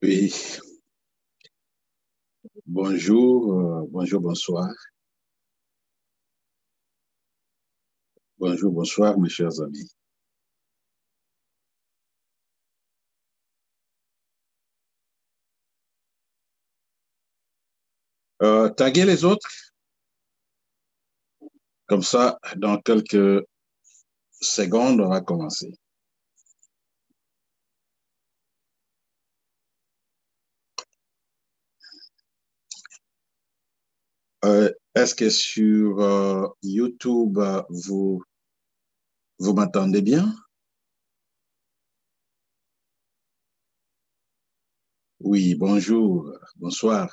Oui, bonjour, bonjour, bonsoir. Bonjour, bonsoir, mes chers amis. Taguez les autres, comme ça, dans quelques secondes, on va commencer. Est-ce que sur YouTube, vous m'entendez bien? Oui, bonjour, bonsoir.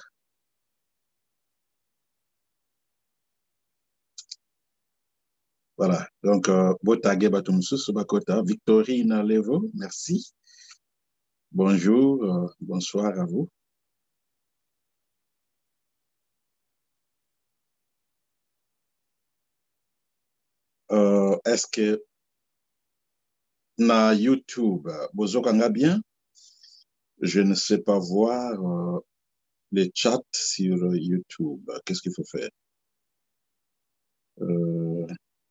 Voilà, donc, vous taguez Batumsus Bakota, Victorine Levo, merci. Bonjour, bonsoir à vous. Est-ce que na YouTube, Bozokanga bien? Je ne sais pas voir les chats sur YouTube. Qu'est-ce qu'il faut faire? Euh,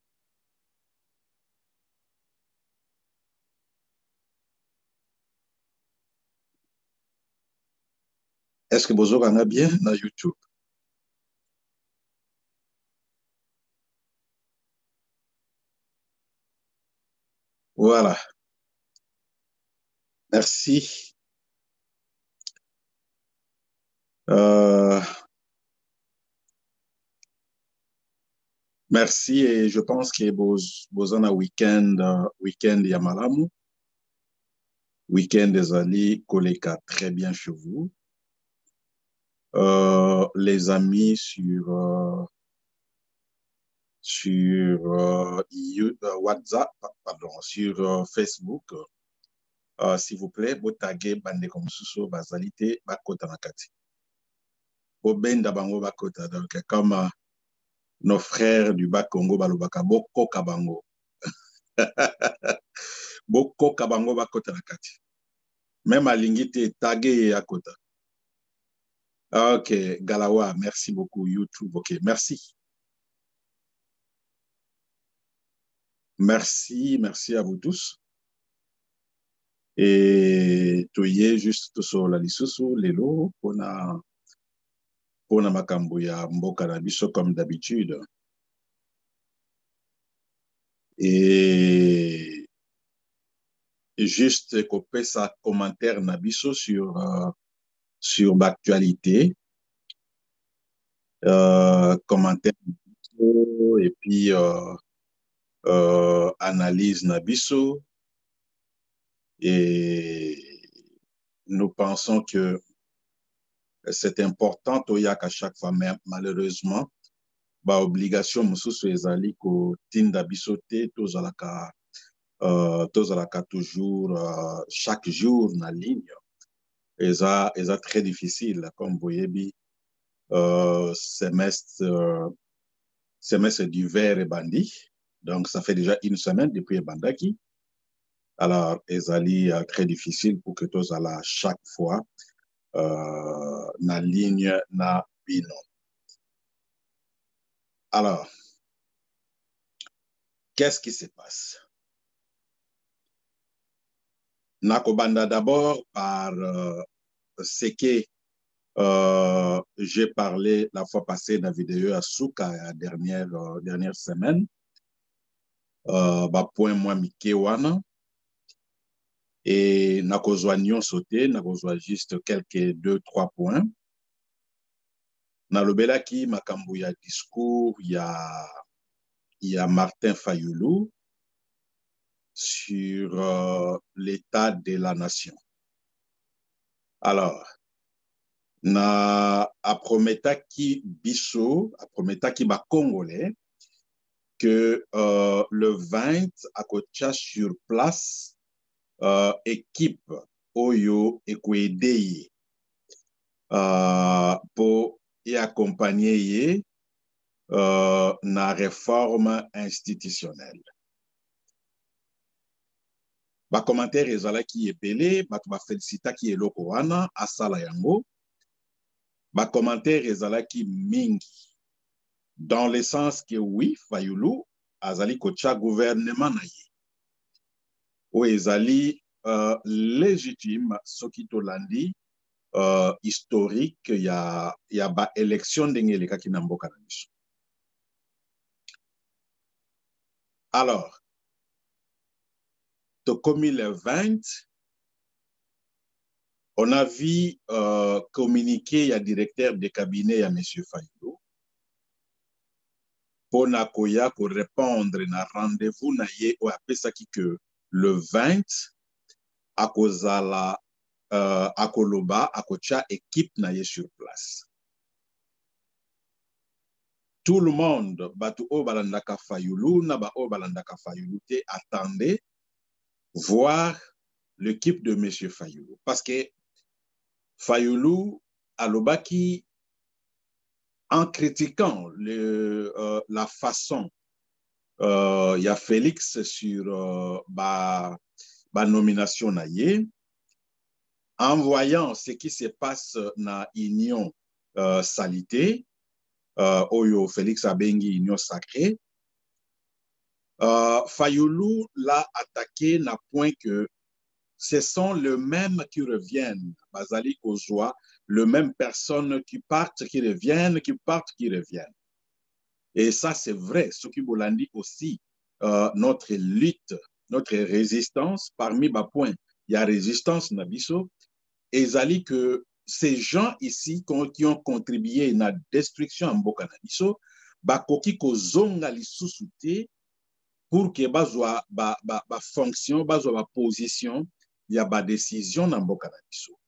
Est-ce que Bozo en a bien dans YouTube? Voilà, merci. Euh, Merci et je pense que Bozon a week-end Yamalamu, week-end des Ali Koleka très bien chez vous. Les amis sur WhatsApp, pardon, sur Facebook, s'il vous plaît, vous taguez Bande comme Suso Bazalité Bakota Nakati. Bobenda Bango Bakota. Donc, comme nos frères du Bas-Congo Balobaka, Boko Kabango. Boko Kabango Bakota Nakati. Même à Lingite, tagué à Kota. Ok, Galawa, merci beaucoup. YouTube, ok, merci. Merci à vous tous. Et toye juste sur la lisusu, lelo, pona makambo ya mboka na biso comme d'habitude. Et juste kopesa commentaire na biso sur l'actualité, commentaire et puis analyse na biso. Et nous pensons que c'est important toyak à chaque fois, mais malheureusement, ba obligation mosusu ezali ko tinda biso te tozalaka toujours chaque jour na ligne. Eza très difficile comme boyebi semestre d'hiver et bandi. Donc ça fait déjà une semaine depuis bandaki. Alors ezali très difficile pour que tozala chaque fois na ligne na bino. Alors, qu'est-ce qui se passe? Nakobanda d'abord par ce que j'ai parlé la fois passée dans la vidéo à Souka la dernière semaine. Point moi Mike wana. Et nakozwa nyonso te, nakozwa juste quelques 2-3 points. Nalobelaki makambo ya discours ya Martin Fayulu sur l'état de la nation. Alors, aprometaki ba Congolais que le 20 akotia sur place équipe Oyo Ekwedeye pour y accompagner na réforme institutionnelle. Ba commentaire ezalaki ebele, bato ba félicitaki eloko wana asala yango. Ba commentaire ezalaki mingi. Dans le sens que oui, Fayulu azali kocha gouvernement na ye. O ezali légitime soki tolandi historique ya ba élection ndenge elekaki na mboka na biso. Alors, tokomi le 20, on a vu communiqué ya directeur de cabinet ya monsieur Fayulu pona koya ko répondre na rendez-vous na ye o apesaki que le 20 akozala akoloba akocha équipe na ye sur place. Tout le monde, bato o balandaka Fayulu na ba o balandaka Fayulu te attendait voir l'équipe de monsieur Fayulu parce que Fayulu alobaki en critiquant la façon il y a Félix sur ba nomination na ye, en voyant ce qui se passe na Union Salité, Oyo Félix Abengi Union Sacrée, Fayulu l'a attaqué na point que ce sont les mêmes qui reviennent, Bazali Kozwa, les mêmes personnes qui partent, qui reviennent, qui partent, qui reviennent. Et ça, c'est vrai. Ce qui Bolandi aussi, notre lutte, notre résistance, parmi les points, il y a résistance Nabiso, et Zali que ces gens ici qui ont contribué à la destruction en Mboka Nabiso, bakoki ko zonga li susute pour que bazwa ba fonction, bazwa ba position, il y a ba décision dans Mboka Nabiso.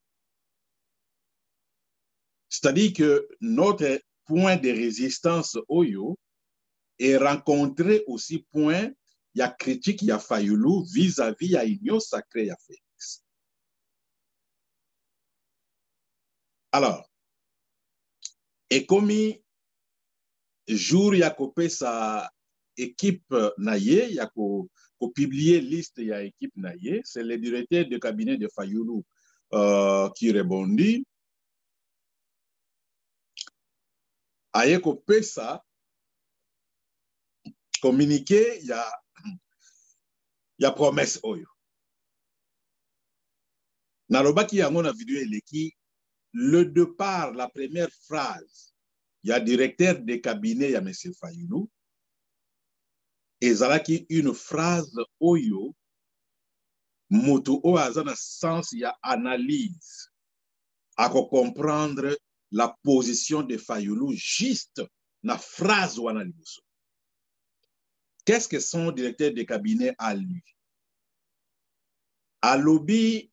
C'est-à-dire que notre point de résistance Oyo et rencontrer aussi point, il y a critique, il y a Fayulu vis-à-vis, il y a Union Sacrée, il y a Félix. Alors, et comme jour, il y a copé sa équipe naïe, il y a publié liste, il y a équipe naïe, c'est le directeur de cabinet de Fayulu qui répondit. Aye copé ça, communiqué, il y a promesse Oyo. Nalobaki yango na vidéo eleki, le départ, la première phrase, il y a directeur de cabinet, il y a M. Fayulu, et zalaki une phrase Oyo, moto o azana sens, il y a analyse, à comprendre la position de Fayulu juste na phrase ou analyse. Qu'est-ce que son directeur de cabinet a lu? À lobby,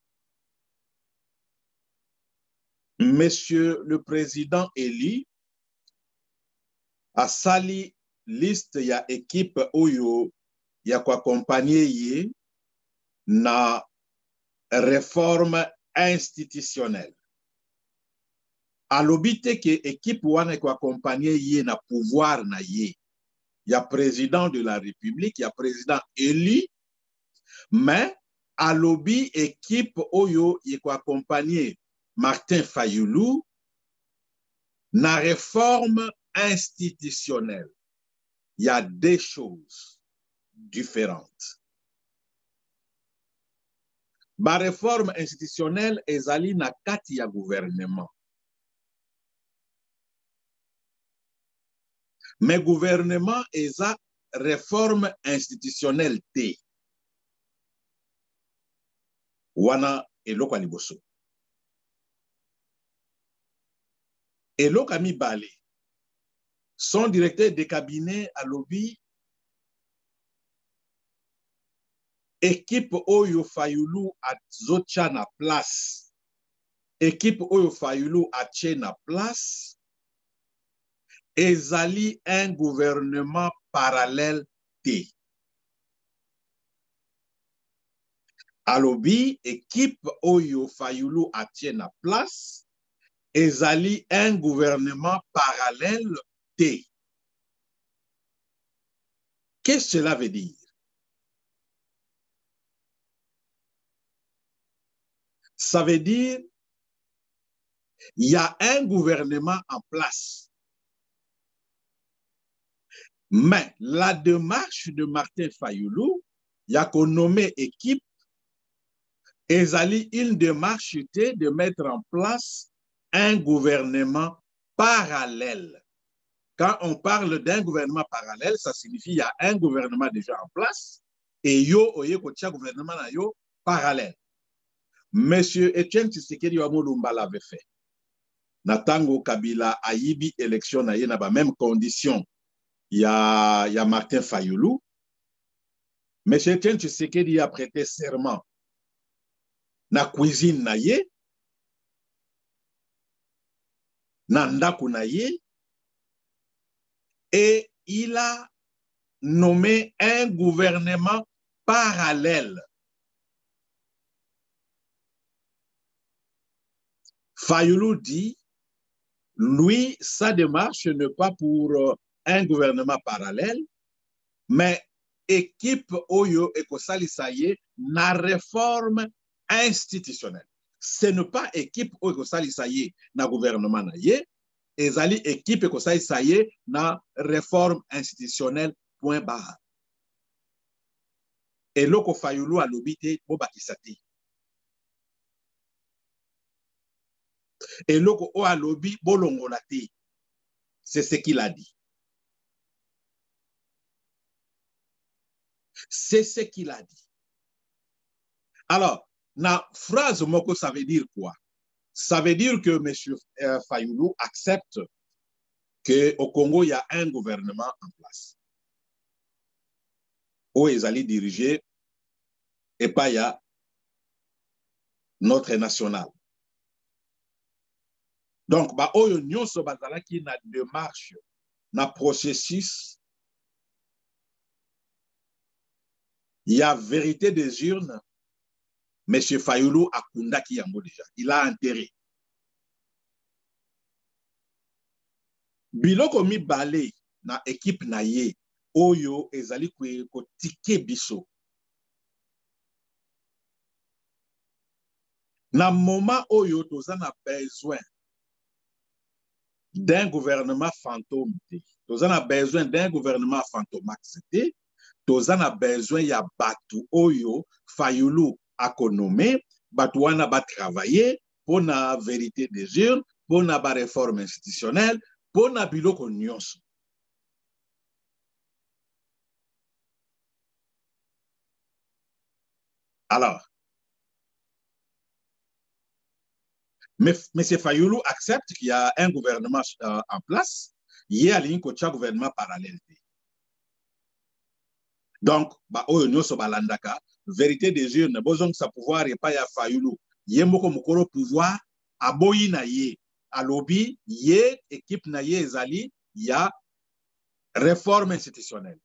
Monsieur le Président élu a sali liste ya équipe Oyo ya kwa accompagner ye na réforme institutionnelle. A l'obité que équipe wana kwa accompagner ye na pouvoir na ye. Il y a président de la République, il y a président élu, mais à lobby équipe Oyo y kwa accompagner Martin Fayulu na réforme institutionnelle. Il y a des choses différentes. La réforme institutionnelle ezali na kati ya gouvernement. Mais gouvernement eza réforme institutionnelle te. Wana eloko aliboso. Eloko amibale. Son directeur de cabinet à lobby équipe Oyo Fayulu a zocha na place. Équipe Oyo Fayulu a tché na place. Ezali un gouvernement parallèle T. Alobi, équipe Oyo Fayulu a tché na place. Ezali un gouvernement parallèle T. Qu'est-ce que cela veut dire? Ça veut dire il y a un gouvernement en place. Mais la démarche de Martin Fayoulou, il y a qu'on nommé équipe, et une démarche était de mettre en place un gouvernement parallèle. Quand on parle d'un gouvernement parallèle, ça signifie qu'il y a un gouvernement déjà en place et yo oye kotia gouvernement na yo parallèle. Monsieur Etienne Tshisekedi wa Mulumba l'avait fait. Natango Kabila ayibi élection na ye na ba même condition. Il y a Martin Fayoulou. Monsieur Etienne Tshisekedi a prêté serment na cuisine na ye, na ndaku na ye, et il a nommé un gouvernement parallèle. Fayoulou dit, lui, sa démarche n'est pas pour un gouvernement parallèle, mais équipe Oyo et Kosalisaye na réforme institutionnelle. Ce n'est pas équipe Oyo Kosalisaye na gouvernement na ye, ezali équipe Kosalisaye na réforme institutionnelle point barre. Et loko Fayoulou a l'obité Bobakisati. Et loko o a lobi bolongolati. C'est ce qu'il a dit. C'est ce qu'il a dit. Alors, la phrase moko, ça veut dire quoi? Ça veut dire que M. Fayoulou accepte qu'au Congo, il y a un gouvernement en place. Où ils allaient diriger et pas il y a notre national. Donc, bah, oyo nyonso bazala qui na démarche, na processus, il y a vérité des urnes. M. Fayoulou a kundaki yango déjà. Il a enterré. Biloko mi balé na équipe na ye, oyo ezali ko tike biso. Na moment oyo tozan a besoin d'un gouvernement fantôme, tozan a besoin d'un gouvernement fantomax, tozan a besoin ya batu oyo Fayoulou a nommé, batu wana ba travailler pour la vérité des urnes, pour la réforme institutionnelle, pour la biloko nyonso. Alors, M. Fayoulou accepte qu'il y a un gouvernement en place, il y a un gouvernement parallèle. Donc, bah, balandaka, vérité des urnes, besoin que ça pouvoir et pas ya Fayoulou. Yé moko mokoro pouvoir, aboyi na ye, à lobby, yé équipe na ye ezali, ya réforme institutionnelle.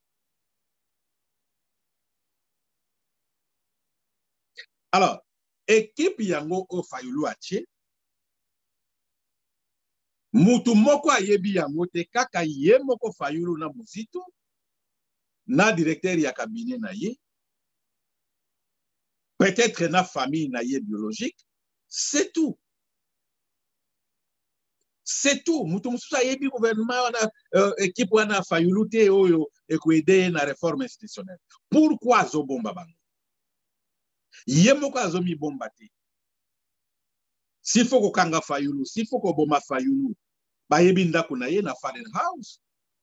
Alors, équipe yango o Fayoulou ache, mutu moko ayebi yango te kaka ye moko Fayoulou na muzito, na directeur ya cabinet na ye, peut-être na famille na ye biologique, c'est tout. C'est tout. Mutu mususa yebi gouvernement wana équipe wana Fayoulou te oyo ekoede na réforme institutionnelle. Pourquoi zo bomba bango? Ye moko azomi bomba te. S'il faut ko kanga Fayoulou, s'il faut ko bomba Fayoulou, ba yebi ndako na ye na Faden House.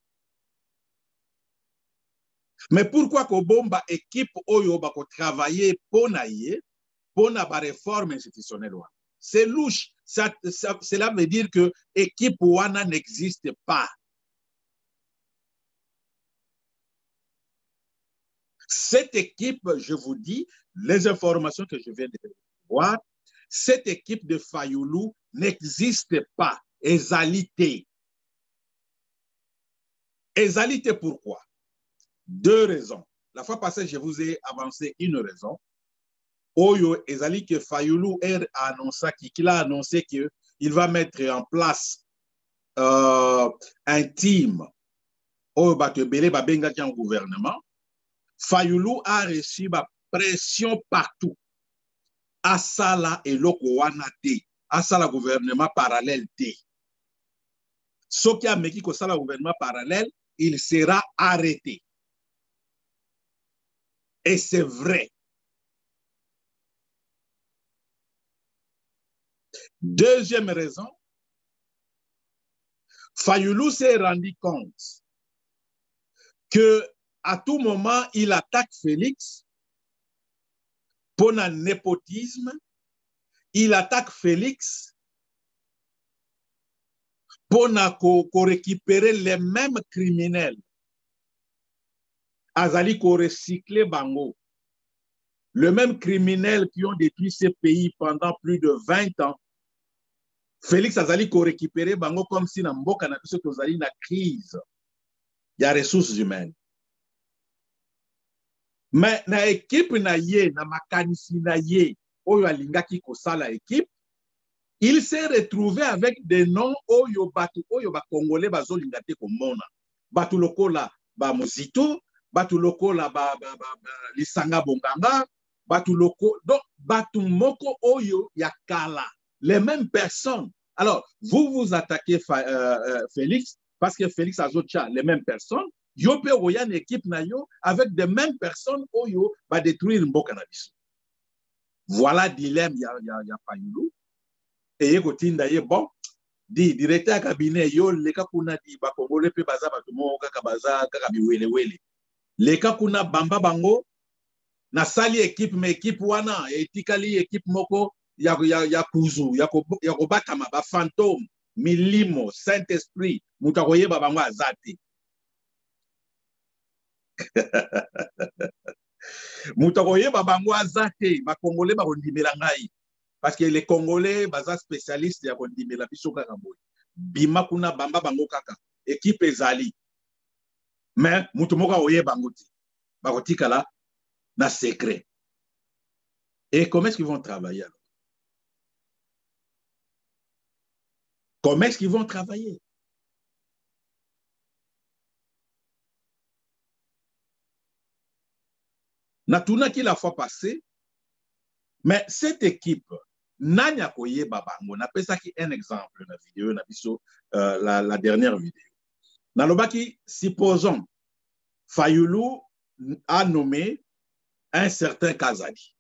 Mais pourquoi ko bomba équipe oyo ba ko travailler pour na ye, pour na ba réforme institutionnelle wana? C'est louche. Cela veut dire que l'équipe Wana n'existe pas. Cette équipe, je vous dis, les informations que je viens de voir, cette équipe de Fayoulou n'existe pas. Ezalité. Ezalité pourquoi? Deux raisons. La fois passée, je vous ai avancé une raison. Oyo ezali que Fayoulou a annoncé qu'il va mettre en place un team Oyo bato ebele babengaki en gouvernement. Fayoulou a reçu la pression partout. asala eloko wana te, asala gouvernement parallèle te. Soki ameki kosala gouvernement parallèle, il sera arrêté. Et c'est vrai. Deuxième raison, Fayulu s'est rendu compte que à tout moment, il attaque Félix pour un népotisme, il attaque Félix pour récupérer les mêmes criminels. Azali ko recycler bango. Le même criminel qui ont détruit ce pays pendant plus de 20 ans. Félix Azali ko récupérer bango comme si na mboka na biso tozali na crise. Il y a ressources humaines. Mais na équipe na ye, na makanisi na ye, oyo alingaki kosala équipe, il s'est retrouvé avec des noms oyo batu oyo ba congolais bazolinga te komona. Batu lokola ba Muzito, batu lokola ba Lisanga Bonganga, batu loko, donc batu moko oyo ya kala, les mêmes personnes. Alors, vous attaquez Félix parce que Félix Azocha, les mêmes personnes. Yo pe oyan équipe na yo avec des mêmes personnes oyo va détruire mboka na biso. Voilà dilemme ya Fayulu. Et yeko tinda ye bon di directeur ya cabinet yo leka kuna di ba kongole pe baza ba tumo kaka baza kaka biwele. Leka kuna bamba bango na sali équipe mais équipe wana etikali équipe moko ya kuzu ya ko batama ba fantôme milimo Saint-Esprit mutakoye ba bango azate. Mutakoye ba bango azate ba congolais ba kondimela ngai parce que les congolais baza spécialistes ya kondimela biso kaka boy bima kuna bamba bango kaka équipe ezali mais mutu moko oye bango ti ba kotikala na secret. Et comment est-ce qu'ils vont travailler alors? Comment est-ce qu'ils vont travailler? Natuna qui la fois passée, mais cette équipe, Nanya Koye Babango, n'a pas ça qui un exemple dans la vidéo, la dernière vidéo. Nalobaki, supposons, Fayulu a nommé un certain Kazadi.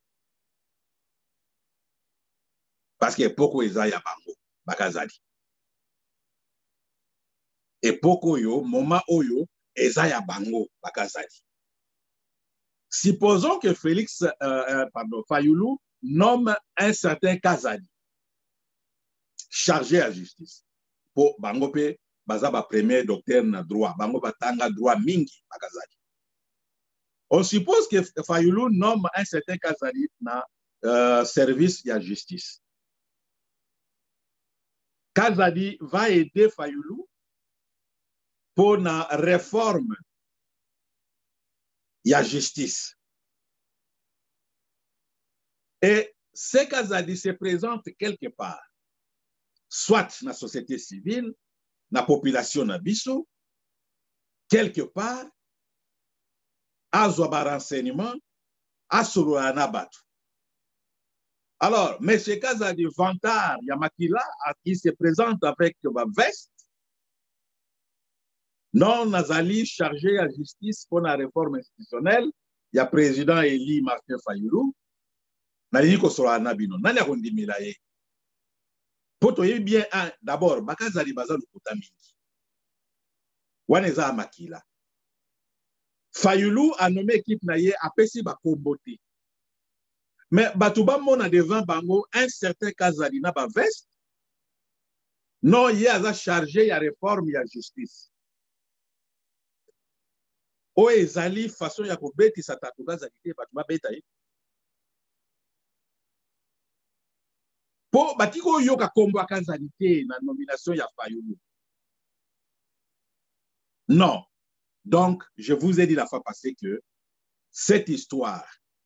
Parce que Poko Ezaya Bango, Bakazadi. Et Poko Yo, Moma Oyo, Ezaya Bango, Bakazadi. Supposons que Fayulu nomme un certain Kazadi chargé à justice. Pour Bangope, Bazaba premier docteur na droit, Bango Batanga droit mingi, Bakazadi. On suppose que Fayulu nomme un certain Kazadi na service de justice. Kazadi va aider Fayulu pour la réforme de la justice. Et ce Kazadi se présente quelque part, soit dans la société civile, dans la population nabiso, quelque part, à Zoba renseignement, à Soroana Batu. Alors, M. Kazadi Vantard Yamakila, qui se présente avec ma veste, non, Nazali chargé à justice pour la réforme institutionnelle, il y a président Eli Martin Fayulu, Naliko Soroana Bino, Nanya Kondimilaye. Poto ye bien d'abord bakazali bazalu kotamingi waneza amakila Fayulu a nommé équipe naye apesi ba kombote mais batuba mona devant bango un certain Kazali na ba veste non ye aza chargé ya réforme ya justice o ezali façon ya kobeti satatu Kazali te batuba beta ye po batiko yoka kombo Kazali te na nomination ya Fayulu. Non. Donc, je vous ai dit la fois passée que cette histoire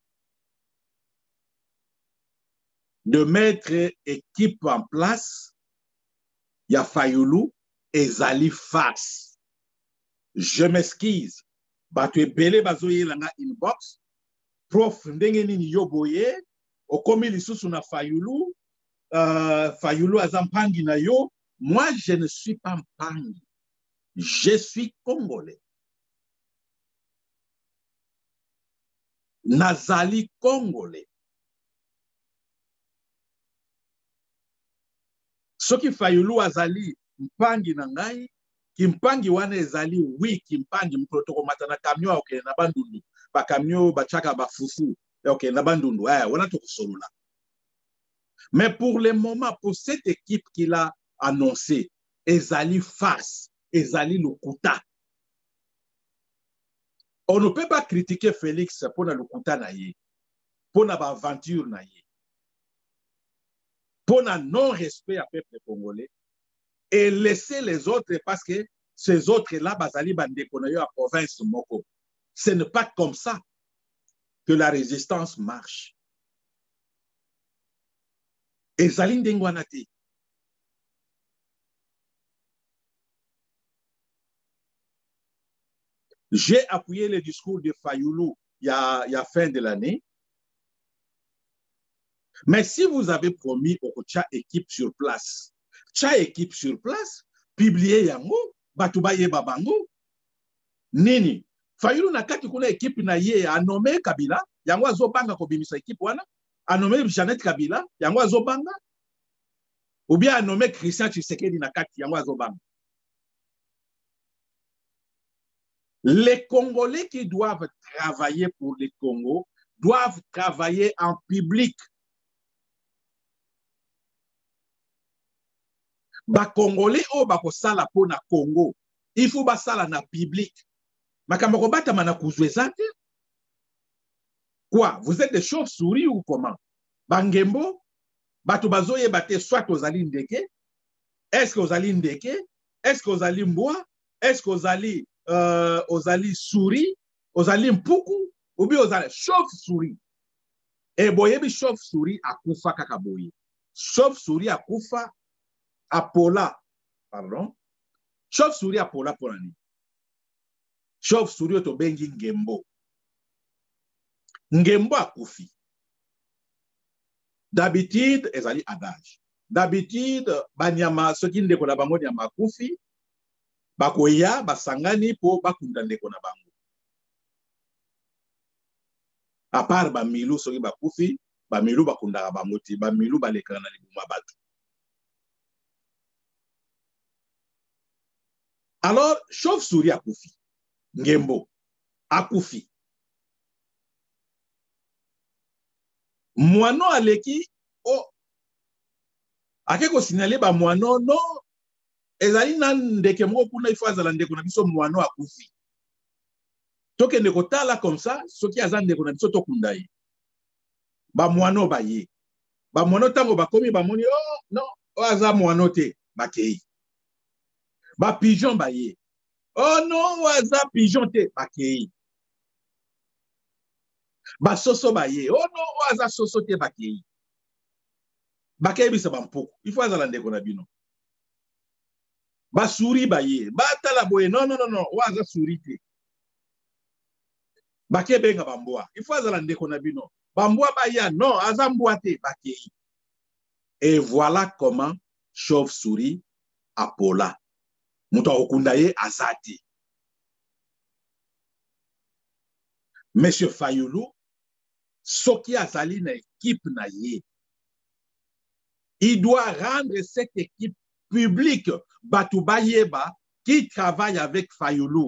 de mettre équipe en place, il y a Fayulu et Zali face. Je m'excuse. Batu ebele bazoye langa inbox. Prof ndenge nini yoboye. okomi lisusu na Fayulu, Fayulu azampangi na yo. Moi, je ne suis pas mpangi. Je suis congolais. Nazali congolais. Soki Fayulu azali mpangi na ngai, kimpangi wana ezali oui kimpangi mprotoko matana camion okay na bandundu. Ba camion bachaka ba fufu. Okay na bandundu. Wana tokusolola. Mais pour le moment, pour cette équipe qu'il a annoncé, ezali farce, ezali lokuta. On ne peut pas critiquer Félix pour la lokuta na ye, pour la aventure na ye, pour le non-respect à peuple congolais, et laisser les autres parce que ces autres-là, bazali bandeko na yo à province moko. Ce n'est pas comme ça que la résistance marche. Ezali ndengwana te. J'ai appuyé le discours de Fayulu il y a fin de l'année. Mais si vous avez promis au tcha équipe sur place, publiez yango, batubaye babango, nini. Fayulu na kati kuna équipe na ye a nommé Kabila, yango azobanga ko bimisa équipe wana, a nommé Jeannette Kabila, yango azobanga, ou bien a nommé Christian Tshisekedi na kati, yango azobanga. Les Congolais qui doivent travailler pour le Congo doivent travailler en public. Ba Congolais o ba ko sala po na Congo, il faut ba sala na public. Makambo ko bata mana kuzwezate. Quoi, vous êtes des chauves-souris ou comment? Bangembo, batu bazoye bate soit ozali ndeke, est-ce que ozali ndeke, est-ce que ozali mboa, est-ce que ozali souris, ozali mpuku, ou bien ozali chauve-souris. Et boyebi chauve-souris akufa kakaboye. Chauve-souris akufa apola, pardon. Chauve-souris apola polani. Chauve-souris otobengi ngembo. Ngembo akufi. D'habitude, ezali adage. D'habitude, banyama, ceux qui ne décollent pas nyama akufi, bakoya, basangani po bakunda ndeko na bango. À part bamilu, ceux qui bakufi, bamilu bakunda bango ti, bamilu balekana na libuma batu. Alors, chauve-souris akufi. Ngembo akufi. Moano aleki o akeko signalé ba moano no ezali na ndeke moko kuna ifo azala ndeko na biso moano akufi. Toke ndeko tala comme ça, soki aza ndeko na biso tokunda ye. Ba moano ba ye. Ba moano tango bakomi ba moni oh non, o aza moano te bakei. Ba pigeon ba ye. Oh non, o aza pigeon te bakei. Ba soso ba ye. Oh non, o aza soso te bakei. Bakei bisa bampoko. Il faut azala ndeko na bino. Ba souris ba ye. Ba tala boye. Non, non, non, non. O aza souris te. Bakei benga bamboa. Il faut azala ndeko na bino. Bamboa ba ya. Non, aza mboa te. Bakei. Et voilà comment chauve-souris apola. Muto okunda ye azati. Monsieur Fayulu, soki azali na équipe na ye. Il doit rendre cette équipe publique, Batouba Yeba, qui travaille avec Fayulu.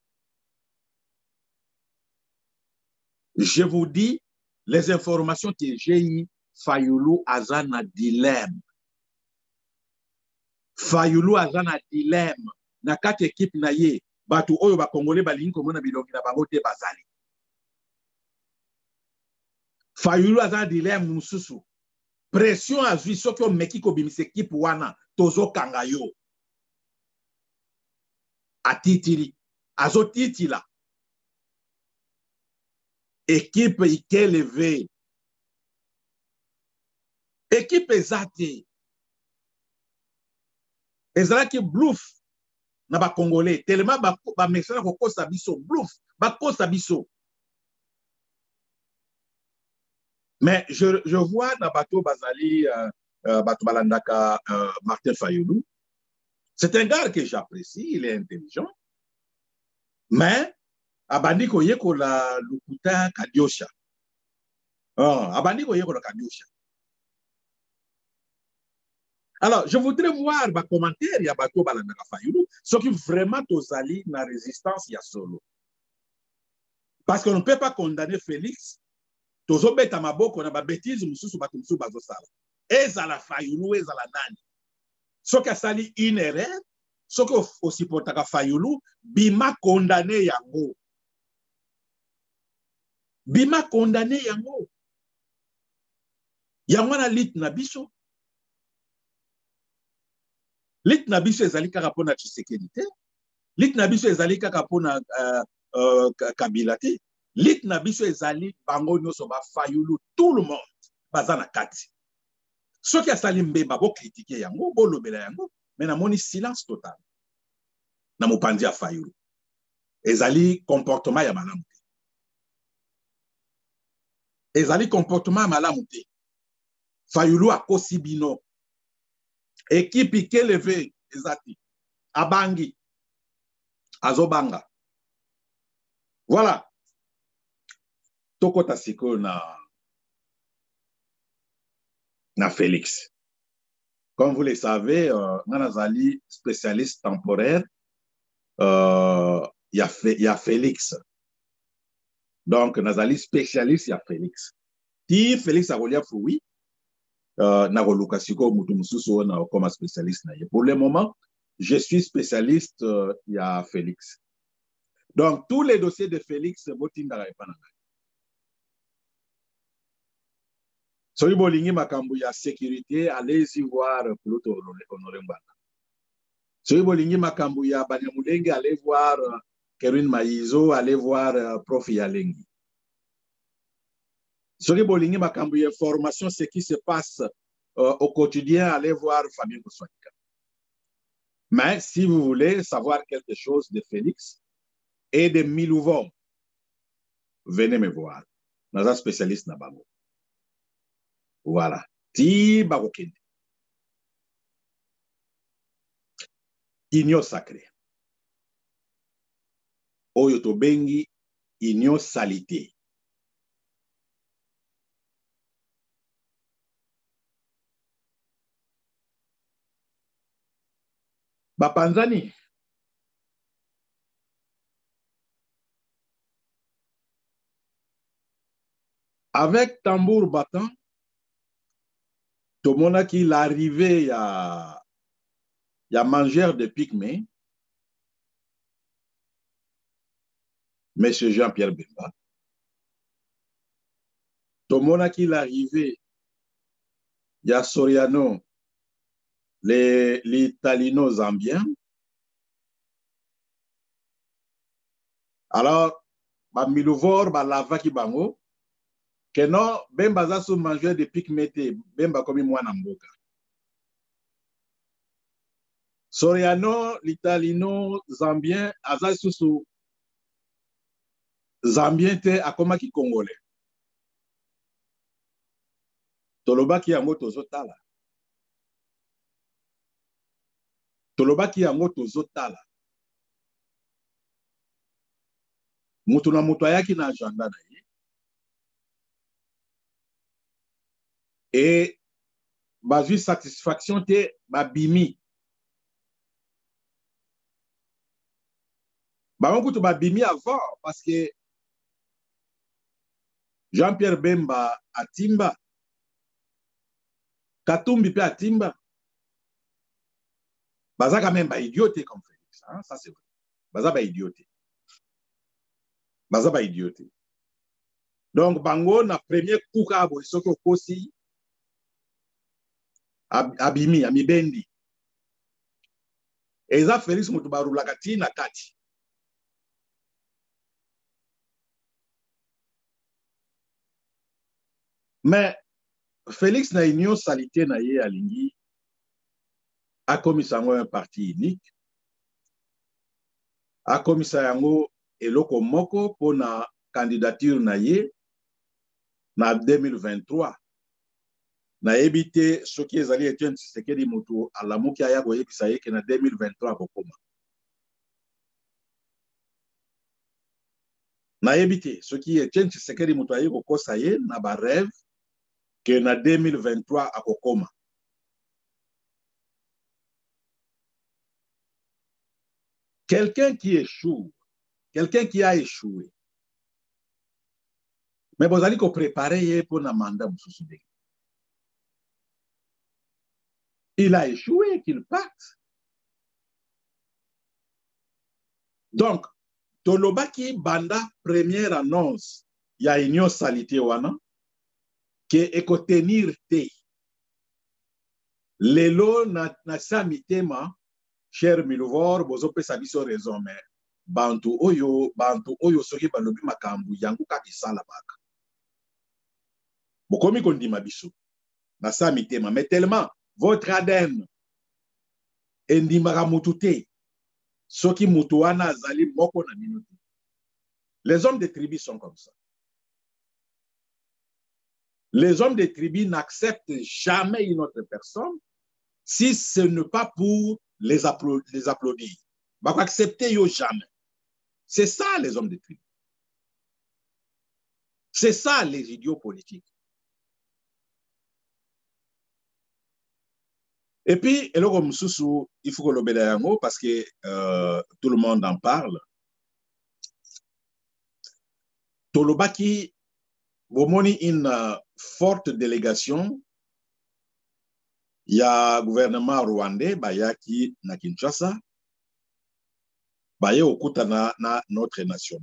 Je vous dis, les informations que j'ai eues, Fayulu azana dilemme. Fayulu azana dilemme. Na kati équipe na ye, Batou Oyo ba Congolais balingi komona bilongi na bango te bazali. Fayulu azana dilemme mususu. Pression à vie, ce que meki ko bimise équipe wana, tozo kangayo. A titiri, azo titila. Équipe ike levé. Équipe ezate. Ezalaki bluff na ba Congolais. Tellement ba mexana ko kosa biso bluff, ba kosa biso. Mais je vois dans bateau Bazali, bateau Balandaka, Martin Fayoulou. C'est un gars que j'apprécie, il est intelligent. Mais, Abandi Koyeko la Lukuta Kadiosha. Abandi Koyeko la Kadiosha. Alors, je voudrais voir les commentaires, il y a bateau Balandaka Fayoulou, ce qui vraiment Tozali na résistance, il y a solo. Parce qu'on ne peut pas condamner Félix. Tozobeta maboko na ba bêtise mususu bato mususu bazosala. Ezala Fayoulou, ezala nani. Soki asali une erreur, soki osipotaka Fayoulou, bima condamné yango. Bima condamné yango. Yango na lit na biso. Lit na biso ezali kaka pona Tshisekedi te. Lit na biso ezali kaka pona Kabila te. Lit na biso ezali bango nyonso ba Fayoulou, tout le monde baza na kati. Soki asali mbemba bo critiquer yango, bo lobela yango, mais namoni silence total. Na mopanzi ya Fayoulou. Ezali comportement ya malamu te. Ezali comportement ya malamu te. Fayoulou akosi bino. Équipe qui levé ezati. Abangi. Azobanga. Voilà. Tokota siko na Félix. Comme vous le savez, Nanazali, spécialiste temporaire, il y a Félix. Donc, Nazali, spécialiste, il y a Félix. Si Félix a relié oui, Nagoluka Siko Mutumususo comme spécialiste. Pour le moment, je suis spécialiste, il y a Félix. Donc, tous les dossiers de Félix, si vous voulez la sécurité, allez-y voir Pluto Honoré Mbana. Si vous voulez la Banyamulenge, allez voir Kerwin Maïzo, allez voir Prof Yalengi. Si vous voulez la formation, ce qui se passe au quotidien, allez voir Fabien Kouswanika. Mais si vous voulez savoir quelque chose de Félix et de Milouvon, venez me voir. Nous sommes spécialistes dans Bango. Voilà. Ti Barokende. Union sacrée. Oyo tobengi union salité. Bapanzani. Avec tambour battant, tout le monde qui l'arrivée, il y a mangeur de Pygmée, M. Jean-Pierre Bemba. Tout le monde qui l'arrivée, il y a Soriano, l'Italino-Zambien. Alors, Milouvor, Lava qui bango, que non, Bemba za sous mangeur de Pygmée, Bemba comme moi Namboka. Soriano, l'Italino-Zambien, Aza sous Zambien te akoma ki Congolais. Tolobaki yango tozotala. Tolobaki yango tozotala. Mutu na mutu ayaki na agenda na ye. Et bazui satisfaction te babimi. Bango babimi avant parce que Jean-Pierre Bemba atimba. Katumbi pe atimba. Baza quand même idioté comme Félix. Hein? Ça c'est vrai. Baza idioté. Baza idioté. Donc bango na premier coup kabo isoko kosi abimi amibendi. Eza Félix mutu barulaka ti na kati. Mais Félix na union salité na ye alingi a komisa yango un parti unique. A komisa yango eloko moko pona candidature na ye na 2023 na ebite soki ezali Etienne Tshisekedi moto alamuki aya koyebisa ye ke na 2023 kokoma na ebite soki Etienne Tshisekedi moto aye kokosa ye na ba rêve que na 2023 akokoma. Quelqu'un qui échoue, quelqu'un qui a échoué, mais vous allez préparer pour un mandat. Il a échoué, qu'il parte. Donc, Tolobaki Banda, première annonce, il y a une salité wana, qui est tenir te. Lelo na samitema, cher Milvor, bozo pe sabiso raison, mais bantu oyo soki balobi makambu yangu kakisala baka. Bokomi kondima biso. Na samitema, mais tellement votre ADN endimaka mutu te soki mutu wana azali moko na minuti. Les hommes de tribu sont comme ça. Les hommes de tribu n'acceptent jamais une autre personne si ce n'est pas pour les applaudir. Bah, accepter yo jamais. C'est ça les hommes de tribu. C'est ça les idiots politiques. Et puis, il faut que l'obédiamo parce que tout le monde en parle. Tolobaki, Bomoni une forte délégation. Il y a le gouvernement rwandais, Bayaki na Kinshasa, Baye Okuta na notre national.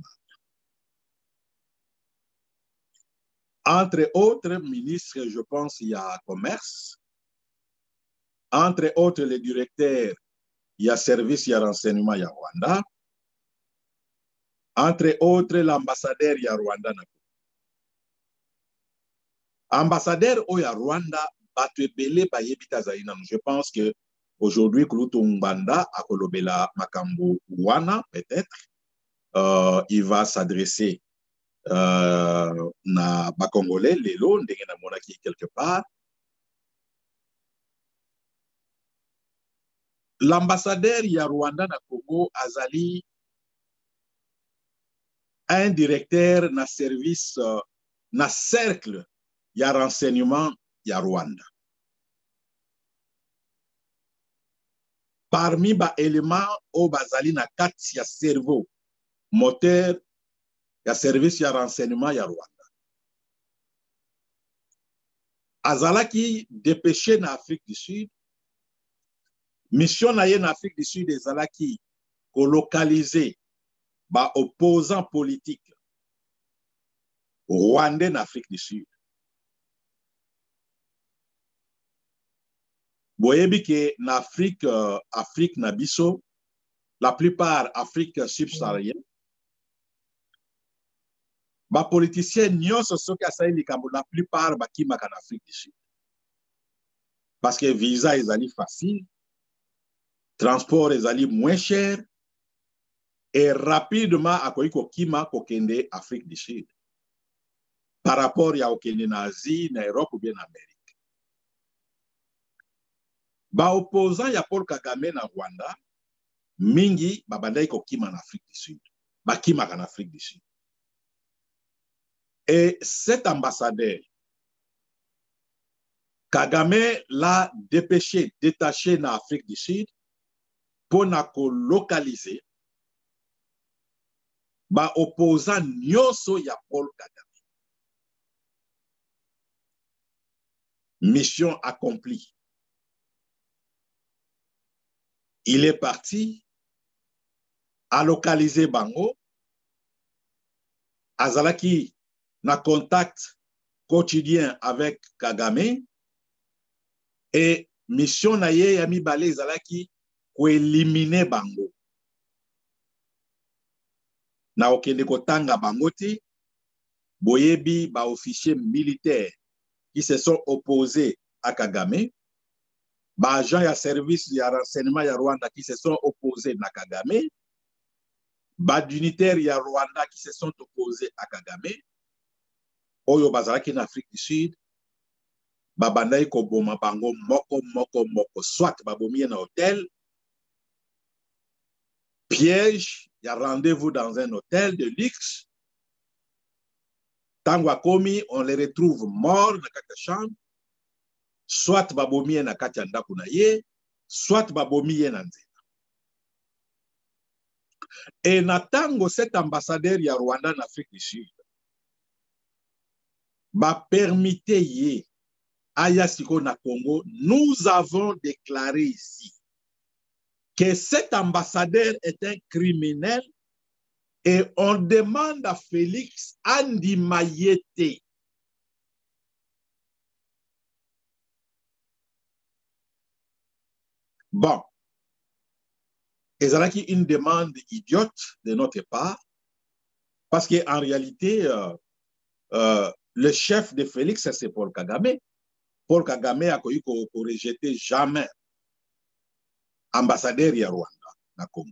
Entre autres ministres, je pense, il y a commerce. Entre autres, les directeurs, il y a service, il y a renseignement, il y a Rwanda. Entre autres, l'ambassadeur, il y a Rwanda. Ambassadeur, il y a Rwanda, je pense que aujourd'hui, Kulutumbanda, à Kolobela Makambu Wana, peut-être, il va s'adresser na Bakongolais, Lelo, ndenge na monaki quelque part. L'ambassadeur ya Rwanda na Congo azali un directeur na service na cercle ya renseignement ya Rwanda. Parmi ba éléments au bazali na kati ya cerveau moteur ya service ya renseignement ya Rwanda. Azalaki dépêché na Afrique du Sud. Mission na ye na Afrique du Sud ezalaki kolokaliser ba opposants politiques rwandais na Afrique du Sud. Boyebi ke na Afrique na biso, la plupart Afrique subsaharienne, ba politiciens nyonso soki asali likambo la plupart bakimaka na Afrique du Sud. Parce que visa ezali facile, transport ezali moins cher et rapidement akoki kokima kokende Afrique du Sud. Par rapport ya okende na Asie, na Europe ou bien en Amérique. Ba opposant ya Paul Kagame na Rwanda, mingi babandai kokima na Afrique du Sud. Bakimaka na Afrique du Sud. Et cet ambassadeur, Kagame l'a dépêché, détaché na Afrique du Sud pour na localiser ba opposant nyonso ya Paul Kagame. Mission accomplie. Il est parti à localiser Bango. Azalaki na contact quotidien avec Kagame. Et mission na ye yami balé Azalaki ko éliminer Bango. Na okende kotanga Bango ti boyebi ba officiers militaires qui se sont opposés à Kagame. Ba agents ya service ya renseignement ya Rwanda qui se sont opposés à Kagame, ba dignitaires ya Rwanda qui se sont opposés à Kagame, oyo bazalaki na Afrique du Sud babandaki koboma bango moko soit babomi na hôtel piège, il y a rendez-vous dans un hôtel de luxe. Tango akomi, on les retrouve morts dans la chambre, soit babomi na kati ya ndako na ye, soit babomi ye na nzela. Et na tango cet ambassadeur ya Rwanda en Afrique du Sud ba permité ye aya siko na Congo, nous avons déclaré ici que cet ambassadeur est un criminel et on demande à Félix Andimayete bon, c'est une demande idiote de notre part parce qu'en réalité, le chef de Félix, c'est Paul Kagame. Paul Kagame a connu qu'on rejeté jamais ambassadeur ya Rwanda na Congo.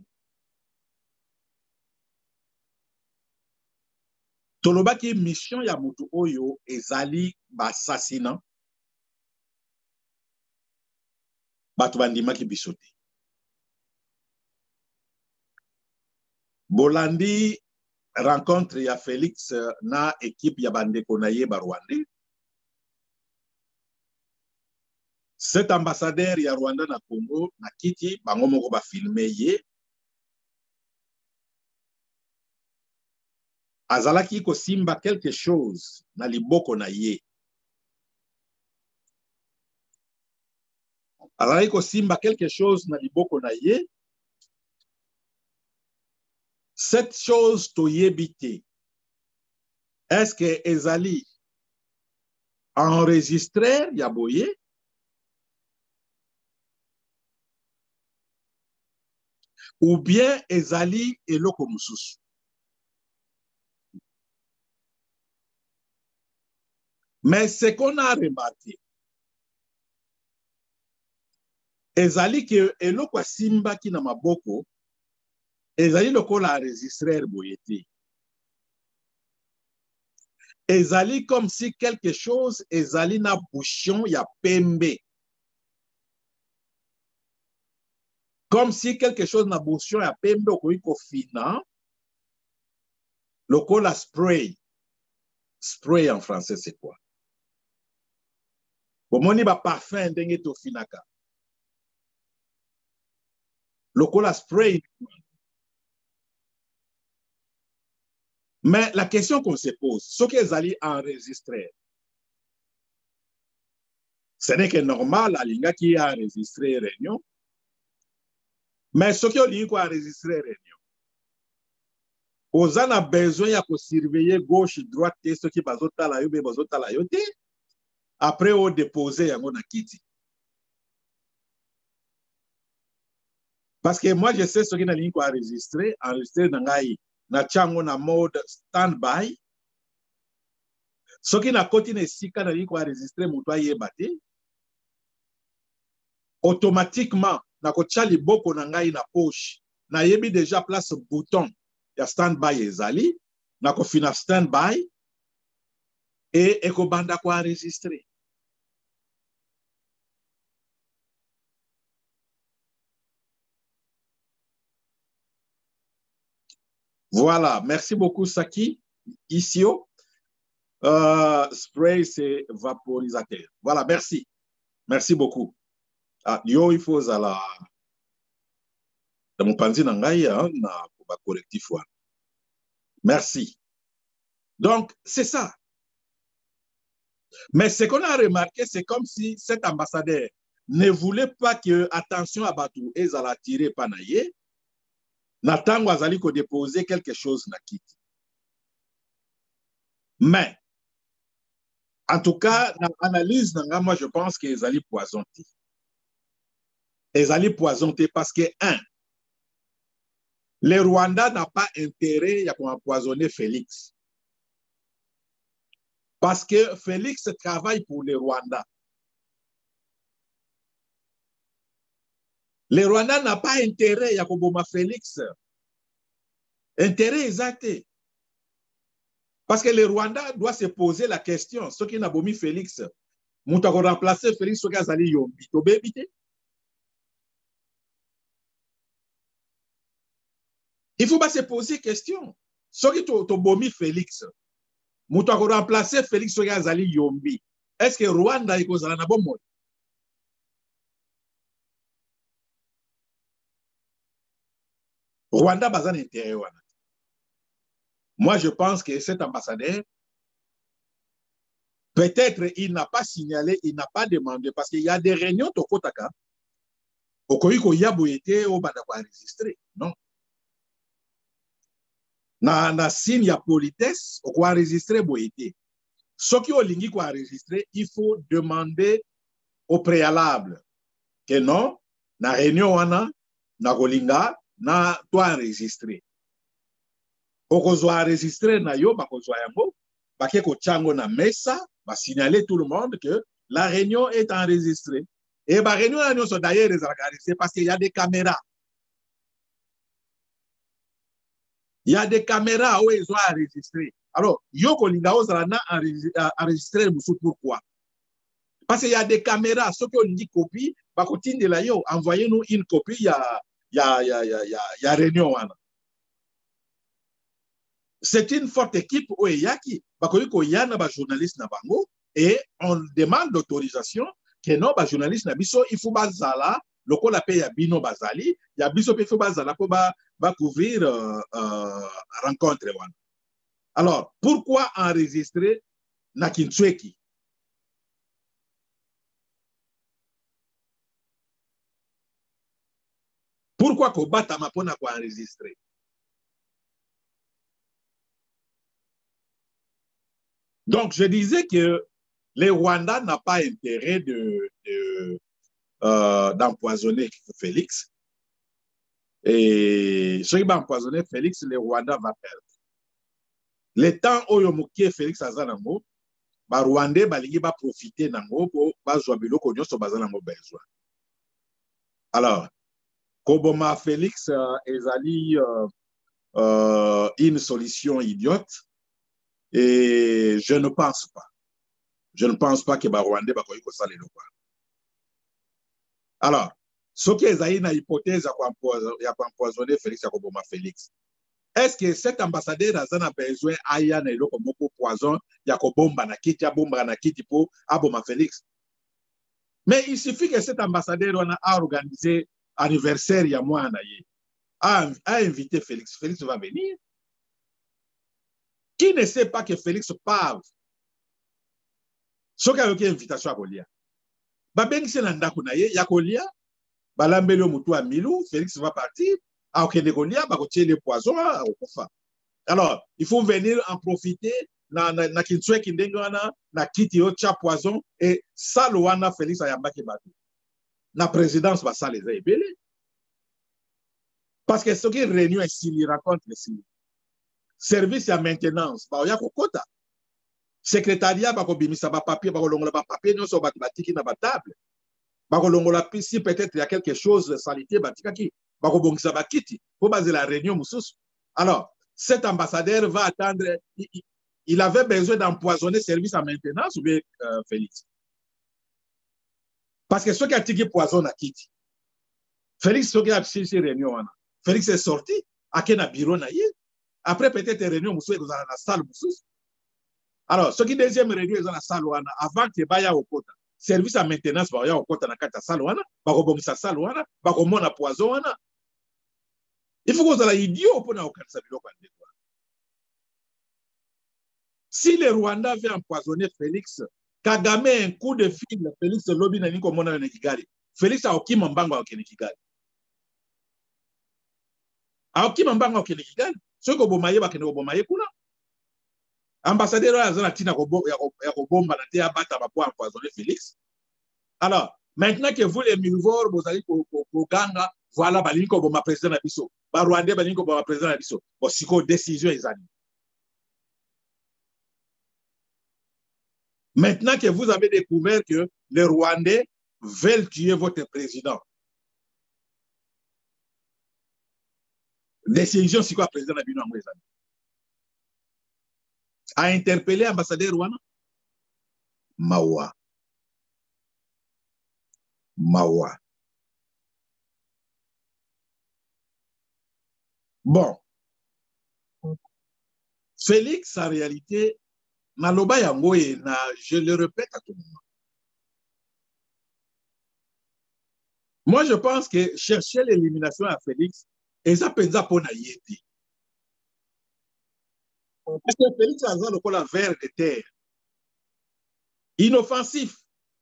Tolobaki mission ya mutu oyo ezali bassassinant batu bandimaki bisote. Bolandi rencontre ya Félix na équipe ya bandeko na ye ba Rwandais. Cet ambassadeur ya Rwanda na Congo na kiti bango moko ba filmer ye. Azalaki ko simba quelque chose na liboko na ye. Azalaki ko simba quelque chose na liboko na ye. Cette chose toyebite. Est-ce que ezali enregistré ya boye? Ou bien ezali eloko mususu? Mais ce qu'on a remarqué, ezali que eloko simba ki na maboko, ezali lokola enregistré boyete. Ezali comme si quelque chose ezali na bouchon ya pembe. Comme si quelque chose na bouchon ya pembe okoiko fina. Lokola spray. Spray en français c'est quoi? Bomoni ba parfum ndenge to finaka. Lokola spray. Mais la question qu'on se pose, ce qu'ils allaient enregistrer, ce n'est que normal, à l'inga qui a enregistré réunion, mais ce qui a enregistré réunion, aux en a besoin de surveiller gauche, droite, ce qui bazota la yobe, bazota la yote, après au déposer en kiti. Parce que moi, je sais ce qui a enregistré dans ngai, na chango na mode stand-by. Ce qui n'a continué si quand on a enregistré mutua yebate, automatiquement, na kocha liboko na ngai na poche, na yebi déjà place bouton ya stand-by ezali, na kofina stand-by, et ekobanda ko enregistrer. Voilà, merci beaucoup Saki. Isio, spray c'est vaporisateur. Voilà, merci. Merci beaucoup. Ah, yo, il faut à la... Dans mon panzi nangai, na correctif. Merci. Donc, c'est ça. Mais ce qu'on a remarqué, c'est comme si cet ambassadeur ne voulait pas que, attention à Batou, et à la tirer panaye, n'attend Wazali qu'on déposer quelque chose na kiti. Mais, en tout cas, dans l'analyse, moi, je pense qu'ils allaient poisonner. Ils allaient poisonner parce que, un, le Rwanda n'a pas intérêt à empoisonner Félix. Parce que Félix travaille pour le Rwanda. Le Rwanda n'a pas intérêt à Koboma Félix. Intérêt exact. Parce que le Rwanda doit se poser la question, ce qui n'a pas mis Félix, nous avons remplacé Félix, ce qui a zali yombi, to bébité. Il faut pas se poser question. Ce qui a bomi Félix, nous avons remplacé Félix, ce qui a zali yombi. Est-ce que Rwanda est causé na bon mot? Rwanda bazan intérêt. Moi, je pense que cet ambassadeur, peut-être il n'a pas signalé, il n'a pas demandé, parce qu'il y a des réunions au Kotaka, au Koiko Yaboyete, au Badako enregistré. Non. Na signe ya politesse, au quoi enregistré Boyete. Ce qui est lingi quoi enregistré, il faut demander au préalable que non, na réunion wana, na golinga, na toi enregistré. Okozwa enregistré na yo, bakozwa yango, bakeko chango na mesa, va signaler tout le monde que la réunion est enregistrée. Et la réunion sont d'ailleurs enregistrée parce qu'il y a des caméras. Il y a des caméras où ils ont enregistré. Alors, Yoko Lingao Zalana enregistré pourquoi? Parce qu'il y a des caméras. Ceux qui ont dit copie, envoyez-nous une copie, il y a réunion. C'est une forte équipe où il y a qui, il y a des journalistes et on demande l'autorisation que non, les journalistes, il faut bazala, le col appelle Yabino Bazali, il y a biso il faut bazala pour couvrir rencontre. Alors, pourquoi enregistrer Nakintsweki? Pourquoi Kobata Mapona pour enregistrer? Donc, je disais que le Rwanda n'a pas intérêt d'empoisonner Félix. Et ceux qui vont empoisonner Félix, le Rwanda va perdre. Le temps où Yomukie Félix Azanamo, ba Rwandais balingi va profiter nango pour bazwa biloko nyonso bazanamo besoin. Alors, Koboma Félix ezali une solution idiote et je ne pense pas. Je ne pense pas que ba Rwandais bakoyi ko salelo kwa. Alors, ce qui est une hypothèse ya empoisonner Félix Koboma Félix. Est-ce que cet ambassadeur a besoin aya na eloko moko poison ya kobomba na kiti abomba na kiti po aboma Félix? Mais il suffit que cet ambassadeur a organisé anniversaire ya mwana ye a invité Félix. Félix va venir. Qui ne sait pas que Félix parle? Ce qui a une invitation à Kolia. Babengise na ndako na ye ya Kolia, balambelo mutu a Milou, Félix va partir. A okende Kolia, bakotie le poison a okufa. Alors, il faut venir en profiter na kintswe kindengwana na kiti yo cha poison et salwana Félix ayambaki batu. Na présidence va ça les ebele. Parce que ce qui réunion ici, il raconte ici. Service à maintenance, ba ya kokota. Secrétariat ba ko bimisa ba papier, ba ko longola ba papier non so ba batiki na ba table. Ba ko longola si peut-être il y a quelque chose de sanité batikaki, ba ko bongisa ba kiti, pour baser la réunion mususu. Alors, cet ambassadeur va attendre, il avait besoin d'empoisonner service à maintenance ou bien Félix? Parce que ceux qui ont tiré poison à Kiti, Félix, ceux qui ont tiré réunion, Félix est sorti, à quel bureau na yé. Après, peut-être réunion, monsieur, dans la salle, monsieur. Alors, ceux qui deuxième réunion, ils ont la salle, avant que Baya au côté, service à maintenance, Baya au côté, dans la salle, Bako Bongisa salle, Bako Mona poison, il faut que vous ayez idiot pour nous faire. Si le Rwanda veut empoisonner Félix, Kagame un coup de fil, Félix lobby na niko mona na Kigali. Félix a okima mbango wa Kigali. A okima mbango wa Kigali. Soko bomaye ba kene bomaye kuna. Ambassadeur azana tina ko bomba na te abata ba pour empoisonner Félix. Alors, maintenant que vous les milvor vous allez ko ganga, voilà balinko boma président na biso. Ba Rwanda balinko boma président na biso. Bo siko décision ezali. Maintenant que vous avez découvert que les Rwandais veulent tuer votre président, décision, c'est quoi, président Nabino Amouezani? a interpellé ambassadeur Wana. Mawa. Mawa. Bon. Félix, en réalité, Naloba Yango, je le répète à tout le monde. Moi, je pense que chercher l'élimination à Félix, et ça peut être pour Nayeti. Parce que Félix a le col vert de terre. Inoffensif.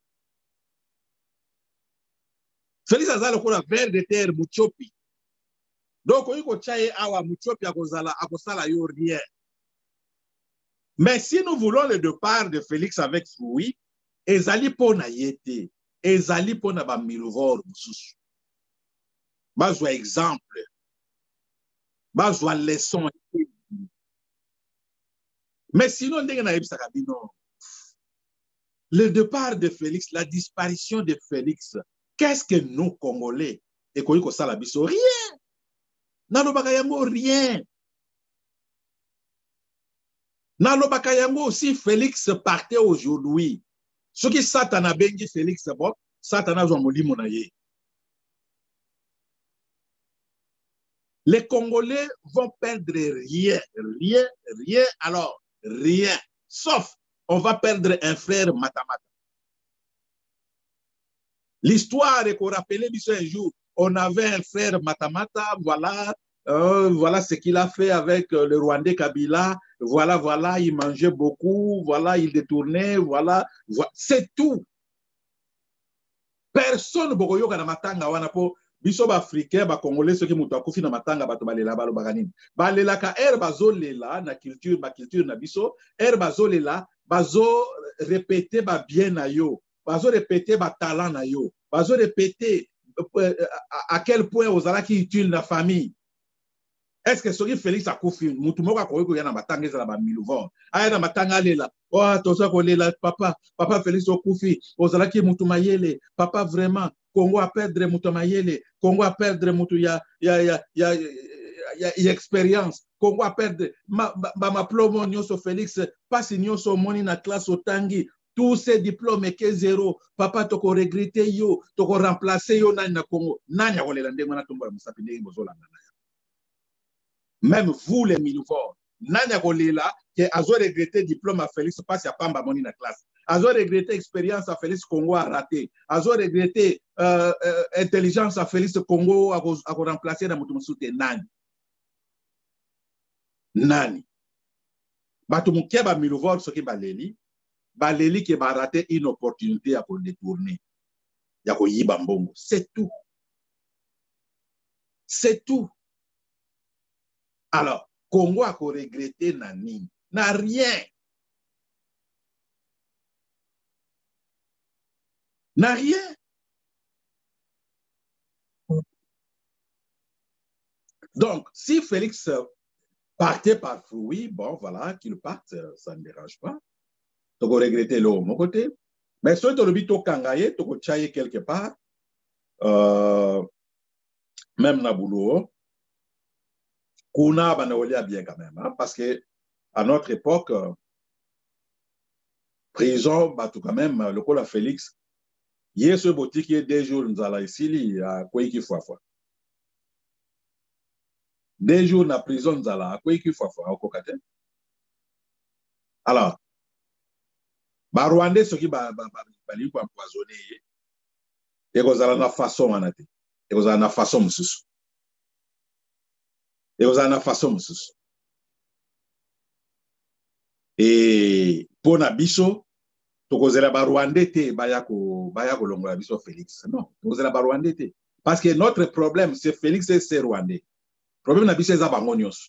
Félix a le col vert de terre, Muchopi. Donc, il faut que awa Muchopi à Kosala yo rien. Mais si nous voulons le départ de Félix avec Froui, ezali pour Nayeti. Ezali pour Nabamilovor. Bazwa exemple. Bazwa leçon. Mais sinon, le départ de Félix, la disparition de Félix, qu'est-ce que nous, Congolais, et qu'on y ça rien. Nalo Bakayango, rien. Nalo Bakayango, si Félix partait aujourd'hui, ce qui Satan a bengi Félix, bon, Satan a joué monaye. Les Congolais vont perdre rien, rien, rien, alors rien, sauf on va perdre un frère Matamata. L'histoire est qu'on rappelait un jour, on avait un frère Matamata, voilà, voilà ce qu'il a fait avec le Rwandais Kabila, voilà, il mangeait beaucoup, voilà, il détournait, voilà, c'est tout. Personne bokoyoka na matanga wana po biso ba africain ba congolais ceux qui mutu akufi na matanga bato balela balo baganini balela ka bazolela na culture na biso bazolela bazo répéter ba bien na yo bazo répéter ba talent na yo bazo répéter à quel point ozala qui utile na famille. Est-ce que soki Félix akufi mutu moko akoki ya na matanga ezala ba milouvon aya na matanga lela oh toza kolela papa Félix okufi ozala ki mutu mayele papa vraiment Congo a perdre mutu mayele Congo a perdre mutu ya expérience Congo a perdre ma plomo nyoso Félix pasi nyoso moni na classe otangi tous ces diplômes que zéro papa toko regretter yo toko remplacer yo nani na Congo nani akolela ndengo na tombola musapi ndenge bozola na même vous les Milford, nani akolela que azo regretté diplôme à Félix passe à Pamba moni na classe. Azo regretté expérience à Félix Congo a raté. Azo regretté intelligence à Félix Congo a remplacé dans mutu musute nani. Nani. Batu mukia ba Milford soki baleli qui ba raté une opportunité à détourner. Ya ko yiba mbongo, c'est tout. C'est tout. Alors, Congo a regretté nani, n'a rien. N'a rien. Donc, si Félix partait par fruit, bon, voilà, qu'il parte, ça ne dérange pas. Tu vas regretter l'eau, mon côté. Mais si tu as le kangaye, tu vas chayer quelque part, même na boulot, kuna banaolia bien quand même, hein, parce que à notre époque, prison, bah, tout quand même, le col à Félix, il y a ce boutique qui est des jours, nous allons ici, à quoi qu'il faut. Des jours na prison, nous allons à quoi qu'il faut, au Kokate. Alors, ba Rwandais, ceux qui ba empoisonné, et vous avez la façon en été. Et vous avez la façon, monsieur. Et vous avez la façon, monsieur. Et pour Nabiso, tu causes la Rwandais, bayako longola biso Félix. Non, tu causes la Rwandais. Parce que notre problème, c'est Félix et c'est Rwandais. Le problème, Nabiso, c'est Abangonios.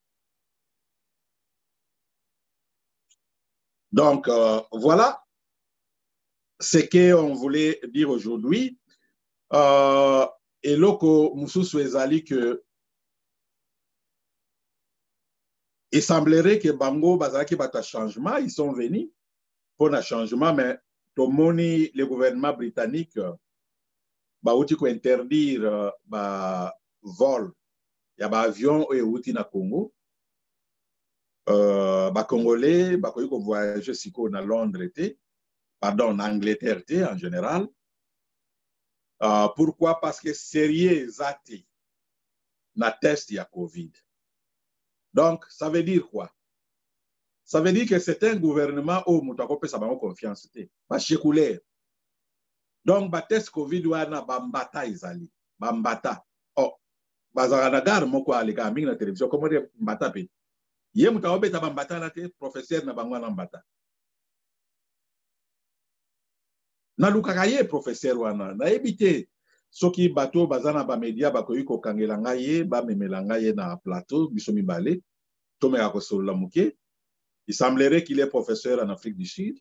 Donc, voilà ce qu'on voulait dire aujourd'hui. Et là, Moussou Ezali que il semblerait que Bango, Bazaki, bata changement, ils sont venus pour un changement, mais Tomoni, le gouvernement britannique, bah, outil ko interdire bah, vol, il y a bah, avion et outil na Congo. Congolais, ils voyager à Londres, pardon, en Angleterre en général. Pourquoi? Parce que sérieux zati na test ya COVID. Donc, ça veut dire quoi? Ça veut dire que c'est un gouvernement où nous peut savoir confiance. Pas chécoulé. Donc, ba test COVID wana bambata izali. Bambata. Oh, bazara gar moko alika mingi na télévision comment dire mbata pe. Ye mutawo beta bambata na te professeur na bangwa na mbata. Na lukaka ye professeur wana na ebité soki bato bazana ba media bakoyi ko kangela ngaye ba memela ngaye na plateau biso mibale tomeka ko solola muke. Il semblerait qu'il est professeur en Afrique du Sud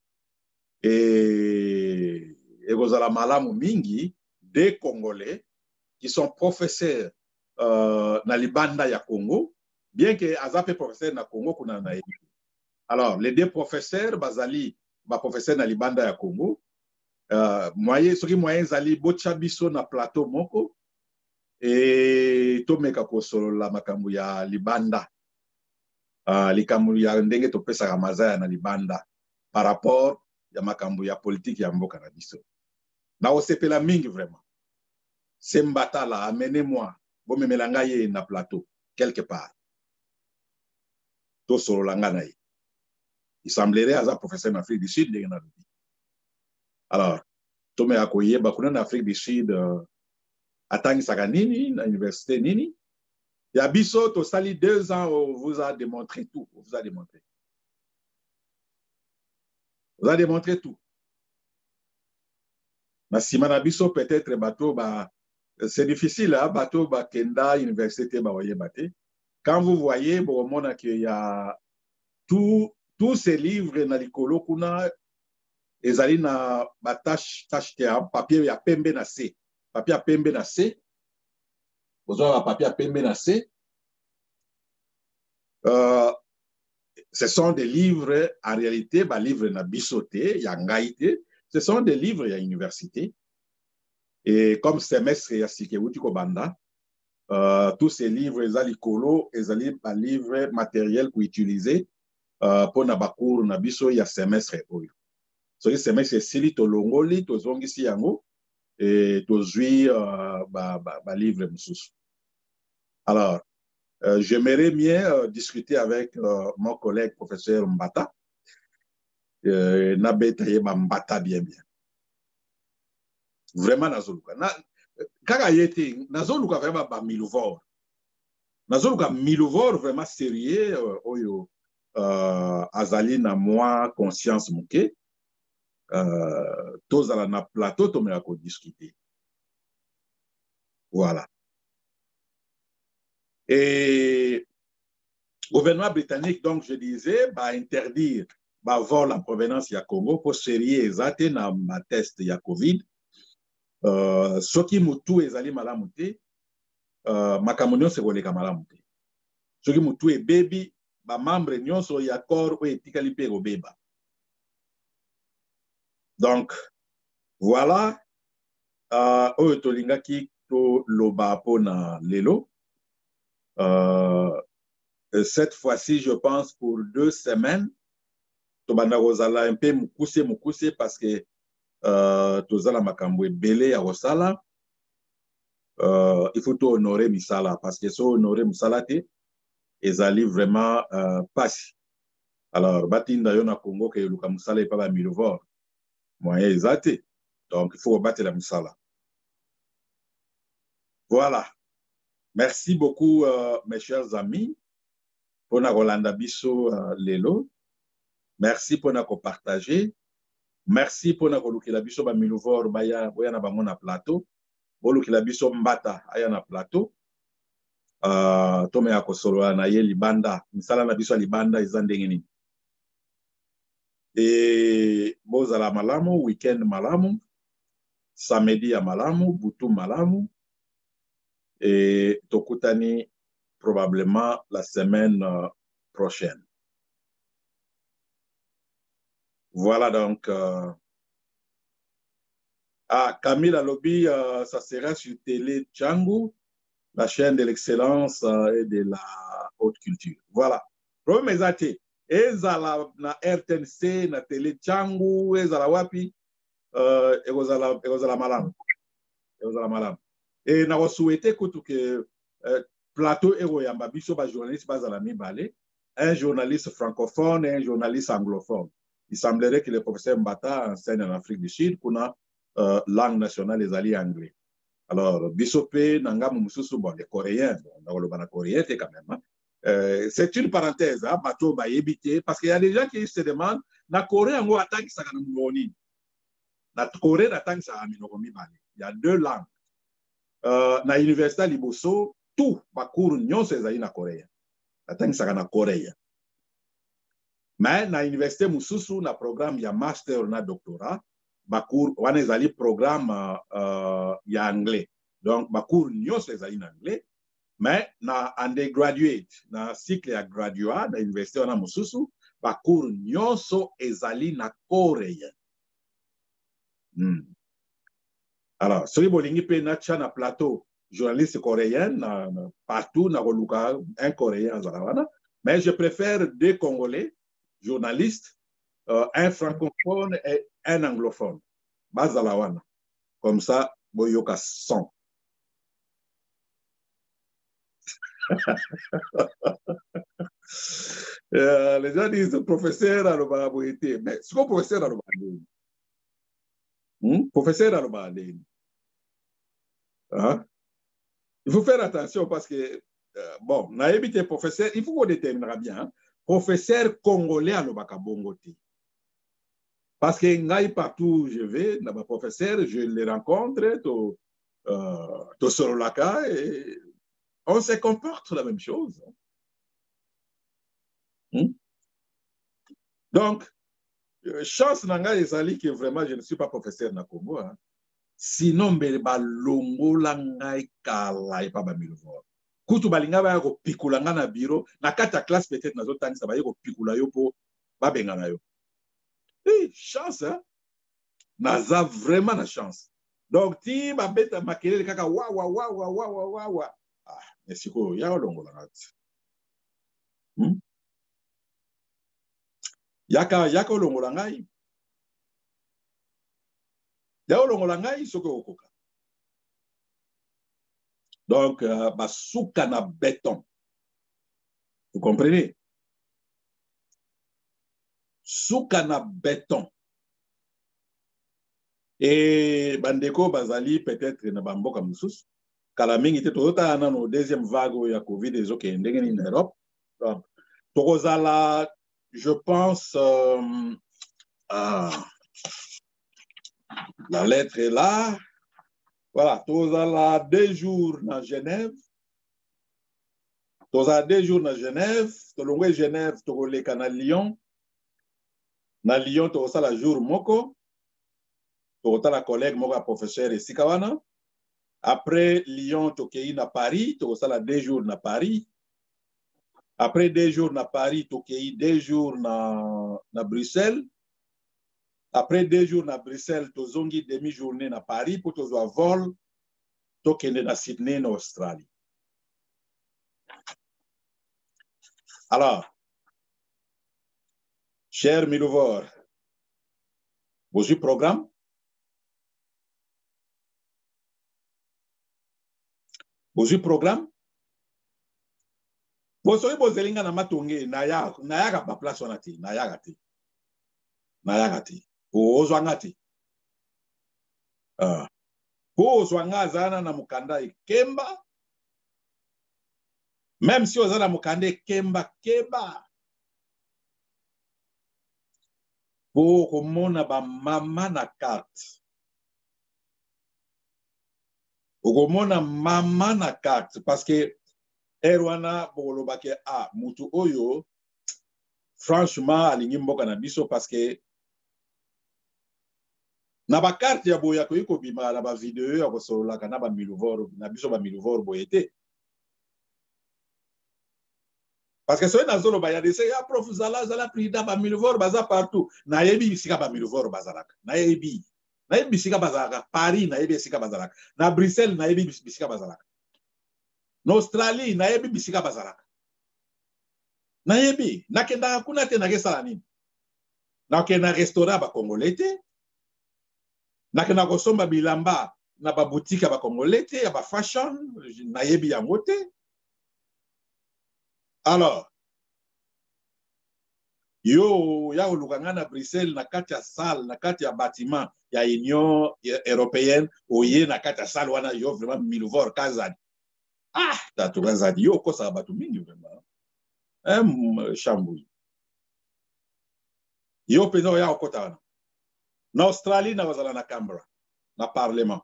et kozala malamu mingi des Congolais qui sont professeurs na libanda ya Congo, bien que azape professeur na Congo kuna na ebi. Alors, les deux professeurs bazali ba professeur na libanda ya Congo, soki moyen zali bocha biso na plateau moko et tomeka ko solola makambo ya libanda. Likambo ya ndenge topesaka mazaya na libanda par rapport ya makambo ya politique ya mboka na biso. Na osepela mingi vraiment. Sembata là, amenez-moi. Bon memela ye na plateau quelque part. To solo langa na ye. Il semblerait à professeur en Afrique du Sud ndenge na lobi. Alors, to me akoye bakuna na Afrique du Sud atangi saka nini na université nini. Ya biso to sali 2 ans on vous a démontré tout, on vous a démontré. Vous a démontré tout. Na simana biso peut-être bateau ba c'est difficile hein bateau ba kenda université ba voyer baté. Quand vous voyez bon on a qu'il y a tous ces livres na likolo kuna ezali na ba tâche ya papier ya pembe na C. Papier ya pembe na C. Besoin papier ya pembe na C. Ce sont des livres en réalité ba livre na bisoté ya ngaité. Ce sont des livres à l'université. Et comme semestre ya Sikewuti Kobanda, tous ces livres, ils ont les livres matériels pour utiliser pour na cours na biso ya semestre. So ce semestre sili to longoli to zongi si yango et to zui ba livre mususu. Alors, j'aimerais bien discuter avec mon collègue professeur Mbata. Nabeta yeba Mbata bien. Vraiment nazoluka kaka yete nazoluka vraiment ba miluvor nazoluka miluvor vraiment sérieux oyo azali na moi conscience muke tozala na plateau tomeka ko discuter voilà et gouvernement britannique donc je disais ba interdire ba vol en provenance ya Congo pour sérieux ezate na ma test ya Covid. Soki mutu ezali malamu te makambo nyonso ekoleka malamu te soki mutu ebebi bamembre nyonso ya corps oyo etikali mpe ekobeba. Donc voilà oyo tolingaki toloba mpona lelo. Cette fois-ci je pense pour 2 semaines tobanda kozala un peu mukuse parce que tozala makambo ebele ya kosala. Il faut tout honorer misala parce que so honorer misala te ezali vraiment passe. Alors batinda yo na Congo ke luka misala e pa ba miluvor moyen ezate donc il faut battre la misala. Voilà, merci beaucoup mes chers amis pour na Rolanda biso lelo. Merci pour na ko partager. Merci pour na ko lukila biso ba miluvor baya boya na bango na plateau. Bolukila biso Mbata aya na plateau. Tome ya kosolola na ye libanda misala na biso libanda eza ndenge nini. Et bozala malamu weekend malamu samedi ya malamu butu malamu et tokutani probablement la semaine prochaine. Voilà donc Camille Alobi ça sera sur Télé Django, la chaîne de l'excellence et de la haute culture. Voilà. problème ezate ezala na RTNC na télé changu ezala wapi ekozala malamu et na souhaité kutu que plateau eroyamba biso ba journaliste bazala mibale, un journaliste francophone et un journaliste anglophone. Il semblerait que le professeur Mbata enseigne en Afrique du Sud pour la langue nationale des alliés anglais. Alors, Bissopé, Nangamu Mususu, bon, les Coréens, on a coréen quand même. C'est une parenthèse, hein, parce qu'il y a des gens qui se demandent, na Corée, on attend que ça gagne na Corée, attend que ça gagne. Il y a deux langues. Na l'université Liboso, tout, bakuru nyon se zayi na Coréen. Attend que ça gagne Coréen. Mais na l'université Mususu, na programme ya master na doctorat, bakour wana ezali programme ya anglais. Donc bakour nyonso ezali na anglais, mais na undergraduate na cycle ya graduate na université wana mosusu bakour nyonso ezali na coréen. Alors soki bolingi pe na tia na plateau journaliste coréen na partout na koluka un coréen azala wana, mais je préfère deux congolais journalistes, un francophone et un anglophone. Bazalawana. Comme ça, boyoka son. Les gens disent professeur à l'obaraboité. Mais c'est quoi professeur à l'obaraboité? Professeur à l'obaraboité. Il faut faire attention parce que, bon, on a évité professeur, il faut qu'on déterminera bien. Hein? Professeur congolais à l'obakabongoté. Parce que ngai partout où je vais, là, professeur, je les rencontre, to Sorolaka, et on se comporte la même chose. Donc, chance nanga ezali que vraiment je ne suis pas professeur na Congo. Hein. Sinon, ba longola ngai kala et pas ba milvor. Kutu balinga ba ko pikula nga na bureau, na kata classe peut-être na zo tangisa ba yo ko pikula yo po ba benga na yo. Eh, chance, hein? Naza vraiment la chance. Donc, ti ba beta makelele kaka wa. Ah, mais siko ya longola ngati. Yaka longola ngai. Ya longola ngai soko okoka. Donc, basuka na béton. Vous comprenez? Suka na béton. Et bandeko bazali peut-être na bamboka mususu. Kala mingi te tozota na no deuxième vague ya Covid ezoke ndenge en Europe. Donc, tokozala, je pense, la lettre est là. Voilà, tozala 2 jours na Genève. Tozala 2 jours na Genève. Tolongwe Genève, tozoleka na Lyon. Na Lyon, tozala jour moko. Tozala collègue moko professeur esika wana. Après Lyon, tokei na Paris. Tozala 2 jours na Paris. Après 2 jours na Paris, tokei 2 jours na Bruxelles. Après 2 jours na Bruxelles, tozongi demi-journée na Paris pour tozwa vol, tokende na Sydney, en Australie. Alors, cher Milouvor, vous avez programme? Vous avez programme? Vous savez, vous avez na matonge, nayaga pa place onati, nayagati. Nayagati. Ozwangati. Ozwanga zana na mukanda ikemba. Même si ozana mukanda ikemba keba. Pour mona ba mama na carte. Pour mona mama na carte parce que erwana bolobake mutu oyo franchement alingi mboka na biso parce que na ba carte ya boya ko iko bima na ba video ya ko solola kana ba miluvoro na biso ba miluvoro boyete parce que so na zolo ba ya de ya prof zala prida ba miluvoro baza partout na yebi bisika ba miluvoro bazalaka na yebi bisika bazalaka Paris na yebi bisika bazalaka na Bruxelles na yebi bisika bazalaka na Australie na yebi bisika bazalaka nayebi nakenda kuna te nakesala nini nakenda restaurant ba congolais te nakenda kosomba bilamba na ba boutique ba congolais te ya ba fashion nayebi yango te. Alors yo ya olukanga na Bruxelles na kati ya salle na kati ya bâtiment ya Union européenne oye na kati ya salle wana yo vraiment milvor kazadi tatu kazadi yo kosa batu mingi vraiment chambouille yo penza ya okota wana na Australie na wazala na Canberra na parlement.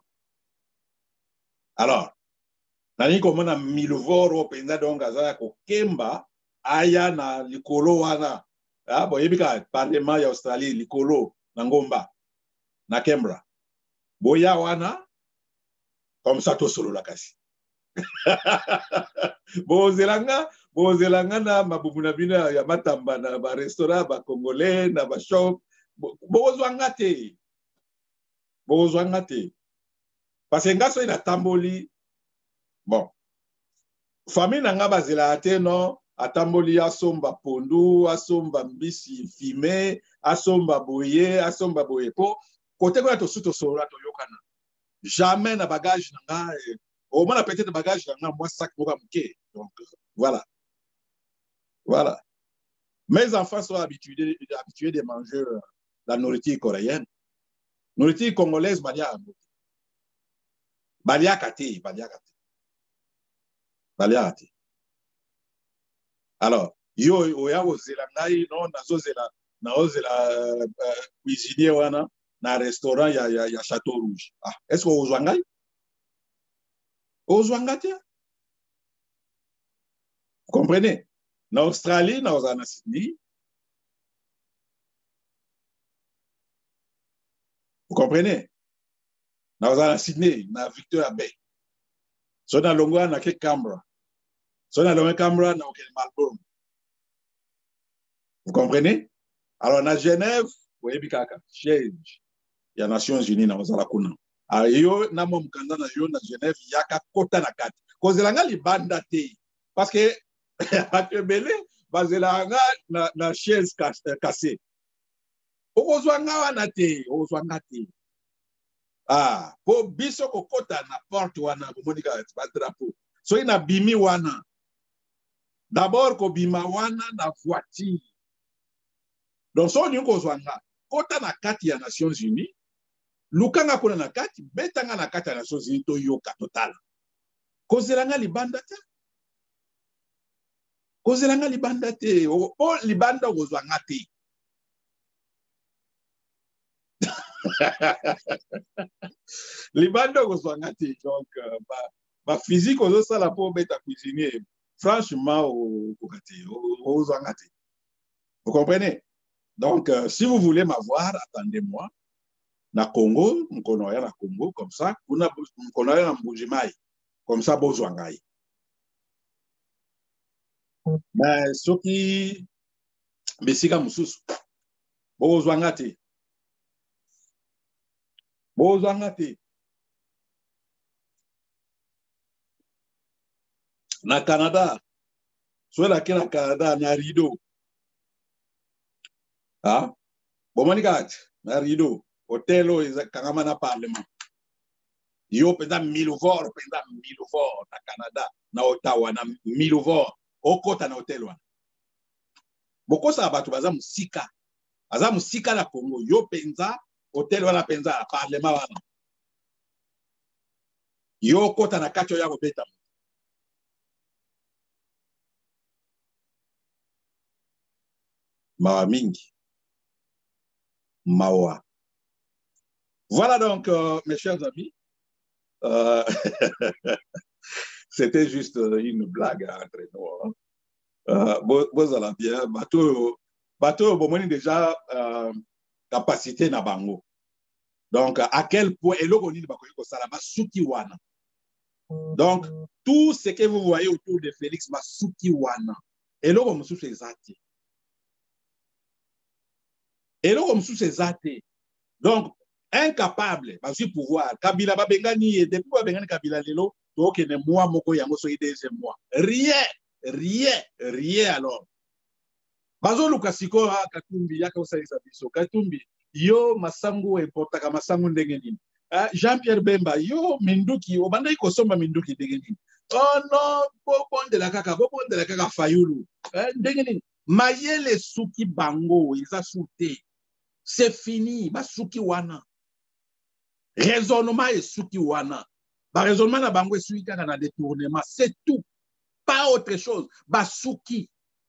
Alors nani komona milvor o penza donc azala ko kemba aya na likolo wana boyebika parlement ya Australie likolo na ngomba na Canberra boya wana comme ça to solo la kasi bozelanga na mabubu na bino ya matamba na ba restaurant ba congolais na ba shop bozwanga te parce que ngaso ina tamboli bon famille nanga bazela te non atamboli asomba pondu asomba mbisi fime asomba boye po côté ko to suto solo to yokana jamais na bagage nanga au moins peut-être bagage nanga moi sac pour amke donc voilà mes enfants sont habitués de manger la nourriture coréenne nourriture congolaise balia kate alors yo oya ozela ngai non nazozela cuisinier wana na restaurant ya Château Rouge est-ce que ozwa ngai ozwanga te vous comprenez na Australie na ozana Sydney vous comprenez na ozana Sydney na Victoria Bay so na longwa na ke Canberra so na longwa Canberra na ke Melbourne vous comprenez alors na Genève oyebi kaka siège ya Nations Unies na ozala kuna yo na mo mkanda na yo na Genève yaka kota na kati kozelanga libanda te parce que akebele bazelanga na chaise cassée okozwanga wana te po biso kokota na porte wana bomonika ba drapeau so ina bimi wana d'abord ko bima wana na voiture donc so ni kozwanga kota na kati ya Nations Unies lukanga kuna na kati betanga na kati ya Nations Unies to yoka total kozelanga libanda te o libanda kozwanga te libanda kozwanga te donc ba physique ozosala po beta cuisinier franchement ozwanga te vous comprenez donc si vous voulez m'avoir attendez-moi na Congo mkono ya na Congo comme ça kuna mkono ya na Mbujimai comme ça bozwangai mais soki besika mususu bozwanga te na Canada so la ke na Canada na rideau bomonika na rideau hotel kangama na parlement yo penda milvor na Canada na Ottawa na milvor okota na hotel wana bokosa batu baza musika na Congo yo penza hotel wana penza parlement wana yo kota na kacho ya kobeta mawa mingi mawa. Voilà donc mes chers amis c'était juste une blague entre nous vous allez bien bateau bomoni déjà capacité na bango donc à quel point eloko nini bakoki kosala basuki wana donc tout ce que vous voyez autour de Félix basuki wana eloko mosusu ezate donc incapable bazui pouvoir Kabila babengani depuis babengani Kabila lelo to kene mois moko yango so deuxième mois rien alors Bazo Lukasiko Katumbi yaka usalisa biso. Katumbi yo masangu portaka masangu ndenge nini. Jean-Pierre Bemba yo minduki obanda ikosomba minduki ndenge nini. Oh non, bonde la kaka Fayulu. Ndenge nini. Mayele suki bango isa sute. C'est fini, ba suki wana. Raisonnement est suki wana. Ba raisonnement na bango est suki kaka na détournement, c'est tout. Pas autre chose. Ba suki.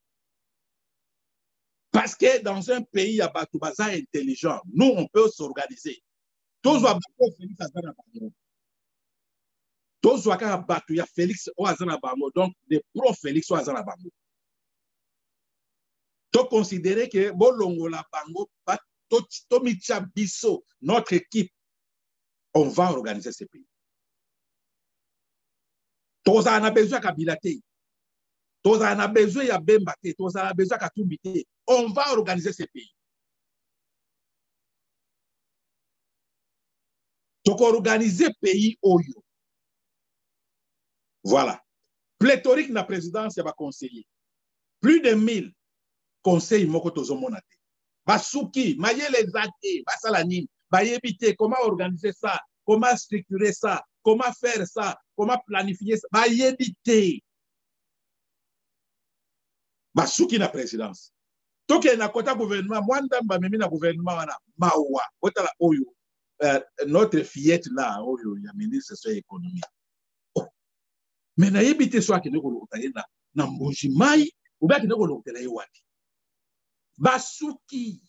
Parce que dans un pays, il y a des gens intelligents. Nous, on peut s'organiser. Tous les Félix Azana Bango. Tous les Félix Azana Bango. Donc, des pro-Félix Azana Bango. Tu considérer que Bolongo la Bango, Tomicha Bisso, notre équipe, on va organiser ce pays. Tous en a besoin de Kabilate. Tous en a besoin de Bembate. Tous en a besoin de Katumbite. On va organiser ce pays. Donc, organiser le pays Oyo. Voilà. Pléthorique na présidence, il y a conseiller. Plus de 1000 conseils Mokotozo Monate. Basuki, Mayele Zate, Basalanine, Bayebite, comment organiser ça, comment structurer ça, comment faire ça, comment planifier ça. Bayebite. Basuki na présidence. Donc, il y a un gouvernement, moi, je suis gouvernement, Mawa, Oyo. Notre fillette là, Oyo, il y a ministre de l'économie. Oh. Mais na yebite soit que nous na mbojimai, ou bien que nous avons wati. Basuki.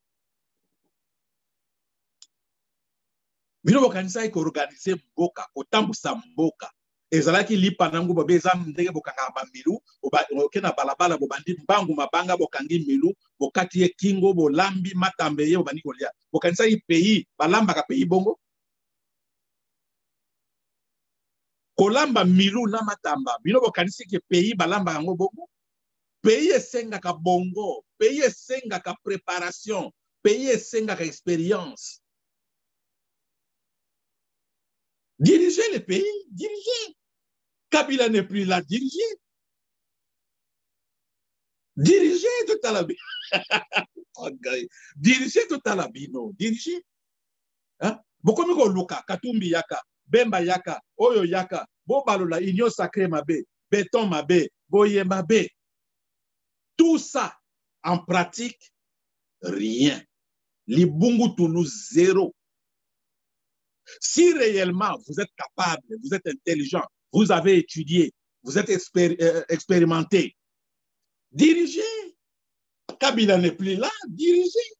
Bino bokanisa iko organiser mboka, kotambusa mboka. Ezalaki lipa nangu bobeza ndenge bokanga bamilu, okena balabala bobandi mbangu mabanga bokangi milu, bokati ye kingo bolambi matambe ye bobandi kolia. Bokanisa i pays, balamba ka pays bongo. Kolamba milu na matamba, bino bokanisi ke pays balamba yango bongo. Pays esenga ka bongo, pays esenga ka préparation, pays esenga ka expérience. Diriger le pays, diriger. Kabila n'est plus là, diriger. Diriger tout à la bino. Diriger tout à la bino. Diriger. Hein? Bokomiko Luka, Katumbi Yaka, Bemba Yaka, Oyo Yaka, Bobalola, Union Sacrée Mabe, Béton Mabe, Boye Mabe. Tout ça, en pratique, rien. Libungu Toulouse, zéro. Si réellement vous êtes capable, vous êtes intelligent, vous avez étudié, vous êtes expérimenté, dirigez. Kabila n'est plus là, dirigez.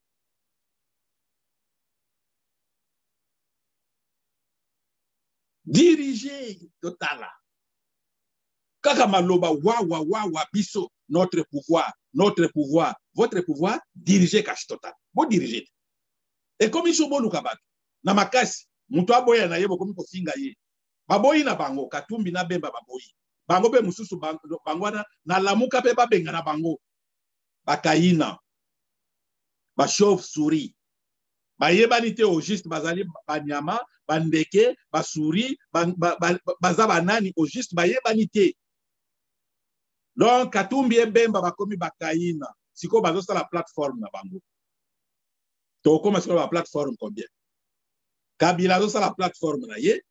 Dirigez total. Kakamaloba, wa, biso, notre pouvoir, votre pouvoir, dirigez cache total. Vous dirigez. Et comme ils sont bons, nous kabak. Na makasi, mutu aboya na yebo komi kofinga ye. Baboyi na bango, Katumbi na Bemba baboyi. Bango be mususu bangwana na lamuka pe babenga na bango. Bakaina. Ba chauve-souris. Bayebani te au juste bazali banyama, bandeke, basuri, bazaba nani au juste bayebani te. Donc Katumbi e Bemba bakomi bakaina. Siko bazosa la plateforme na bango. To comment est-ce que la plateforme combien? Kabila a la plateforme na ye.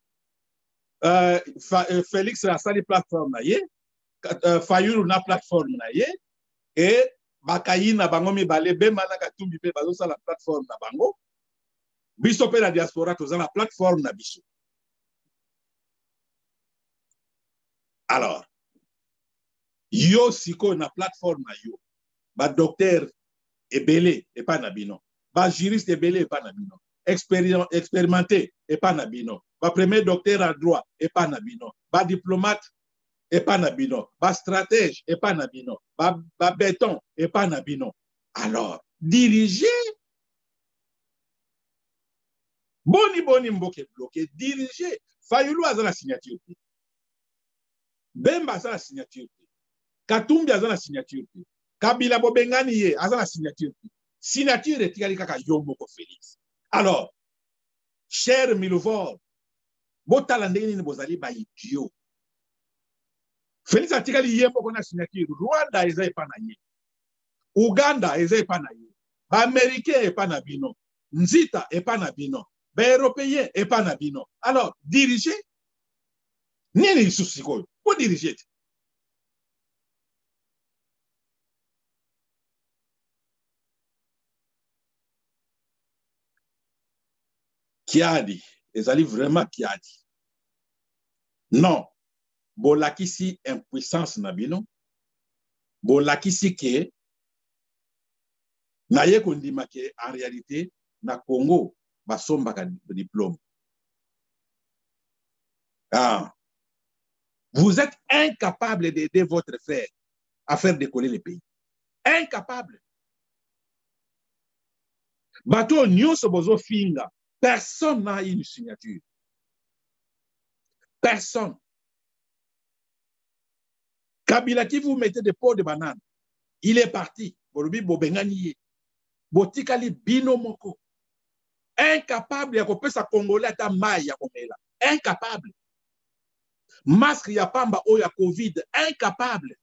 Félix a la plateforme na ye. Fayulu na plateforme na ye. Et Bakaina bango mi bale Bemba na Katumbi pe bazo la plateforme na bango. Biso pe la diaspora toza la plateforme na biso. Alors, yo siko na plateforme na yo. Ba docteur ebele et pas na bino. Ba juriste ebele et pas na bino. Expérimenté et pas nabino. Ba premier docteur en droit et pas nabino. Ba diplomate et pas nabino. Ba stratège et pas nabino. Ba béton et pas nabino. Alors, diriger. Boni mboke bloqué. Diriger. Fayulu a la signature. Bemba a la signature. Katumbi a la signature. Kabila Bobengani ye a la signature. Signature est tigari kaka Yomboko Félix. Alors, cher Milovor, botalandeni bozali ba idiot. Félix Antigali yembo kona signature. Rwanda eza epana ye. Uganda eza epa na ye. Ba américain epa na bino. Nzita epa na bino. Ba européen epa na bino. Alors, diriger nini lisusu sikoyo? Ko diriger. Kiadi, ezali vraiment kiadi. Non, bolakisi impuissance na bino. Bolakisi ke na ye kondima ke en réalité na Congo basombaka diplôme. Ah. Vous êtes incapable d'aider votre frère à faire décoller le pays. Incapable. Bateau nyonso bozo finga. Personne n'a une signature. Personne. Kabila qui vous mettez des pots de banane, il est parti. Bolobi bobengani. Botikali bino moko. Incapable ya kopesa Congolais ata mai ya komela. Incapable. Masque ya pamba o ya Covid. Incapable.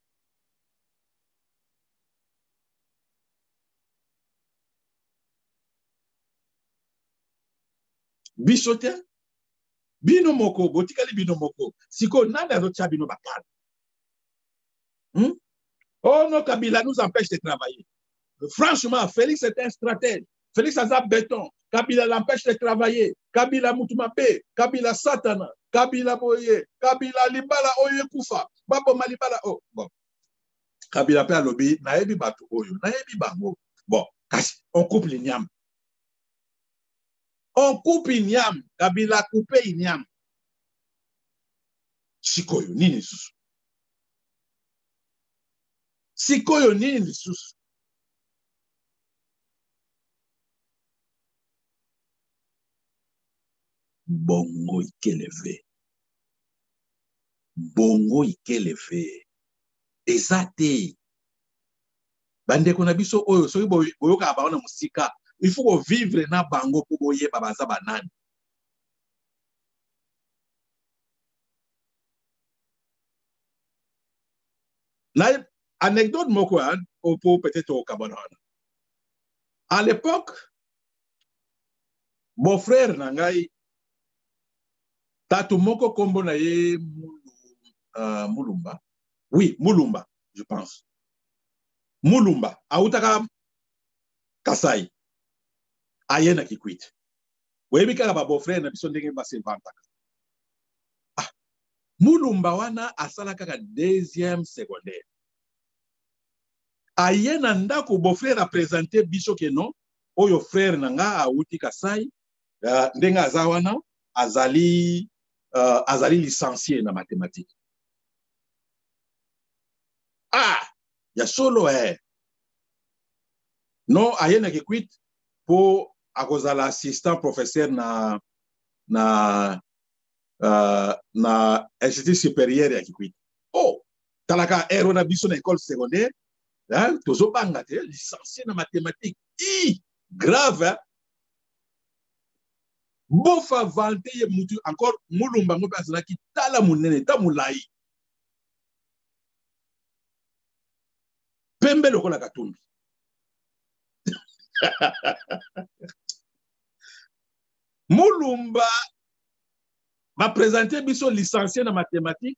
Bisote. Bino moko. Botikali bino moko. Siko nanda rocha bino bakal. Oh non, Kabila nous empêche de travailler. Franchement, Félix est un stratège. Félix a béton. Kabila l'empêche de travailler. Kabila Mutumape. Kabila Satana. Kabila Boye. Kabila Libala Oye Kufa. Babo Malibala. Oh, bon. Kabila Père Lobby. Naebi Batu Oyo. Naebi Bango. Bon, on coupe l'igname. On coupe l'igname. Kabila coupe l'igname. Sikoyo, nini susu. Sikoyo, nini susu. Bongo ikelevé. Bongo ikelevé. Ezate. Bande kona biso oyo soki boyoka baona musika. Il faut vivre na bango pour boye babaza banani. Na anecdote moko pour peut-être au Cameroun. À l'époque, mon frère nangai tatu moko kombo na ye Mulumba. Oui, Mulumba, je pense. Mulumba, autaka Kasai. Ayena Kikwit. Webi kaka ba beau-frère na biso ndenge ba Sylvantaka. Ah, Mulumba wana asala kaka deuxième secondaire. Ayena ndako beau-frère a présenté biso ke non, oyo frère nanga auti Kasai, ndenge azawana azali licencié na mathématiques. Ah, ya solo non ayena Kikwit pour akozala assistant professeur na institut supérieur ya Kikwit. Oh, talaka ero na biso na école secondaire, tozo banga te licencié na mathématiques. Grave, hein? Bofa vante ye mutu encore Mulumba ngo pasala ki tala munene ta mulai. Pembe lokola katumbi. Mulumba m'a présenté biso licencié na mathématiques.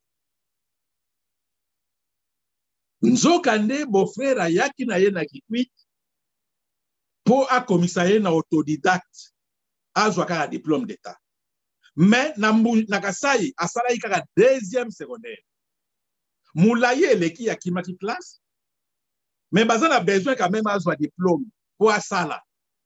Nzokande beau-frère ayaki na ye na Kikwit pour a commissaire na autodidacte azwa kaka diplôme d'état. Mais na Kasai asala kaka deuxième secondaire. Moulaye eleki ya kimaki classe. Mais baza na besoin quand même azwa diplôme pour asala.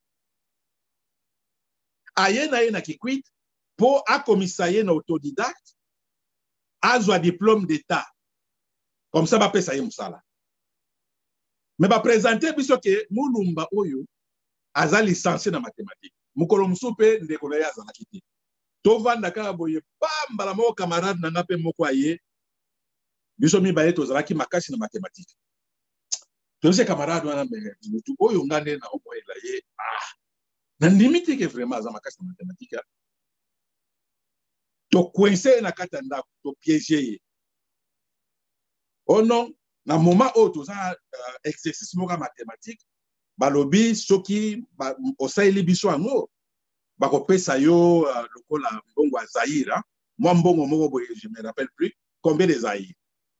Aye na ye na Kikwit pour a commissaire na autodidacte azwa diplôme d'état. Comme ça, va payer musala. Mais va présenter biso que Mulumba oyo aza licencié dans mathématiques. Mukolo musupe ndeko ya za nakiti. Tovanda ka boye pamba la mo camarade na ngape moko aye. Biso mi baye tozalaki makasi na mathématiques. Tose camarade wana me mutu oyo ngane na omoela ye. Ah. Na limite que vraiment za makasi na mathématiques. To coincé na katanda to piéger. Oh non, na moment où tu as exercice mathématique balobi soki osaili biso ango bakopesa yo lokola mbongo ya Zaïre moi mbongo moko boye je me rappelle plus combien de Zaïre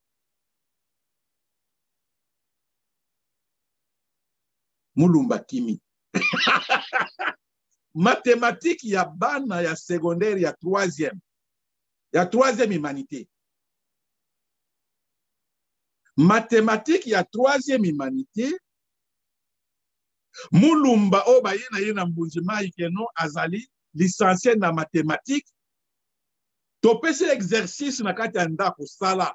mulumba kimi mathématique ya bana ya secondaire ya troisième humanité mathématique ya troisième humanité mulumba o baye na ye na mbunjima ikeno azali licencié na mathématique topesi exercice na kati ya ndako sala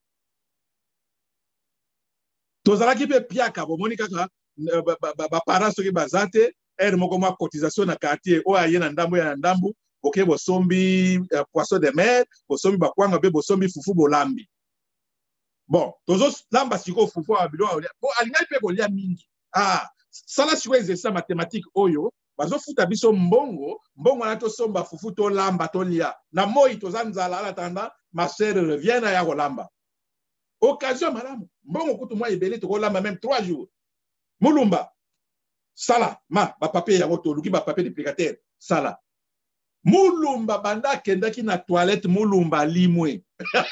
tozalaki mpe piaka bomoni kaka baparent soki baza te ere moko mwa cotisation na quartier oyo aye na ndambo ya na ndambu boke bosombi poisson de mer bosombi bakwanga mpe bosombi fufu bolambi bon tozolamba sikoyo fufu ya bilo bo alingai mpe kolia mingi sala sikoyo exercice ya mathématique oyo bazofuta biso mbongo wana tosomba fufu tolamba tolia na moi toza nzala alatanda ma sœur revient na ya kolamba occasion malamu mbongo kutu mwa ebele tokolamba même 3 jours mulumba sala bapapier yango toluki bapapier duplicateur sala mulumba banda akendaki na toilette mulumba limwe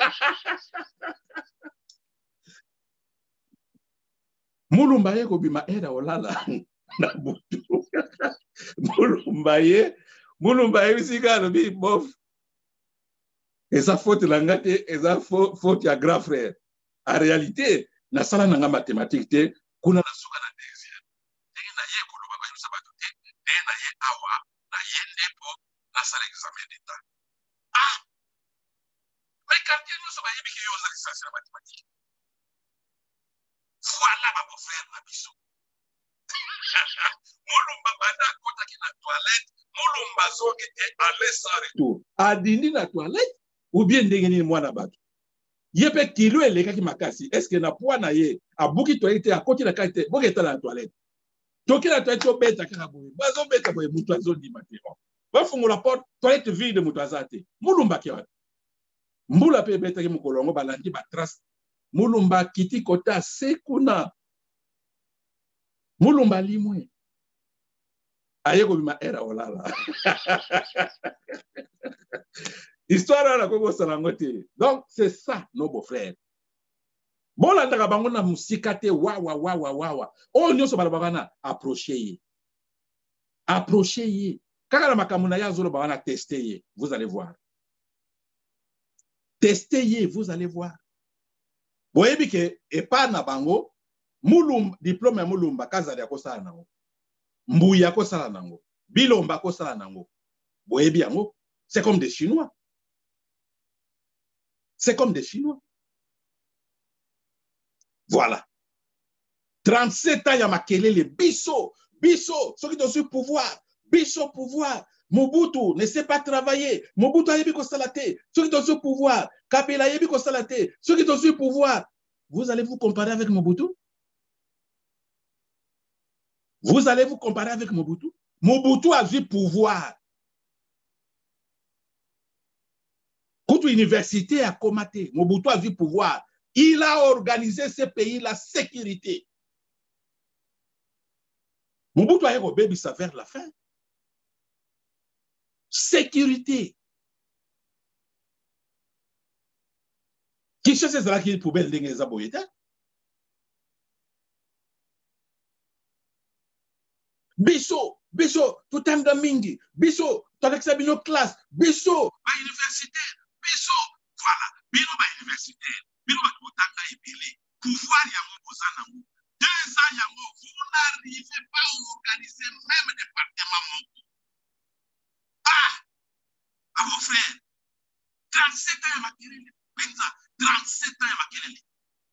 mulumba ye kobima era olala na butu mulumba ye bisika alobi bof eza faute na nga te eza faute ya grand frère en réalité nasala nanga mathématique te kuna nasuka na désir ndenge na ye koloba bayosa bato te ndenge na ye awa na ye nde mpo nasala examen d'état mais quartier nyonso bayebiki yo oza lisansi na mathématique voilà babofrère na biso mulumba banda akotaki na toilette mulumba azoki te aller sans retour adindi na toilette ou bien ndenge nini mwana bato ye mpe kilo elekaki makasi eske na poids na ye abuki toilette te akoti na kati te boke etala na toilette toki na toilette tobeta kaka boye bazobeta boye moto azondima te bafungola porte toilette vide moto aza te mulumba ke wana mbula mpe ebetaki mokolo yango balandi batrace mulumba akiti kota se kuna mulumba limwe aye kobima era olala histoire wana kokosala yango te donc c'est ça nos beaux-frères bolandaka bango na mosika te wawa oyo nyonso balobaka wana approche ye kaka na makambo na ye azoloba wana teste ye vous allez voir teste ye vous allez voir boyebi ke epa na bango diplôme ya mulumba kazali akosala nango mbuya akosala nango bilomba akosala nango boyebi yango c'est comme des chinois voilà 37 ans ya makelele biso soki tozwi pouvoir Mobutu ne sait pas travailler. Mobutu ayebi kosala te. Soki tozwi pouvoir. Kabila ayebi kosala te. Soki tozwi pouvoir. Vous allez vous comparer avec Mobutu? Vous allez vous comparer avec Mobutu? Mobutu a vu pouvoir. Quand l'université a combattu, Mobutu a vu pouvoir. Il a organisé ce pays la sécurité. Mobutu a eu ça vers la fin. Sécurité. Qui cherche ça qui poubelle ndenge za boyeta? Biso, tutanga mingi. Biso, toleksa bino classe. Biso, ba université. Biso, voilà. Bino ba université. Bino ba tutanga ibili. Pouvoir yango bozana ngo. 2 ans yango, vous n'arrivez pas à organiser même département. À vos frères. 37 ans ya makelele. 37 ans ya makelele.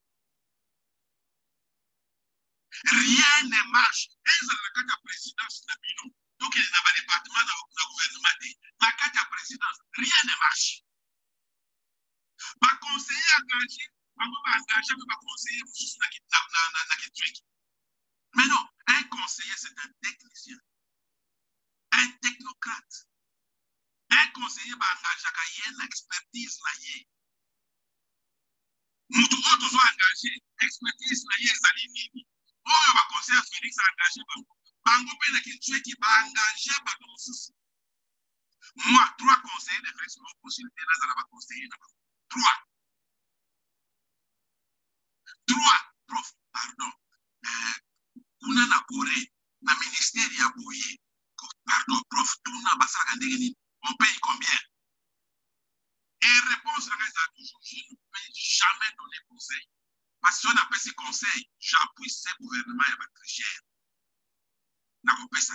Rien ne marche. Ils ont la présidence de Bino. Donc, il y a un département dans le gouvernement. La présidence, rien ne marche. Ma conseiller engagé, ma engagé, ma conseiller, mais non, un conseiller, c'est un technicien, un technocrate. Un conseiller, ma engagé, il y a une expertise là. Mutu oyo tozo engagé expertise na ye ezali nini oyo baconseiller Félix engagé bango mpe na kintsweki baengagé bato mosusu moi 3 conseillers de Félix consulté nazala baconseiller na bango 3 prof pardon kuna na Corée na ministère ya boye pardon prof tuna basalaka ndenge nini on paye combien et réponse na eza toujours je ne peux jamais donner conseil parce que on appelle ces conseils j'appuie ce gouvernement ya batrichère nakopesa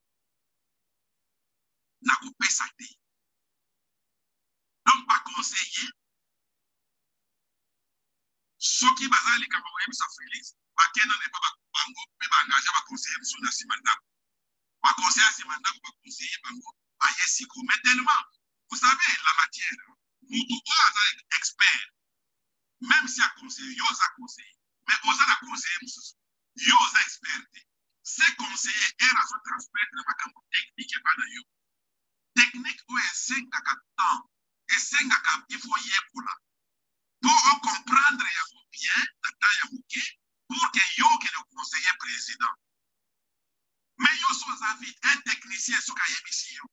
te donc baconseiller soki bazali likambo koyebisa Félix bakenda na epa bango mpe baengage baconseiller biso na nsima ndako baconseiller nsima ndako baconseiller bango baye siko mais tellement vous savez la matière mutu oyo aza expert même si aconseiller yo oza conseiller mais oza na conseiller mosusu yo oza expert te ce conseiller ere azotransmettre makambo technique epa na yo technique oyo esengaka temps esengaka il faut yekola pour comprendre yango bien na temps ya moke pour que yo ke le conseiller président mais yo so oza vite un technicien soki ayebisi yo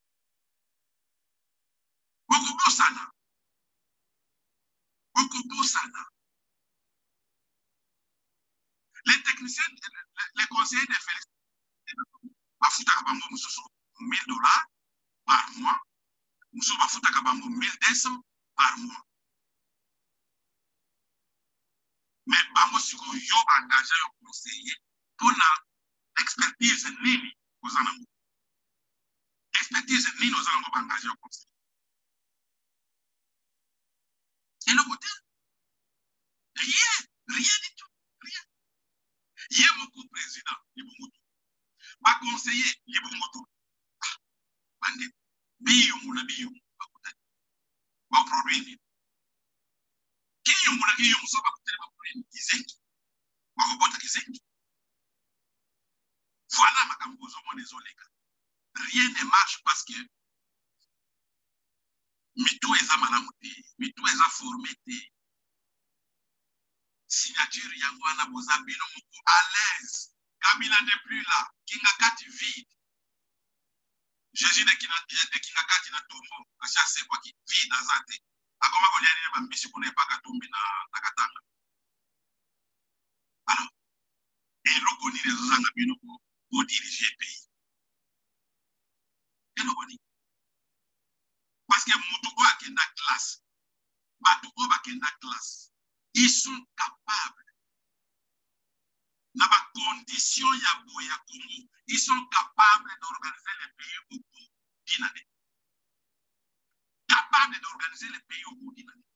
okobosana les techniciens les conseillers de Félix bafutaka bango mosusu $1000 par mois mosusu bafutaka bango 1200 par mois mais bango sikoyo yo baengage yo conseiller mpona expertise nini oza nango expertise nini oza nango baengage yo conseiller eloko te rien du tout rien ye moko président libongo tu baconseiller libongo tu bande biyungu na biyungu bakutani baproduire nini kiyungu na kiyungu so bakutani baproduire kizengi bakobota kizengi voilà makambo ozomona ezoleka rien ne marche parce que mitu eza malamu te mitu eza formé te signature yango wana boza bino moko à l'aise Kabila n'est plus là kingakati vide Jésus de kingakati na tombo kasi asekwaki vide aza te akoma kolia nini bambisi kuna epaka tumbi na katanga alors eloko nini ezozanga bino kodirige pays eloko nini parce que mutu oyo akenda classe bato oyo bakenda classe ils sont capables na bacondition ya boye ya Congo ils sont capables d'organiser le pays au bout d'une année capable d'organiser le pays au bout d'une année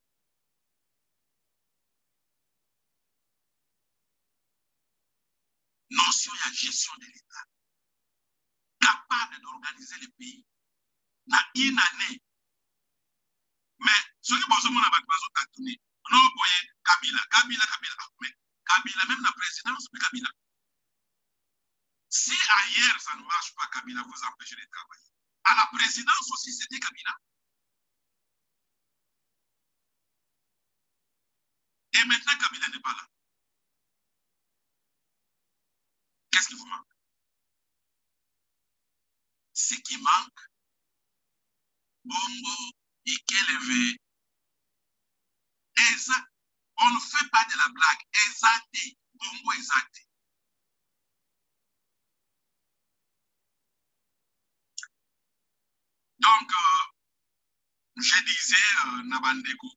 notion ya gestion de l'État capable d'organiser le pays na une année mais soki bozomona bato bazotatuni no boye Kabila mais Kabila même la présidence mais Kabila si ailleurs ça ne marche pas Kabila vous empêche de travailler à la présidence aussi c'était Kabila et maintenant Kabila n'est pas là qu'est-ce qui vous manque ce qui manque bongo Ikelevé Eza, on ne fait pas de la blague. Ezate, bongo ezate. Donc, je disais, Nabandeko,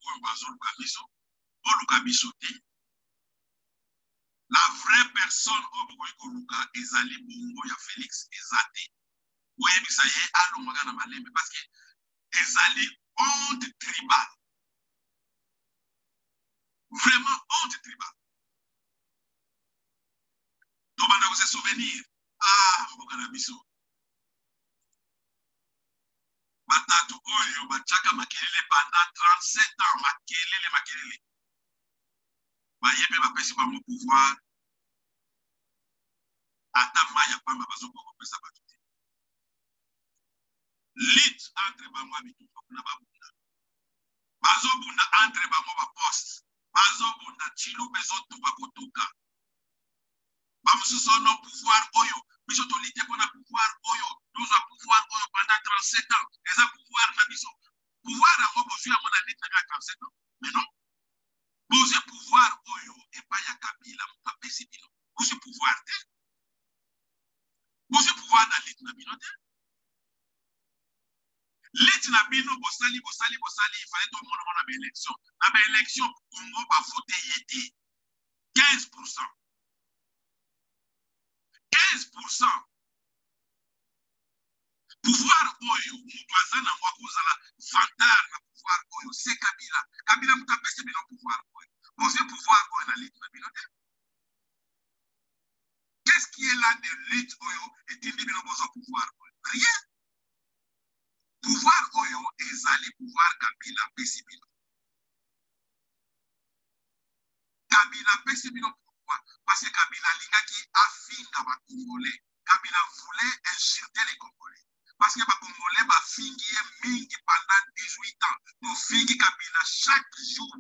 la vraie personne, Ezali bongo ya Félix Ezate. Oui, mais ça y est, allons magana malembe parce que Ezali honte tribale. Vraiment honte tribale. Donc, on a vous souvenir. Ah, Mokanabiso. Batatu oyo bachaka makelele pendant 37 ans makelele bayebe bapesi bango pouvoir ata maya pamba bazoko kopesa bato te lit entre bango ya mituka kuna babunda bazobunda entre bango baposte bazobunda chilu bezotuka kotuka bamususu no pouvoir oyo biso tolite mpona pouvoir oyo tozwa pouvoir oyo pendant 37 ans eza pouvoir na biso pouvoir yango bozwi yango na lite na 37 ans mais non bozwi pouvoir oyo epai ya Kabila moto apesi bino bozwi pouvoir te bozwi pouvoir na lite na bino te lite na bino bosali ifale tomona ngo na baélection Congo bavote ye te 15%. 15%. Pouvoir oyo moto aza nango akozala vantar na pouvoir oyo se Kabila moto apesi bino pouvoir oyo bozwi pouvoir oyo na lite na bino te. Qu'est-ce qui est là de lutte oyo etindi bino bozwa pouvoir oyo? Rien. Pouvoir oyo ezali pouvoir Kabila apesi bino. Kabila apesi bino pourquoi? Parce que Kabila alingaki afinga ba Congolais. Kabila voulait insulter les Congolais. Parce que les Congolais bafingi mingi pendant 18 ans. Nous fingi Kabila chaque jour.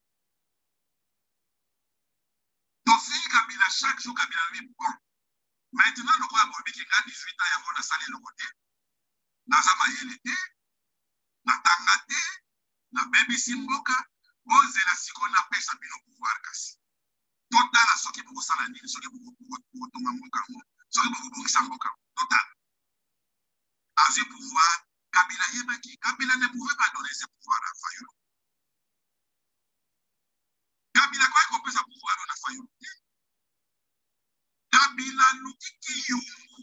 Nous fingi Kabila chaque jour. Kabila dit bon. Maintenant, nous avons 18 ans, il y a un salé le côté. Nous avons été, nous avons été, nous avons baby simboka, nous avons pesa bino pouvoir kasi. Total à ce qui vous salani, ce qui vous tombe ce qui vous samboka. Total. À ce pouvoir, Kabila ne pouvait pas donner ce pouvoir à Fayulu. Kabila quoi qu'on peut ce pouvoir à Fayulu. Kabila nous dit yungu.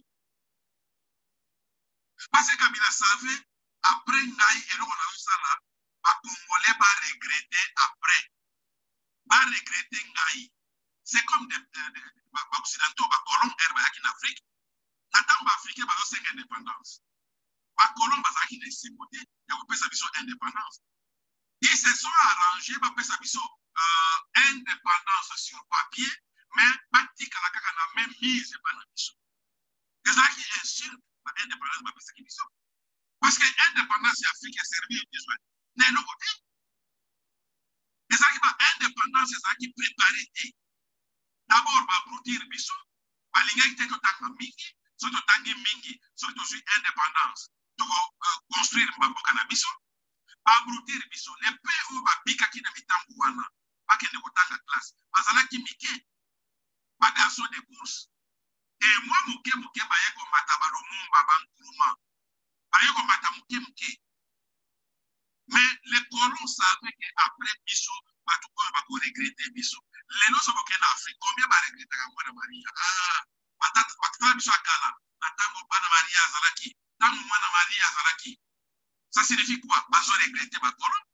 Parce que Kabila savait, après Ngaï et l'on a là, les Congolais va regretter après. Va regretter Ngaï. C'est comme des Occidentaux, les colons en Afrique. Nathan Africain va avoir une indépendance. Les colons va avoir une sécurité, et on peut s'aviser indépendance. Ils se sont arrangés, on peut s'aviser indépendance sur papier, mais pratique à la même mise par la mission. Les gens qui insultent l'indépendance, on peut s'aviser. Parce que l'indépendance africaine est servie aux besoins. Mais non, les gens qui ont indépendance, c'est ça qui préparent. D'abord, va produire biso, va l'ingaïté de tanga mingi, surtout tangi mingi, surtout sur indépendance, pour construire mbaboka na biso, va produire biso, les pays où va bika qui n'a mitambu wana, va kende kotanga classe, va zala ki mike, va garçon de course. Et moi, mouke, va yeko matabalo mumba, bankuruma, va yeko matamuke. Mais les colons savaient qu'après biso, va tout va regretter biso. Les noms sont en Afrique. Combien va regretter à Mwana Maria? Ah, patata biso akala. Natango Mwana Maria Zalaki. Tango Mwana Maria Zalaki. Ça signifie quoi? Bazo regretter ma colon.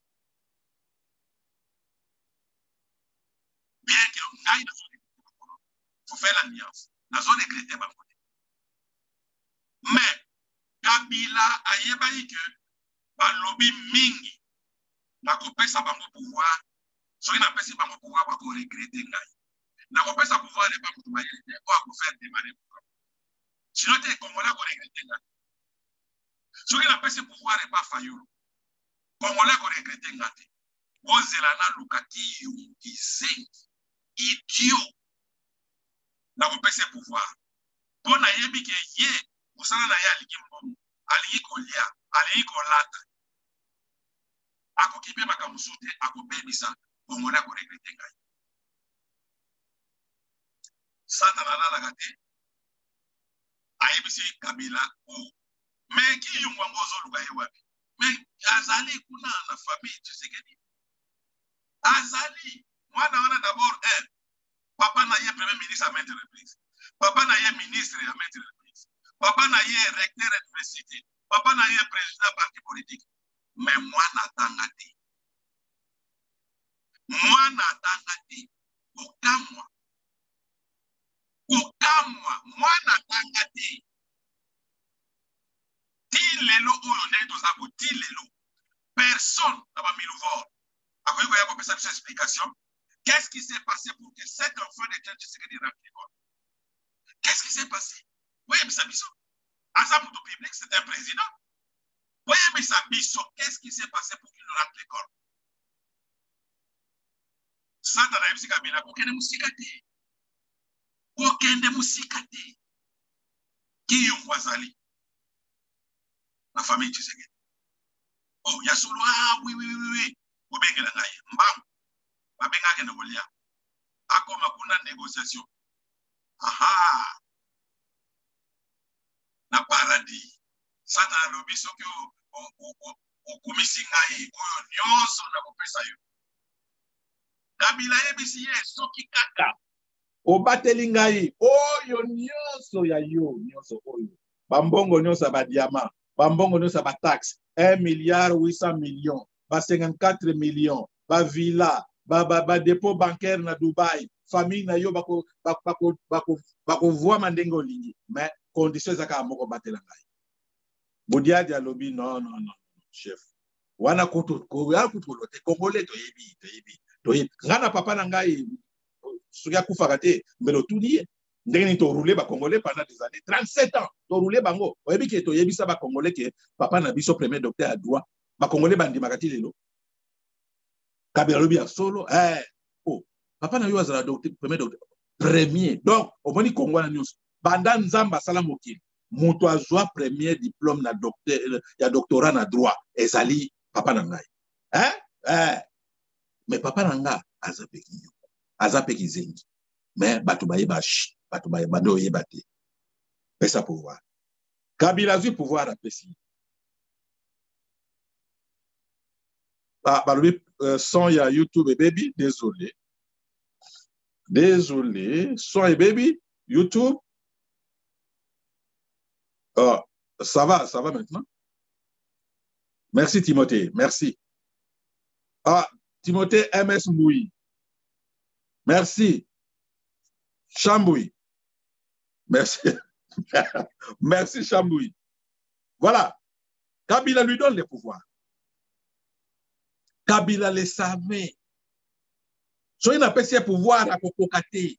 Bien que on aille dans son regretter ma colon. Faut faire l'alliance. Dans son regretter ma colon. Mais Kabila a yébaï que par lobby mingi. La compétence va me pouvoir. Soki na pesi bango pouvoir ba ko regretter ngai. Na ko pesa pouvoir le ba ko mayele ko ko faire démarrer. Sinon te Congolais ko regretter ngai. Soki na pesi pouvoir e ba Fayulu. Congolais ko regretter ngai. Ozela na lukaki yungi sengi. Idiot. Na ko pesa pouvoir. Pona yebi ke ye musala na ya liki mbom. Ali ko lia, ali ko lata. Ako kipe makamusute, ako bebisa. Congolais ko regretter ngai. Santa na la gate. Aibisi Kabila ou. Mais qui y a un mais Azali kuna la famille, tu sais que dit. Azali, moi d'abord, papa n'a pas premier ministre à maintes reprises. Papa n'a pas ministre à maintes reprises. Papa n'a pas recteur d'université. Papa n'a pas président de parti politique. Mais moi n'attends dit. Moi n'attends dit. Aucun moi. Moi n'attends dit. Tilelo oyo dans sa boutique tilelo. Personne n'a pas mis le vote. Après, il y a cette explication. Qu'est-ce qui s'est passé pour que cet enfant de Tchatch se rentre l'école? Qu'est-ce qui s'est passé? Oui, mais ça biso. Ensemble du public, c'est un président. Oui, mais ça biso. Qu'est-ce qui s'est passé pour qu'il rentre l'école? Satan a yebisi Kabila kokende musika te. Kokende musika te. Ki yongo azali na famille Tshisekedi. Oh, ya solo oui. Obengela ngai. Mbam. Babenga ke ndolia. Akoma kuna négociation. Aha. Na paradis. Satan lobi soki okumisi ngai oyo nyonso na kopesa yo. Kabila yebisi ye soki kaka obateli ngai oyo nyonso ya yo nyonso oyo. Bambongo nyonso ba diamant, bambongo nyonso ba taxe, 1,8 milliard, ba 54 millions, ba villa, ba dépôt bancaire na Dubai, famille na yo bako voa mandenge olingi, mais condition zaka moko batela ngai. Bodia dialobi non, chef. Wana kutu te Congolais to yebi. Ngana papa na ngai suya kufaka te mbelo tunie. Ndenge to rouler ba Congolais pendant des années 37 ans. To rouler bango. Oyebi ke to yebi sa ba Congolais ke papa na biso premier docteur à droit. Ba Congolais bandi makati lelo. Kabila lobi solo papa na yo azala docteur premier docteur. Premier. Donc au moni Congo na news. Banda nzamba sala mokili. Moto azwa premier diplôme na docteur ya doctorat na droit ezali papa na ngai. Mais papa na nga azapeki zengi. Mais batu bayebashi, batu bayebado yebate. Pesa pouvoir. Kabila zui pouvoir apesi. Balobi son ya YouTube et baby, désolé. Son et baby, YouTube. Ça va maintenant. Merci Timothée, merci. Timothée MS Mboui. Merci. Chamboui. Merci. Merci Chamboui. Voilà. Kabila lui donne les pouvoirs. Kabila les savait. So il n'a pas ses pouvoirs à Kokokate.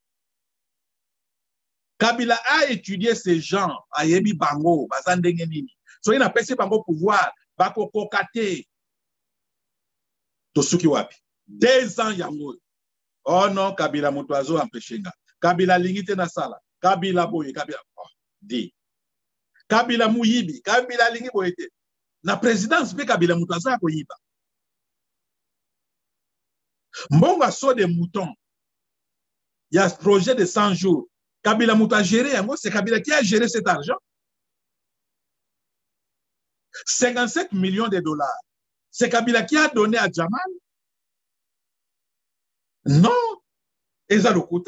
Kabila a étudié ces gens à Yebi Bango, Bazandengenini. So il n'a pas ses pouvoirs à Kokokate. Tosuki wapi. 2 ans yango. Oh non, Kabila Moutouazo empêchenga. Kabila lingite na sala. Kabila boye, Kabila. Di. Kabila muyibi. Kabila lingi boyete. Na présidence pe Kabila Moutouazo a koyiba. Mbongo so de moutons. Il y a ce projet de 100 jours. Kabila Moutou a géré. C'est Kabila qui a géré cet argent. 57 millions de dollars. C'est Kabila qui a donné à Jamal. Non. Ezalukuta.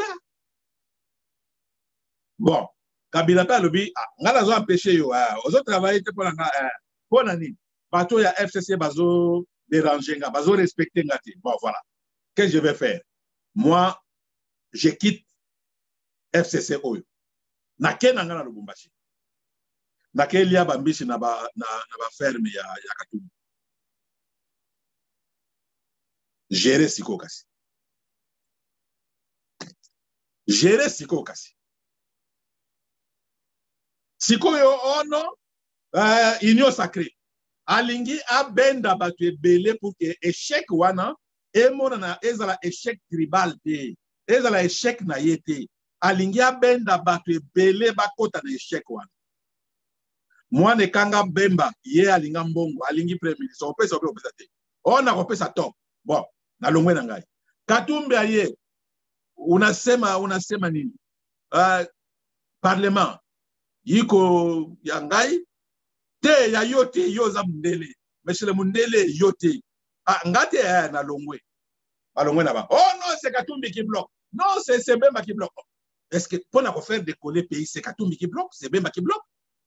Bon. Kabila pa lobi. Ngala zo empêché yo. Ozo travailler pour la nini. Bateau ya FCC bazo déranger nga. Bazo respecter nga te. Bon, voilà. Qu'est-ce que je vais faire? Moi, je quitte FCC Oyo. Nake na ngana Lubumbashi. Nake liya bambishi na ba ferme ya Katumbi. Gérer siko kasi. Gérer siko kasi. Siko yo ono union sacrée. Alingi abenda batu ebele pour que échec wana emona na ezala échec tribal te. Ezala échec na yete. Alingi abenda batu ebele bakota na échec wana. Mwane kanga bemba ye alinga mbongo alingi premier ministre opesa te. Ona kopesa top. Bon, na longwe na ngai. Katumbi aye unasema nini? Parlement yiko ya ngai te ya yote yoza mundele. Monsieur le Mundele yote. Ngate na longwe. Alongwe na ba. Oh non, c'est Katumbi qui bloque. Non, c'est Bemba qui bloque. Est-ce que pour nous faire décoller le pays, c'est Katumbi qui bloque? C'est Bemba qui bloque?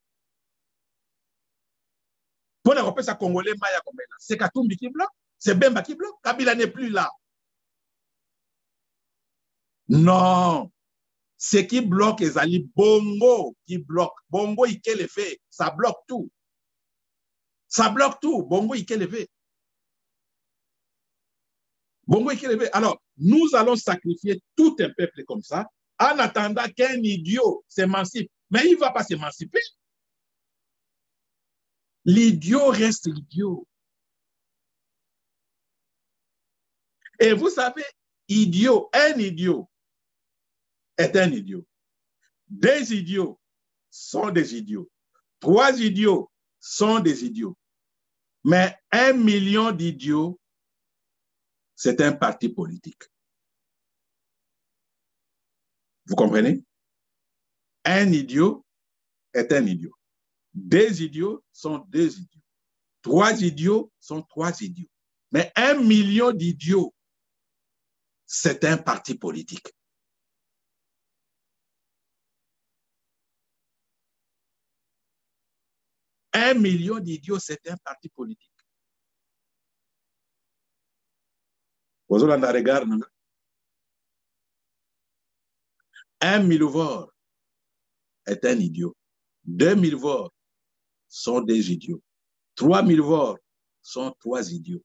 Pour nous faire ça Congolais, c'est Katumbi qui bloque? C'est Bemba qui bloque? Kabila n'est plus là. Non. Ce qui bloque, c'est Ali Bongo qui bloque. Bongo, il quel effet? Ça bloque tout. Ça bloque tout. Bongo, il quel effet? Bongo, il quel effet? Alors, nous allons sacrifier tout un peuple comme ça en attendant qu'un idiot s'émancipe. Mais il ne va pas s'émanciper. L'idiot reste idiot. Et vous savez, idiot, un idiot est un idiot. Des idiots sont des idiots. 3 idiots sont des idiots. Mais 1 million d'idiots, c'est un parti politique. Vous comprenez? Un idiot est un idiot. Des idiots sont des idiots. 3 idiots sont 3 idiots. Mais 1 million d'idiots, c'est un parti politique. Un million d'idiots, c'est un parti politique. Vous avez un regard, 1 millevore est un idiot. 2 millevores sont des idiots. 3 millevores sont 3 idiots.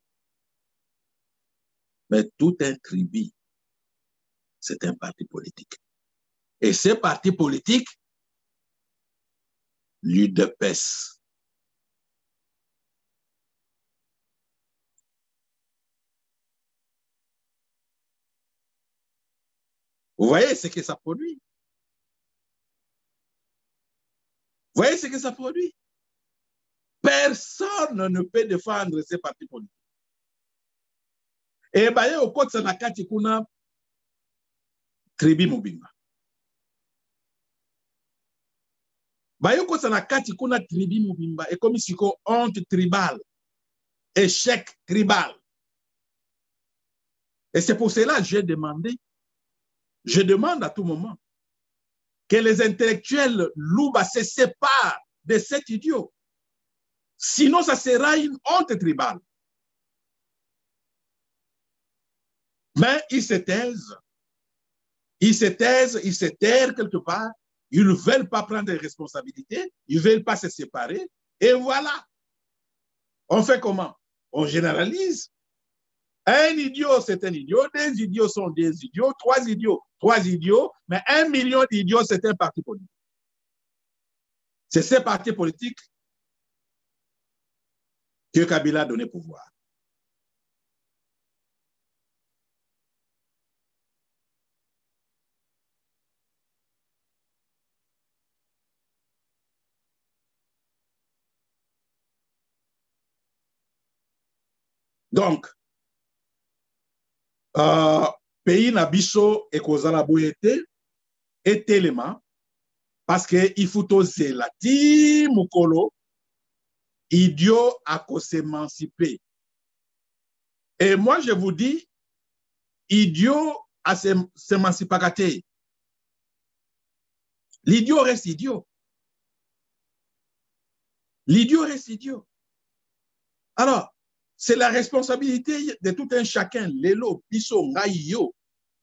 Mais tout un tribu, c'est un parti politique. Et ces partis politiques, l'UDPS. Vous voyez ce que ça produit? Vous voyez ce que ça produit? Personne ne peut défendre ces partis politiques. Et bien, au côté de la Katikuna, tribu Mobimba. Bayoko Sanakati kuna tribu Mobimba et comme si honte tribale, échec tribal. Et c'est pour cela que je demande à tout moment que les intellectuels Louba se séparent de cet idiot. Sinon, ça sera une honte tribale. Mais ils se taisent. Ils se taisent, ils se terrent quelque part. Ils ne veulent pas prendre des responsabilités. Ils ne veulent pas se séparer. Et voilà. On fait comment? On généralise. Un idiot, c'est un idiot. 2 idiots sont des idiots. 3 idiots, 3 idiots. Mais 1 million d'idiots, c'est un parti politique. C'est ces partis politiques que Kabila a donné pouvoir. Donc, pays Nabiso et Kozala Bouyete est élément parce qu'il faut oser la Mukolo, idiot à s'émanciper. Et moi, je vous dis, idiot à s'émanciper. L'idiot reste idiot. L'idiot reste idiot. Alors, c'est la responsabilité de tout un chacun. Lelo, Biso, Ngaïyo.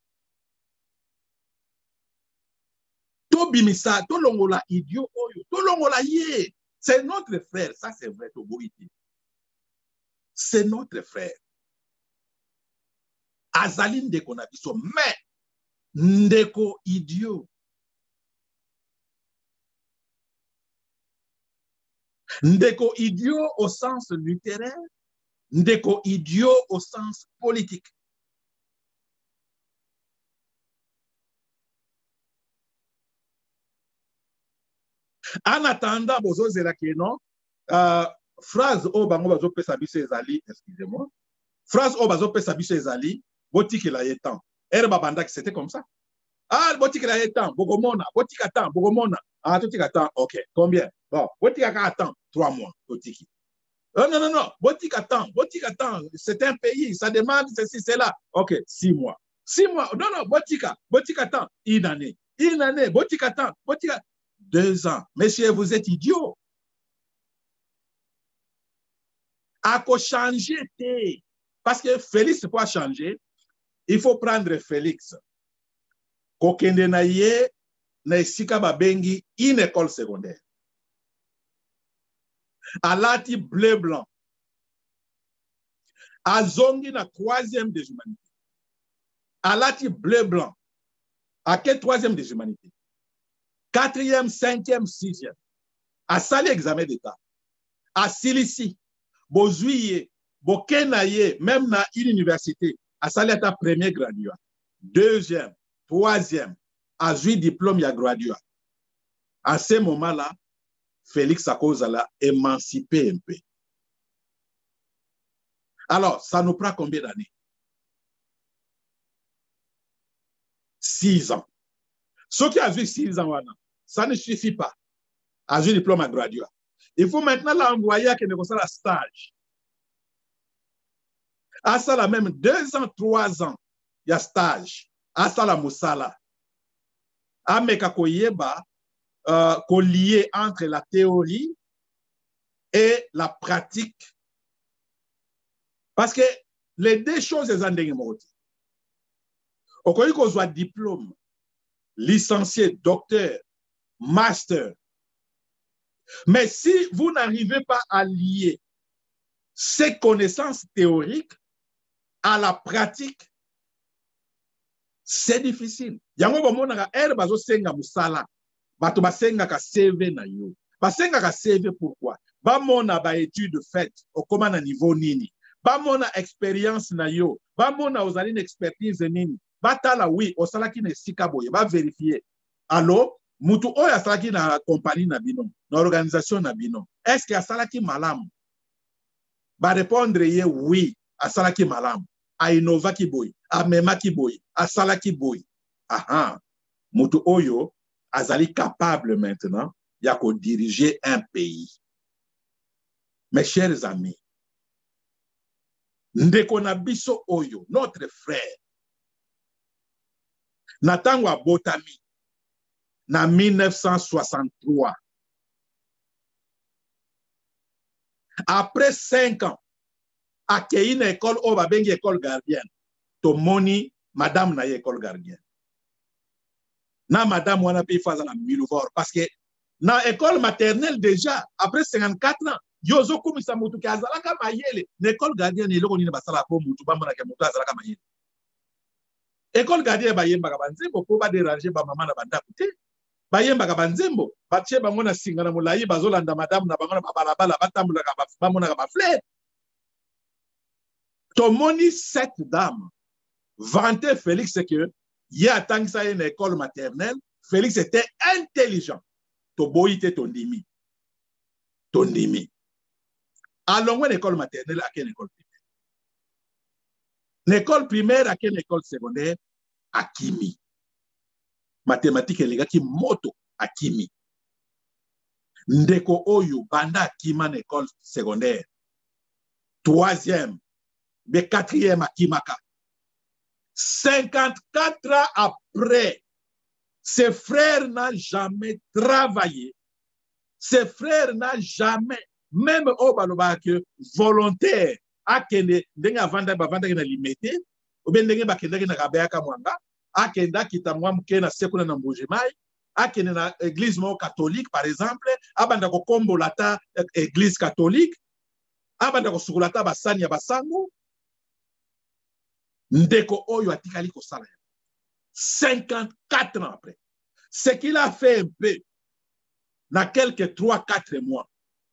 To bimisa, to longola idiot, to longola ye. C'est notre frère, ça c'est vrai, Toboïti. C'est notre frère. Azaline Ndeko Nabiso, mais Ndeko idiot. Ndeko idiot au sens littéraire, Ndeko idiot au sens politique. En attendant, bozo zelaki non, phrase o bango bazo pesa biso ezali, excusez-moi, phrase o bazo pesa biso ezali, botiki la yetan. Erba bandaki, c'était comme ça. Ah, botiki la yetan, bogomona, botika tan, bogomona. Ah, totika tan, ok, combien? Bon, botika ka tan, 3 mois, totiki. Non, botika tan, c'est un pays, ça demande ceci, cela. Ok, 6 mois. 6 mois, non, botika tan, une année, botika tan, botika 2 ans. Messieurs, vous êtes idiots. À quoi changer? Parce que Félix peut changer. Il faut prendre Félix. Kokende na ye na esika babengi une école secondaire. Alati bleu blanc. Azongi na 3e des humanités. Alati bleu blanc. À quel 3e des humanités? 4e, 5e, 6e. À sali examen d'état. À Silici. Bozuye. Bokenaye. Même na une université. À sali ta premier graduat. deuxième, troisième, a eu diplôme, il a gradué. À ce moment-là, Félix Sakoza l'a émancipé un peu. Alors, ça nous prend combien d'années? 6 ans. Ce qui a eu 6 ans, ça ne suffit pas. A eu diplôme à gradué. Il faut maintenant l'envoyer à quelque chose de stage. À ça, la même 2 ans, 3 ans, il y a stage. À ça, la moussala. À Mekakoyeba, qu'on lié entre la théorie et la pratique. Parce que les deux choses, elles ont des mots. Au cas où qu'on soit diplôme, licencié, docteur, master. Mais si vous n'arrivez pas à lier ces connaissances théoriques à la pratique, c'est difficile. Yango bomonaka ere bazo senga musala. Bato basenga ka CV na yo. Basenga ka CV pourquoi? Bamona ba étude faite au comment na niveau nini. Bamona expérience na yo. Bamona ozali na expertise nini. Batala oui, osalaki na sika boye, ba vérifier. Allo, mutu oyo asalaki na compagnie na bino, na organisation na bino. Est-ce que asalaki malamu? Ba répondre ye oui, asalaki malamu. A innovaki boy, a memaki boy, a salaki boy. Aha, mutu oyo azali capable maintenant ya ko diriger un pays. Mes chers amis, ndeko na biso oyo, notre frère, natango abotami na 1963. Après 5 ans, akei na école o babengi école gardienne. Tomoni madame na école gardienne. Na madame wana pe faza na miluvor parce que na école maternelle déjà après 54 ans yozo kumisa mutu ki azalaka mayele na école gardienne eloko nini basala po mutu bamona ke mutu azalaka mayele. École gardienne bayembaka banzembo po ba déranger ba mama na bandako te. Bayembaka banzembo batie bango na singa na molayi bazolanda madame na bango na balabala batambulaka bamonaka ba fleur. Tomoni cette dame vantait Félix que il y a tant que ça une école maternelle, Félix était intelligent. Toboïte tondimi. Tondimi. Allons à l'école maternelle, à quelle école primaire? L'école primaire, à quelle école secondaire? À Kimi. Mathématiques et les gars qui moto à Kimi. Ndeko Oyo, banda Kima école secondaire. 3e, mais 4e à Kimaka. 54 ans après, ses frères n'ont jamais travaillé. Ses frères n'ont jamais, même au Balobak, volontaire, à Kende, Denga Vanda na limité, ou bien Denga Bakenda na Rabeaka Mwanga, à Kenda Kitamwa Mkena Sekuna na Mbujimai, à Kenda na église catholique, par exemple, à Bandako Kombo Lata, église catholique, à Bandako Sukulata Basani Basango, Ndeko Oyo Atikali Kosala. 54 ans après. Ce qu'il a fait un peu, dans quelques 3-4 mois,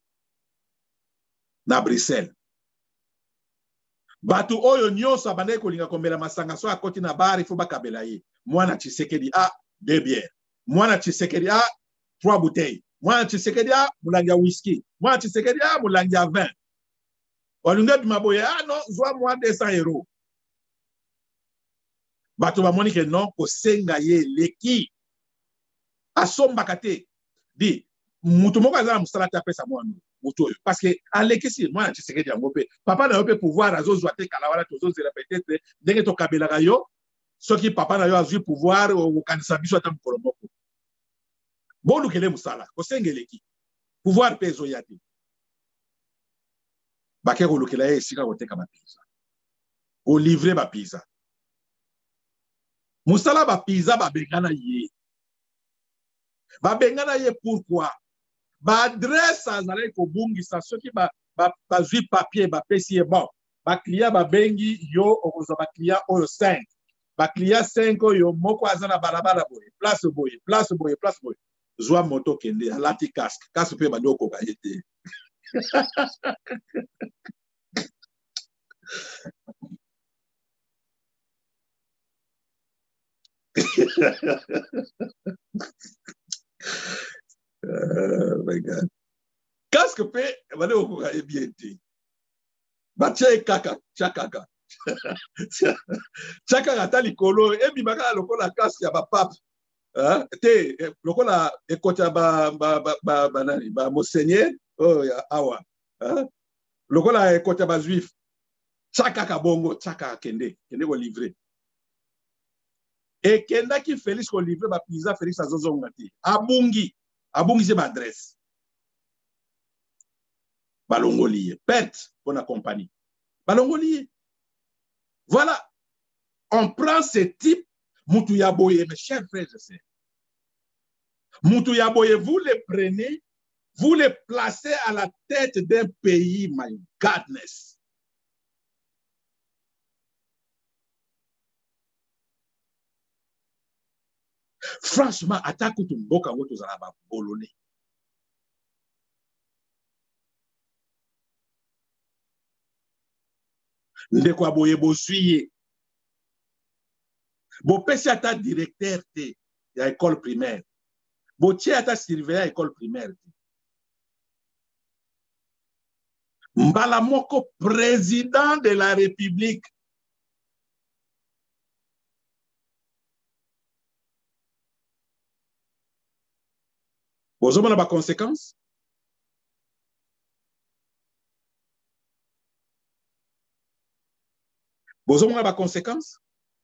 dans Bruxelles. Batu Oyo Nyosa Bande Kolinga Kombela Masanga so akoti na bar, il faut bakabela ye. Mwana Tshisekedi a 2 bières. Mwana Tshisekedi a 3 bouteilles. Mwana Tshisekedi a mulangia whisky. Mwana Tshisekedi a mulangia vin. Walunga bimaboye non, zwa moi 200 €. Bato ba moni ke non ko senga ye leki asomba kate di mutu moko azala musala ta pesa mwana mutu oyo parce que aleki si mwana Tshisekedi yango pe papa na yo pe pouvoir azozwa te kala wala tozozela peut-être ndenge to kabelaka yo soki papa na yo azwi pouvoir o kanisa biso ata mukolo moko bolukele musala ko senga leki pouvoir pezo yati bake ko lukela ye sika koteka ba pizza o livrer ba pizza musala ba pizza ba bengana ye. Ba bengana ye pourquoi? Ba adresse azalaki kobungisa soki ba zwi papier ba pesi ye bon. Ba client ba bengi yo okoza ba client oyo 5. Ba client 5 oyo moko azana balabala boye, place boye, place boye, place boye. Zwa moto kende alati casque, casque pe ba doko ka yete. My God. Casque pe, wale okuka bien te. Ba tche kaka, chakaka. Chakaka ta likolo, ebi baka lokola casque ya ba pape. Te lokola ekota ba nani ba monseigneur oh ya awa. Lokola ekota ba juif. Chakaka bongo, chakaka kende ko livrer. Et kenda ki Félix ko livrer ba pizza Félix azozonga te. Abungi c'est ma adresse. Balongolier, perte pour la compagnie. Balongolier. Voilà. On prend ce type, Moutouyaboye, mes chers frères et sœurs. Moutouyaboye, vous les prenez, vous les placez à la tête d'un pays, my godness. Franchement, attaque tout mboka woto zalaba bolone. Ndeko aboye bo suye. Bo pesi ata directeur te ya école primaire. Bo tie ata surveillant école primaire te. Mbala moko président de la République. Vous avez des conséquences? Vous avez des conséquences?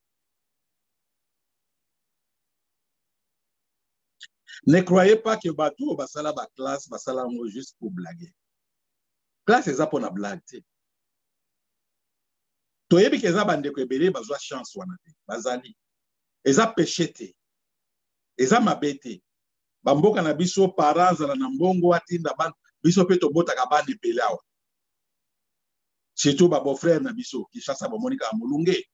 Ne croyez pas que Batou va sala ba classe, va sala juste pour blaguer. Classe est pour la blague. Toyebi ke za bande ko ebele bazwa chance wana te. Bazali. Eza péché. Eza mabete. Bamboka na biso parents la na mbongo atinda ban biso pe to botaka bande ebele awa. Surtout ba beau-frère na biso ki chassa ba monika mulunge.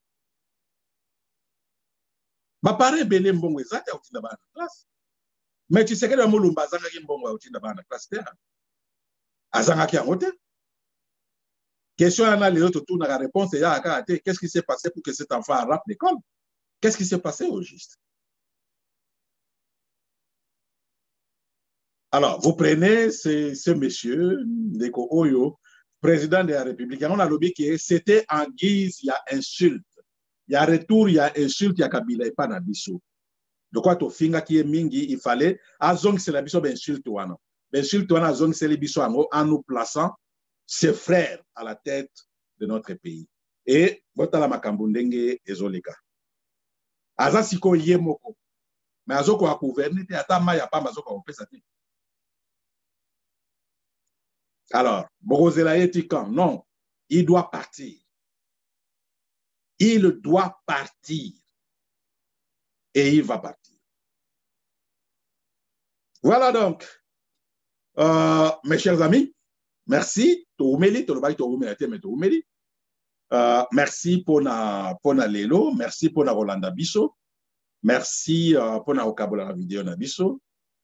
Ba parents ebele mbongo ezati atinda bana classe. Mais tu sais que le mulumba azanga ki mbongo atinda bana classe te. Azanga ki angote. Question à les autres tourne la réponse et qu'est-ce qui s'est passé pour que cet enfant rate l'école? Qu'est-ce qui s'est passé au juste? Alors, vous prenez ce monsieur, Ndeko Oyo, président de la République, on a lobby qui c'était en guise, il y a insulte. Il y a retour, il y a insulte, il y a Kabila et pas Nabiso. De quoi tu finga qui est mingi, il fallait, à zong c'est la biso, ben insulte wana. Ben insulte wana, zong c'est les biso en nous plaçant ses frères à la tête de notre pays. Et, botala makambundenge ezoleka. Aza siko yemoko. Mais azoko a gouverner, ata maya pa mazoko a opesa te. Alors, Borozela Etikan, non, il doit partir. Il doit partir. Et il va partir. Voilà donc, mes chers amis, merci. Merci pour na lelo, merci pour na Rolanda Biso, merci pour na okabola la vidéo na Biso.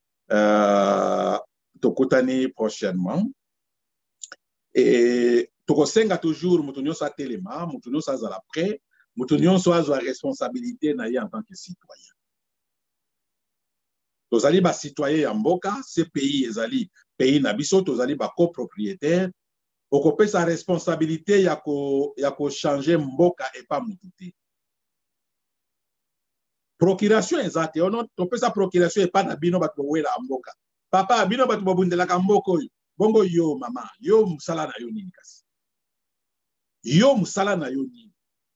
Tokotani prochainement. Et tokosenga toujours mutunyo sa telema, mutunyo sa za la près, mutunyo sa za responsabilité na en tant que citoyen. Tozali ba citoyen ya mboka, ce pays ezali pays na biso, tozali ba copropriétaire, okopé sa responsabilité ya ko changer mboka et pas mututé. Procuration ezate, ono topé sa procuration et pas na bino ba wela mboka. Papa bino ba tubundela ka mboko yo. Bongo yo mama, yo musala na yo nini kasi. Yo musala na yo nini.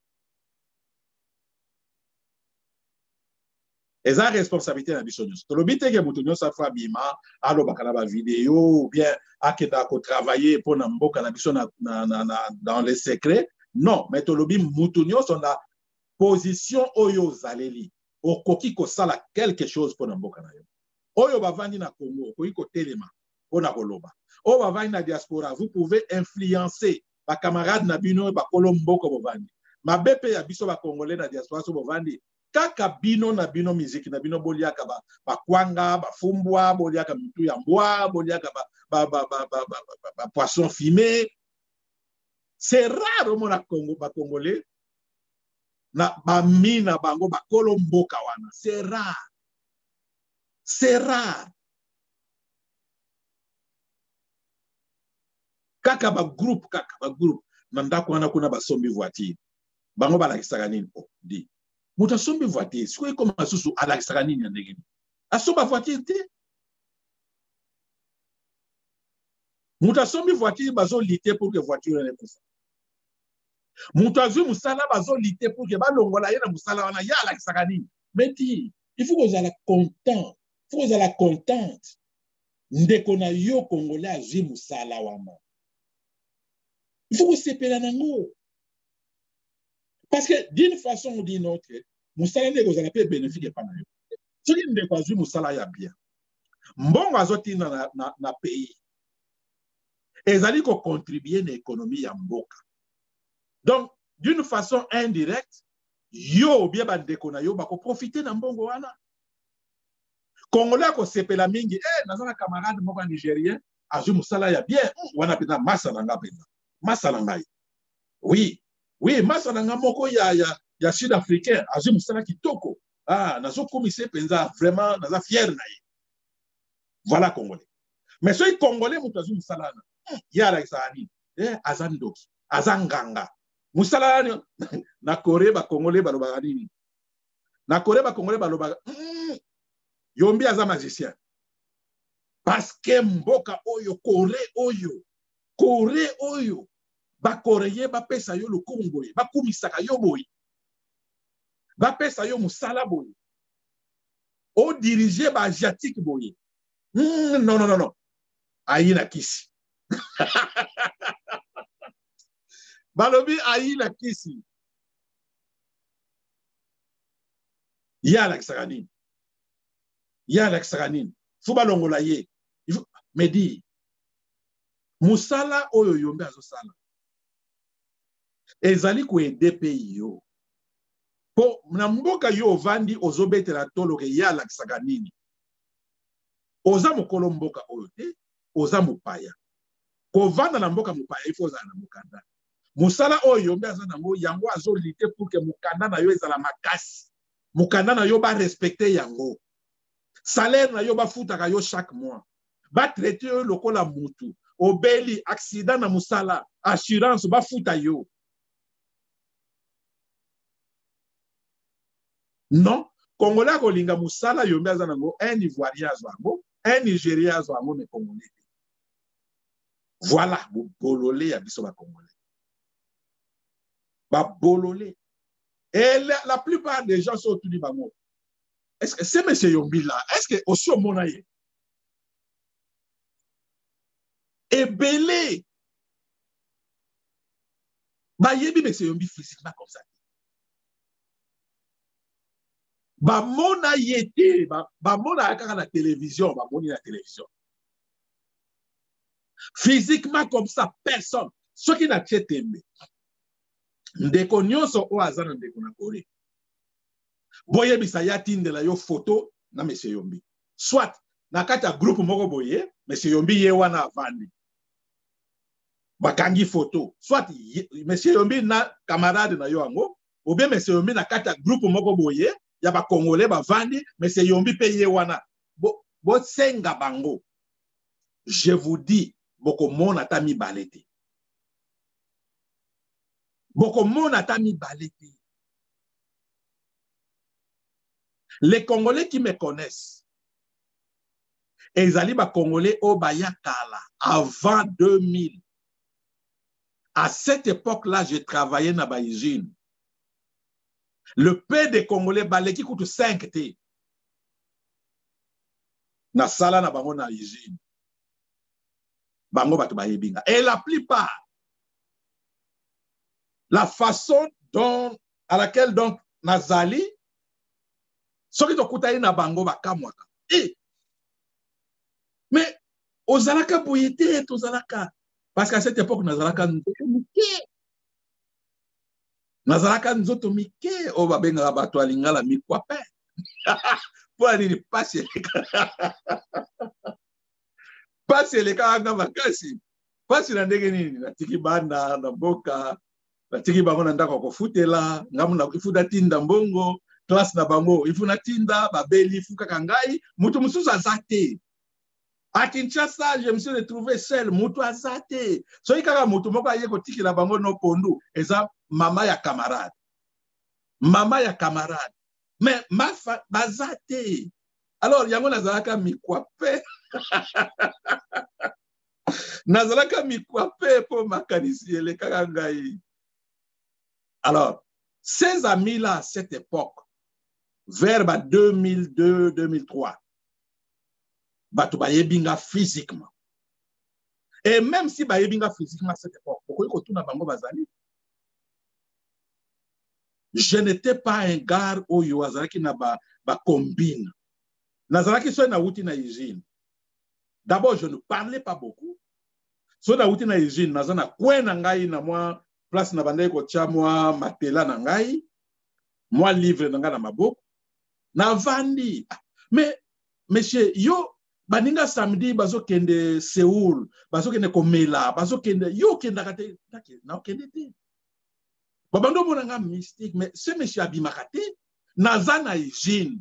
Eza responsabilité na biso nyonso. Tolobite ke mutu nyonso afa bima, alo bakala ba vidéo ou bien akeda ko travailler pour na mboka na biso dans les secrets. Non, mais tolobi mutu nyonso na position oyo zaleli. Okoki ko sala quelque chose pour na mboka na yo. Oyo bavandi na Congo, okoki ko telema pour na koloba. Oyo bavandi na diaspora, vous pouvez influencer ba camarades na bino ba kolomboko bovandi. Mabepe ya biso ba congolais na diaspora so bovandi. Kaka bino na bino musique na bino boliaka ba kwanga ba fumbwa boliaka mitu ya mbwa boliaka ba poisson fumé. C'est rare au monde Congo ba congolais na bamina bango bakolo mboka wana. C'est rare. C'est rare. Kaka ba groupe na ndako wana kuna basombi voiture. Bango balakisaka nini po di. Muta sombi voiture, sikoy koma susu alakisaka nini ya ndenge. Asomba voiture te. Muta sombi voiture bazo lité pour que voiture ne kufa. Muta zui musala bazo lité pour que balongola yena musala wana ya alakisaka nini. Mais di, il faut que vous allez content. Il faut que vous allez contente. Ndeko na yo congolais azui musala wana. Il faut que vous séparez nango. Parce que d'une façon ou d'une autre, musala ne vous allez pas bénéficier par nayo. Si vous ne pas musala ya bien. Mbongo azoti na pays. Ezali ko contribuer na économie ya mboka. Donc, d'une façon indirecte, yo bien bandeko na yo bako profiter na mbongo wana. Congolais ko sepela mingi, nazana camarade moko nigérien, azu musala ya bien, wana pena masa na nga pena. Masa na ngai. Oui, masa na nga moko ya sud-africain, azu musala kitoko. Nazo komise penza vraiment naza fier na ye. Voilà Congolais. Mais soy Congolais mutazu musala na. Ya la isani. Azandoki, azanganga. Musala na Corée ba Congolais baloba nini? Na Corée ba Congolais baloba yombi aza magicien. Parce que mboka oyo Corée oyo ba Coréen ba pesa yo le Congo, ba kumisaka yo boy. Ba pesa yo musala boy. O diriger ba asiatique boy. Non. Ayi na kisi. Balobi ayi na kisi. Ya la Saganine. Fuba longola ye. Me di. Musala oyo yombe azo sala. Ezali ko ede pays yo. Po na mboka yo vandi ozobete la tolo ke ya la Saganine. Oza mokolo mboka oyo te, oza mopaya. Ko vanda na mboka mopaya ifo za na mokanda. Musala oyo yombe aza nango yango azo lite pour que mokanda na yo ezala makasi. Mokanda na yo ba respecter yango. Salaire na yo ba futaka yo chaque mois. Ba traiter yo lokola mutu. Obeli accident na musala, assurance ba futa yo. Non, Congolais kolinga musala yombe aza nango un Ivoirien azwango, un Nigérien azwango mais Congolais. Voilà, bololé ya biso ba Congolais. Ba bololé. Et la plupart des gens sont autour du bango. Est-ce que c'est monsieur Yombi là? Est-ce que aussi au monaye? Et belé. Bah yebi monsieur Yombi physiquement comme ça. Bah mona yete, bah mona akaka la télévision, bah moni la télévision. Physiquement comme ça, personne. Ce qui n'a pas aimé. Ndeko nyonso o azana ndeko na Corée. Boye bisaya tinde la yo photo na monsieur Yombi. Soit na kata groupe moko boye, monsieur Yombi ye wana avandi. Bakangi photo. Soit monsieur Yombi na camarade na yo ango, ou bien monsieur Yombi na kata groupe moko boye, ya ba Congolais bavandi, monsieur Yombi pe ye wana. Bo senga bango. Je vous dis, boko mona ta mi balete. Boko mona ta mi balete. Les Congolais qui me connaissent, ezali ba Congolais au Baya Kala, avant 2000. À cette époque-là, j'ai travaillé dans la usine. Le pain des Congolais balé qui coûte 5 T. Na sala na bango na usine. Bango batu ba yebinga. Et la plupart, la façon dont, à laquelle donc Nazali, ce qui te na bango bakamwaka. Mais ozalaka boyete ozalaka parce qu'à cette époque nazalaka nzoto mike. Nazalaka nzoto mike o babenga bato alingala mikwape. Pour nini passer passer les kanga makasi. Passer na ndenge nini na tiki banda na boka batiki bango na ndako kofutela ngamu na ifuda tinda mbongo classe na bango ifuna tinda babeli ifuka kangai mutu mususu azate à Kinshasa je me suis retrouvé seul mutu azate so ikaka mutu moko aye kotikila bango no pondu eza mama ya camarade mais mafa bazate alors yango nazalaka mikwape nazalaka mikwape po makanisi elekaka ngai. Alors, ces amis-là, à cette époque, vers 2002-2003, Batoubayebinga physiquement. Et même si Bayebinga physiquement à cette époque, je n'étais pas un gars où Yoazaki n'a pas combine. Nazaraki soit na outi na usine. D'abord, je ne parlais pas beaucoup. Soit na outi na usine, nazana kwen na ngai na moi. Place na bandai ko tia moi matela na ngai moi livre na ngai na maboko na vandi mais monsieur yo baninga samedi bazo kende Séoul bazo kende komela bazo kende yo kenda kate na kende te babando mona nga mystique mais ce monsieur abimakate nazana hygiène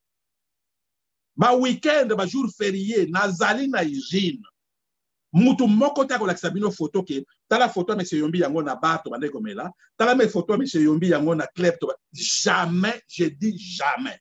ba week-end ba jour férié nazali na hygiène mutu moko ta kolakisa bino photo ke tala photo monsieur Yombi yango na bato bande komela tala me photo monsieur Yombi yango na klepto jamais je dis jamais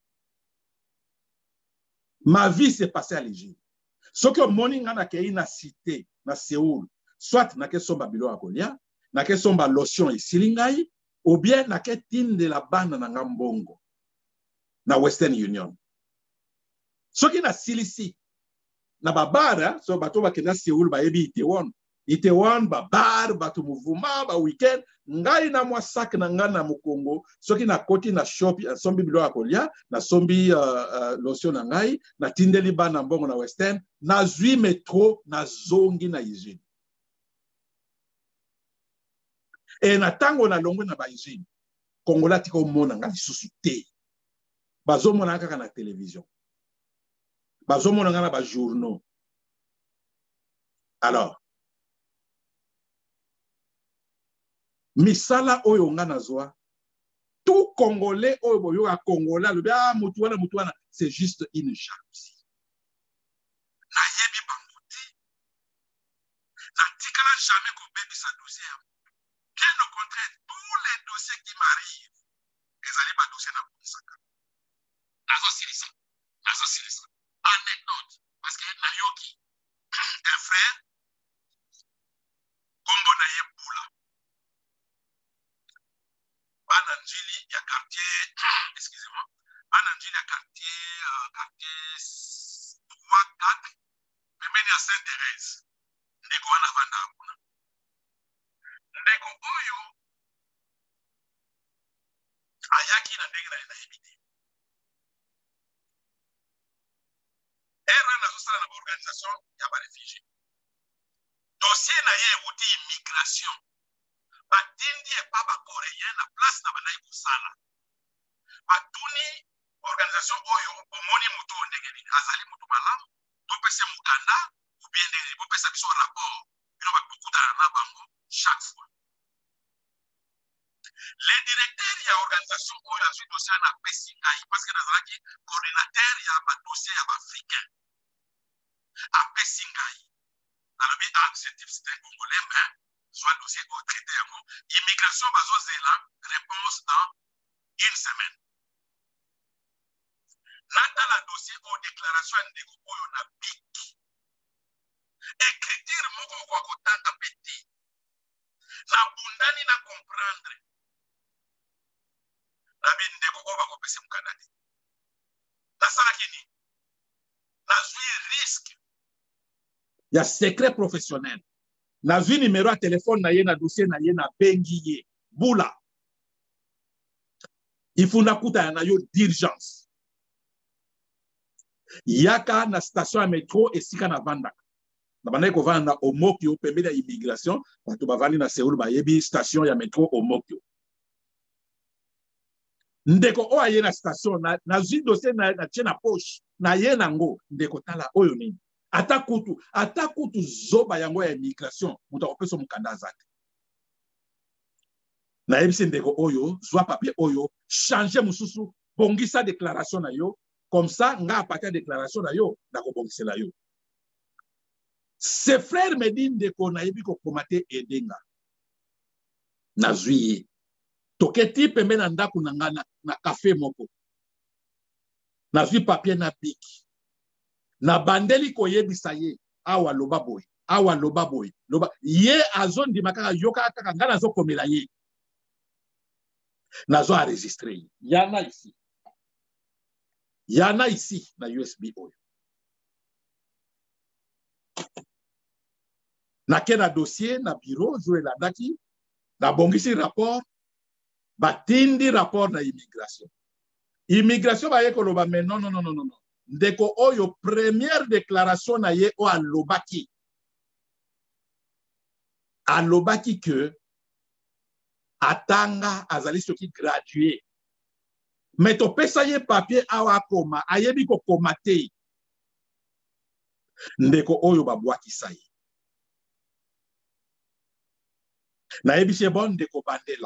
ma vie s'est passée à l'Égypte ce que morning na kei na cité na Séoul soit na ke somba bilo akolia na ke somba lotion isilingai ou bien na ke tinde la bande na ngambongo na Western Union ce qui na silisi na babara so bato bakenda Séoul bayebi Itaewon babar bato mouvement ba weekend ngai na mwa sac na ngana mukongo soki na koti na shop sombi bilo akolia na sombi lotion na ngai na tindeli bana mbongo na Western na zui metro na zongi na hygiene et na tango na longo na ba hygiene kongola tiko mona ngai susute bazo mona kaka na télévision bazo mona ngana ba journaux. Alors misala oyo ngana zoa tout congolais oyo boyo a congolais le ba mutuana c'est juste une jalousie na yebi bangote na tikala jamais ko bebi sa dossier bien au contraire tous les dossiers qui m'arrivent les ali ba dossier na kusaka nazo silisa anecdote parce que Nayoki un frère Kombo na Yeboula Bananjili il y a quartier excusez-moi Bananjili il y a quartier 3 4 même il y a Sainte-Thérèse ndeko wana vanda kuna ndeko oyo ayaki na ndenge na ebite dans l'organisation il y a pas réfugiés. Dossier na ye outi immigration. Batindi et pas coréen na place na banayi kusala. Batuni organisation oyo omoni muto ndengeni azali muto malamu to pese mukanda ou bien ndenge bo pesa biso rapport bino bakukuta na bango chaque fois. Les directeurs ya organisation oyo azui dossier na pesi ngai parce que nazalaki coordinateur ya ba dossier ya africain. Après Singaï, dans le but c'est un Congolais, mais soit dossier au traité, immigration bazozela, réponse dans 1 semaine. Nata la dossier au déclaration de Goyo na BIC. Écriture moko kwa kotanga petit. Na bundani na comprendre. Na binde ko ba ko pese mkanadi. Na sala kini. Na zui risque. Il y a secret professionnel. Na vu numéro à téléphone na ye na dossier na ye na bengi ye. Bula. Il faut na kuta na yo d'urgence. Yaka na station à métro et sika na vanda. Na banda ko vanda omokyo pembe na immigration, bato bavandi na Séoul ba yebi station ya métro omokyo. Ndeko o aye na station na zi dossier na tena poche na ye nango ndeko tala oyo nini. Atakutu zoba yango ya immigration muta opeso mukanda zate Na yebisi ndeko oyo, zwa papier oyo, changer mususu, bongisa déclaration na yo, comme ça, nga à partir de déclaration na yo, nako bongisa la yo. Ses frères me disent ndeko na yebi ko komate edenga. Na zwi. Toketi pembe na ndaku na nga na café moko. Na zwi papier na biki. Na bandeli ko yebisa ye, awa loba boy. Awa loba boy. Loba. Ye azon di makaka yoka kaka nga nazo komela ye. Nazo enregistré. Yana ici. Yana ici na USB oyo. Na kena dossier na bureau joué la daki. Na bongisi rapport. Batindi rapport na immigration. Immigration ba ye koloba mais non. Ndeko oyo première déclaration na ye o alobaki. Alobaki que atanga azali soki gradué. Mais to pesa ye papier awa koma ayebi ko komate. Ndeko oyo babwaki sa ye. Na yebi se bon ndeko bandela.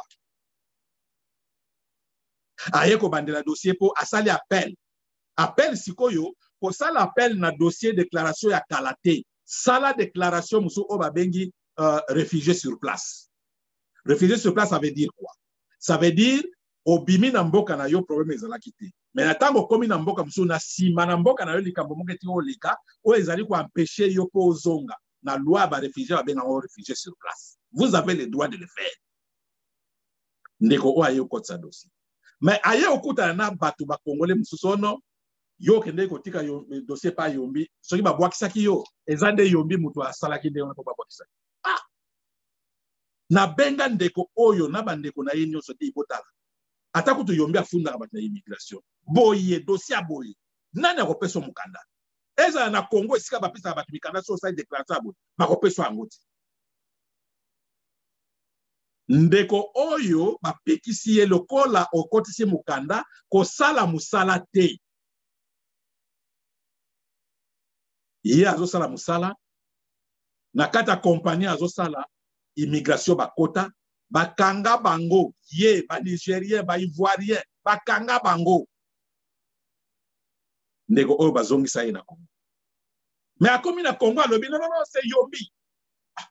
Aye ko bandela dossier po asali appel. Appel sikoyo ko sala appel na dossier déclaration ya kalate. Sala déclaration musu oba bengi réfugié sur place. Réfugié sur place, ça veut dire quoi? Ça veut dire obimi na mboka na yo problème ezalaki te. Mais natango komi na mboka musu na sima na mboka na yo likambo moketi o leka o ezali ko empêcher yo po zonga na loi ba réfugié ba benga o réfugié sur place. Vous avez le droit de le faire. Ndeko o ayo kotsa dossier. Mais aye okuta na batu ba congolais mususu no yo kende ko tika yo dossier pa yombi soki ba bwakisaki yo ezande yombi mutu asalaki nde on ko ba bwakisaki. Ah! Na benga ndeko oyo na bandeko na ye nyonso te ibotala. Ata kutu yombi afunda ba na immigration. Boye dossier boye. Nani akopesa mukanda? Eza na Congo esika ba pesa ba mikanda so sa déclaration boye. Ba kopesa ngoti. Ndeko oyo ba pekisi ye lokola okotisi mukanda ko sala musala te. Ye azo sala musala na kata compagnie azo sala immigration bakota bakanga bango ye ba Nigérien ba Ivoirien bakanga bango ndeko oyo bazongisa ye na Congo. Mais akomi na Congo alobi non c'est yombi. Ah,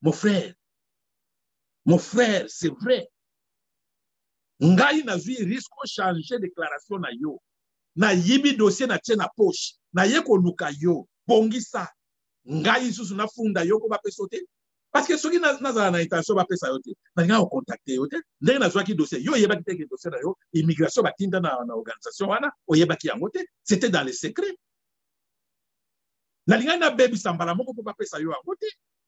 mon frère c'est vrai. Ngai na zui risque changer déclaration na yo. Na yibi dossier na tie na poche. Na ye ko luka yo. Bongisa. Ngai susu na funda yo ko ba pesote. Parce que ceux qui n'ont pas intention de faire ça, ils ont contacté. Ils ont dossier. Yo yeba ki dossier na yo, immigration ba tinda na organisation wana, o yeba ki angote, c'était dans le secret. Na linga na baby sambala moko po ba pesa yo angote.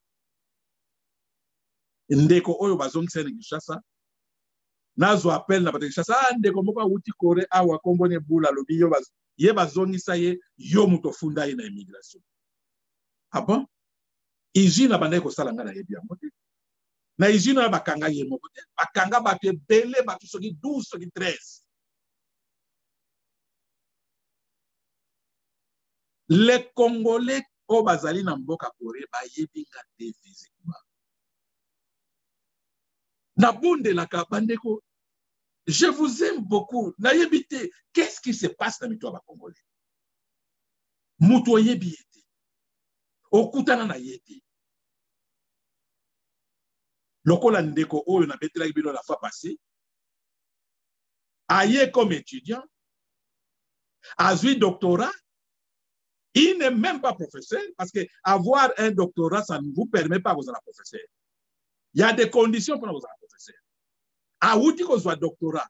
Ndeko oyo bazongisa na Kinshasa. Nazo appel na ba Kinshasa, ndeko moko uti kore awa Kombo ne bula lobi yo baz. Ye bazongisa ye yo muto funda ye na immigration. Ah bon? Izina bande ko sala ngana yebi yango te. Na izina bakanga ye moko te. Bakanga ba pe bele ba soki 12 soki 13. Les Congolais o bazali na mboka kore ba yebi nga te physiquement. Na bunde la ka bandeko. Je vous aime beaucoup. Na yebi te. Qu'est-ce qui se passe dans mito ba Congolais? Muto yebi te. Okutana na yete. Lokola ndeko oyo na betela bino la fois passée. Aye comme étudiant. Azui doctorat. Il n'est même pas professeur parce que avoir un doctorat, ça ne vous permet pas de être professeur. Il y a des conditions pour être professeur. Aouti ko soit doctorat.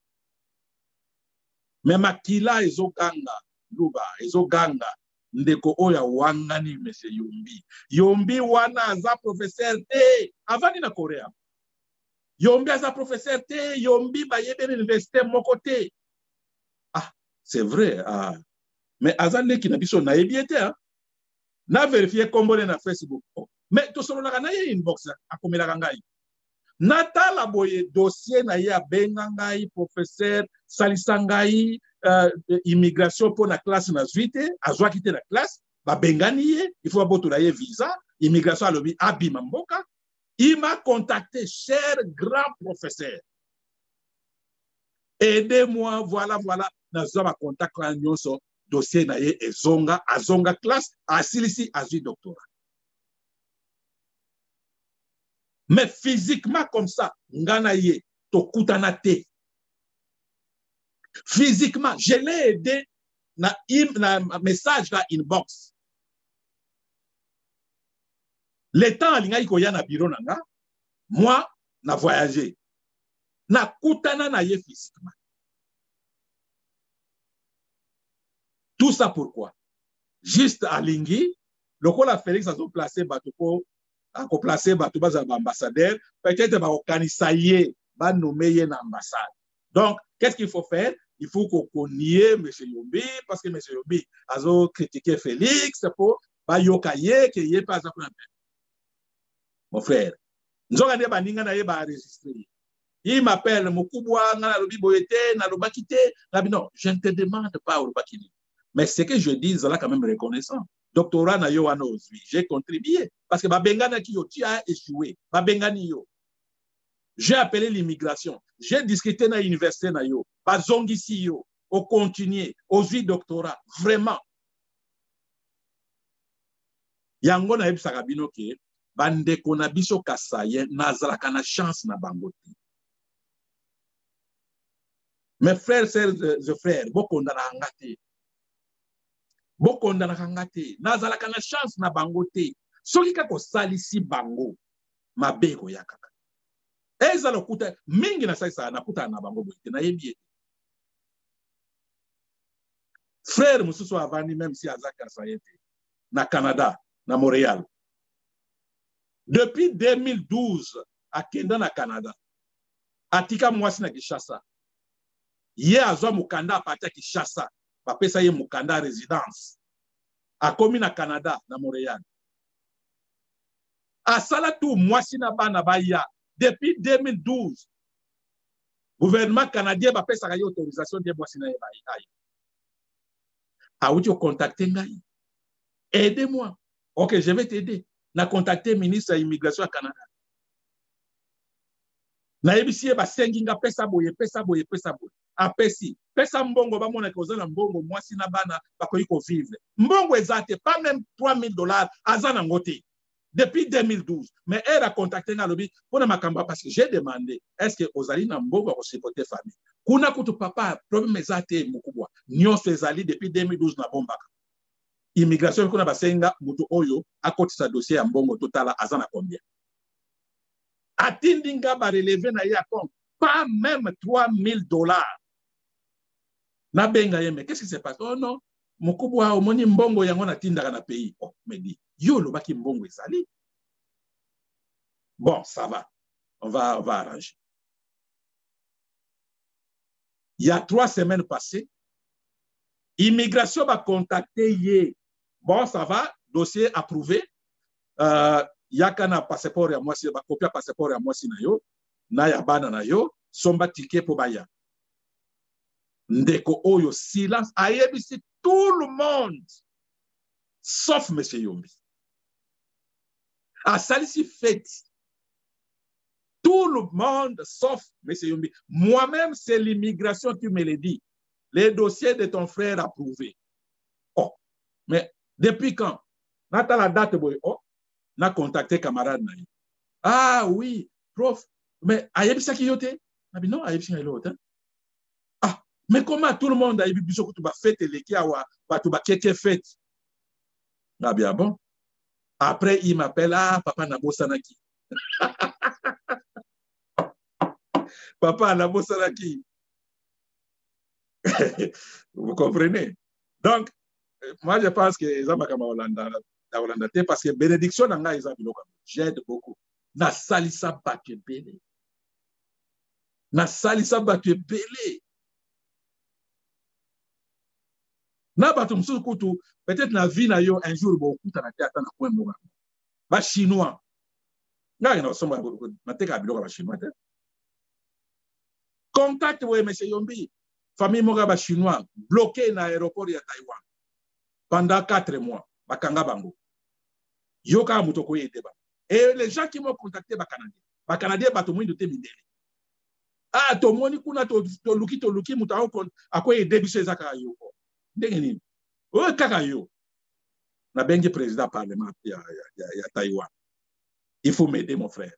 Mais makila ezoganga, luba ezoganga. Ndeko oya wangani monsieur Yombi. Yombi wana aza professeur te. Avani na Korea. Yombi aza professeur te. Yombi ba yebe l'université moko te. Ah, c'est vrai. Ah. Mais azane ki na biso na yebiete hein. Na vérifier kombo na Facebook. Oh. Mais to solo na ye inbox akomela ngai. Natala boye dossier na ye abenga ngai professeur salisangai immigration pour la classe na zuite azwa quitter la classe ba bengani ye il faut aboto la ye visa immigration alobi abima mboka Il m'a contacté, cher grand professeur. Aidez-moi, voilà. Nous avons contact avec nous, dossier naye ezonga, azonga classe, asilisi, azui doctorat. Mais physiquement comme ça, nganaye, tokutana te. Physiquement, je l'ai aidé na message dans inbox. Le temps alinga koya na bureau nanga, moi na voyagé. Na kutana na ye physiquement. Tout ça pourquoi? Juste à Lingui, le col a Félix a placé Batouko, a placé Batouba ambassadeur, peut-être va organiser, va nommer un ambassade. Donc, qu'est-ce qu'il faut faire? Il faut qu'on nie M. Yombi, parce que M. Yombi a critiqué Félix pour pas yokaye, qu'il n'y ait pas à mon frère. Nous avons enregistré. Il m'appelle, Moukouboua, non, je ne te demande pas au Bakini. Mais ce que je dis, là, quand même reconnaissant. Doctorat na yo anozwi, j'ai contribué. Parce que Babengana qui tu as échoué. Babengani yo. J'ai appelé l'immigration. J'ai discuté dans l'université na yo. Bazongisi yo. Au continuer. Au doctorat. Vraiment. Yango na ebisa kabino ke. Bande kona biso kasaye. Nazala kana chance na bangote. Mes frères, sœurs et frères, beaucoup na ngate. Beaucoup na ngate. Nazala kana chance na bangote. Soki kako salisi bango. Mabeko yakaka. Eza lokuta mingi na saisa na kuta na bango boite na yebi. Frère mususu avani même si azaka sayete na Canada, na Montréal. Depuis 2012 à Kenda na Canada. Atika mwasi na Kinshasa. Ye azwa mukanda apata Kinshasa. Bapesa ye mukanda résidence. Akomi na Canada na Montréal. Asala tu mwasi na bana baya. Depuis 2012, gouvernement canadien va faire sa autorisation de mwasi na baya. Aouti contacter ngai. Aidez-moi. Ok, je vais t'aider. Na contacter ministre de l'immigration à Canada. Na ebisi ba senginga pesa boye. Apesi. Pesa mbongo ba mona kozana mbongo mwasi na bana ba ko vivre. Mbongo ezate pas même $3,000 azana ngote. Depuis 2012. Mais elle a contacté Nalobi pour ma campagne parce que j'ai demandé est-ce que Ozali Nambogo a supporté famille. Kuna kutu papa, problème ezate mukubwa. Nyon Ezali depuis 2012 na bombaka. Immigration kuna basenga mutu oyo a côté sa dossier à mbongo total azana combien. Atindinga ba relevé na ya compte pas même $3,000. Na benga yeme qu'est-ce qui se passe? Oh non, mukubwa omoni mbongo yango na tindaka na pays. Oh, me dit yo lo baki mbongo ezali. Bon, ça va. On va arranger. Il y a 3 semaines passées, immigration va contacter hier. Bon, ça va, dossier approuvé. Yakana passeport ya mwasi, ba copia passeport ya mwasi na yo, na ya bana na yo, somba ticket pour baya. Ndeko oyo silence ayebisi tout le monde sauf M. Yombi. A salisi fête. Tout le monde sauf M. Yombi. Moi-même, c'est l'immigration qui me le dit. Les dossiers de ton frère approuvés. Oh, mais depuis quand? Nata la date, boy. Oh, n'a contacté camarade naï. Ah oui, prof. Mais ayebisa ki yote? Non, ayebisa ki yote. Ah, mais comment tout le monde a eu besoin de fête et les qui a quelque fête? Ah bien bon. Après, il m'appelle, ah, papa Nabo Sanaki. Papa Nabo Sanaki. Vous comprenez? Donc, moi, je pense que les hommes Hollande, parce que bénédiction dans la j'aide beaucoup. Na salisa bakebele. Na salisa bakebele. Na batum sukutu, peut-être na vie na yo un jour beaucoup ta na tata na point moga. Ba chinois. Na ina soma na teka biloko ba chinois te. Contact we M. Yombi. Famille moga ba chinois bloqué na aéroport ya Taïwan pendant 4 mois. Bakanga bango. Yoka mutoko yete ba. Et les gens qui m'ont contacté, les Canadiens, tout le monde était mindele. Ah, tout le monde, to luki, mutao kon, à quoi il débute ces akayo. Dengeni. Oh, kakayo. Na bengi président parlement, il y a Taïwan. Il faut m'aider, mon frère.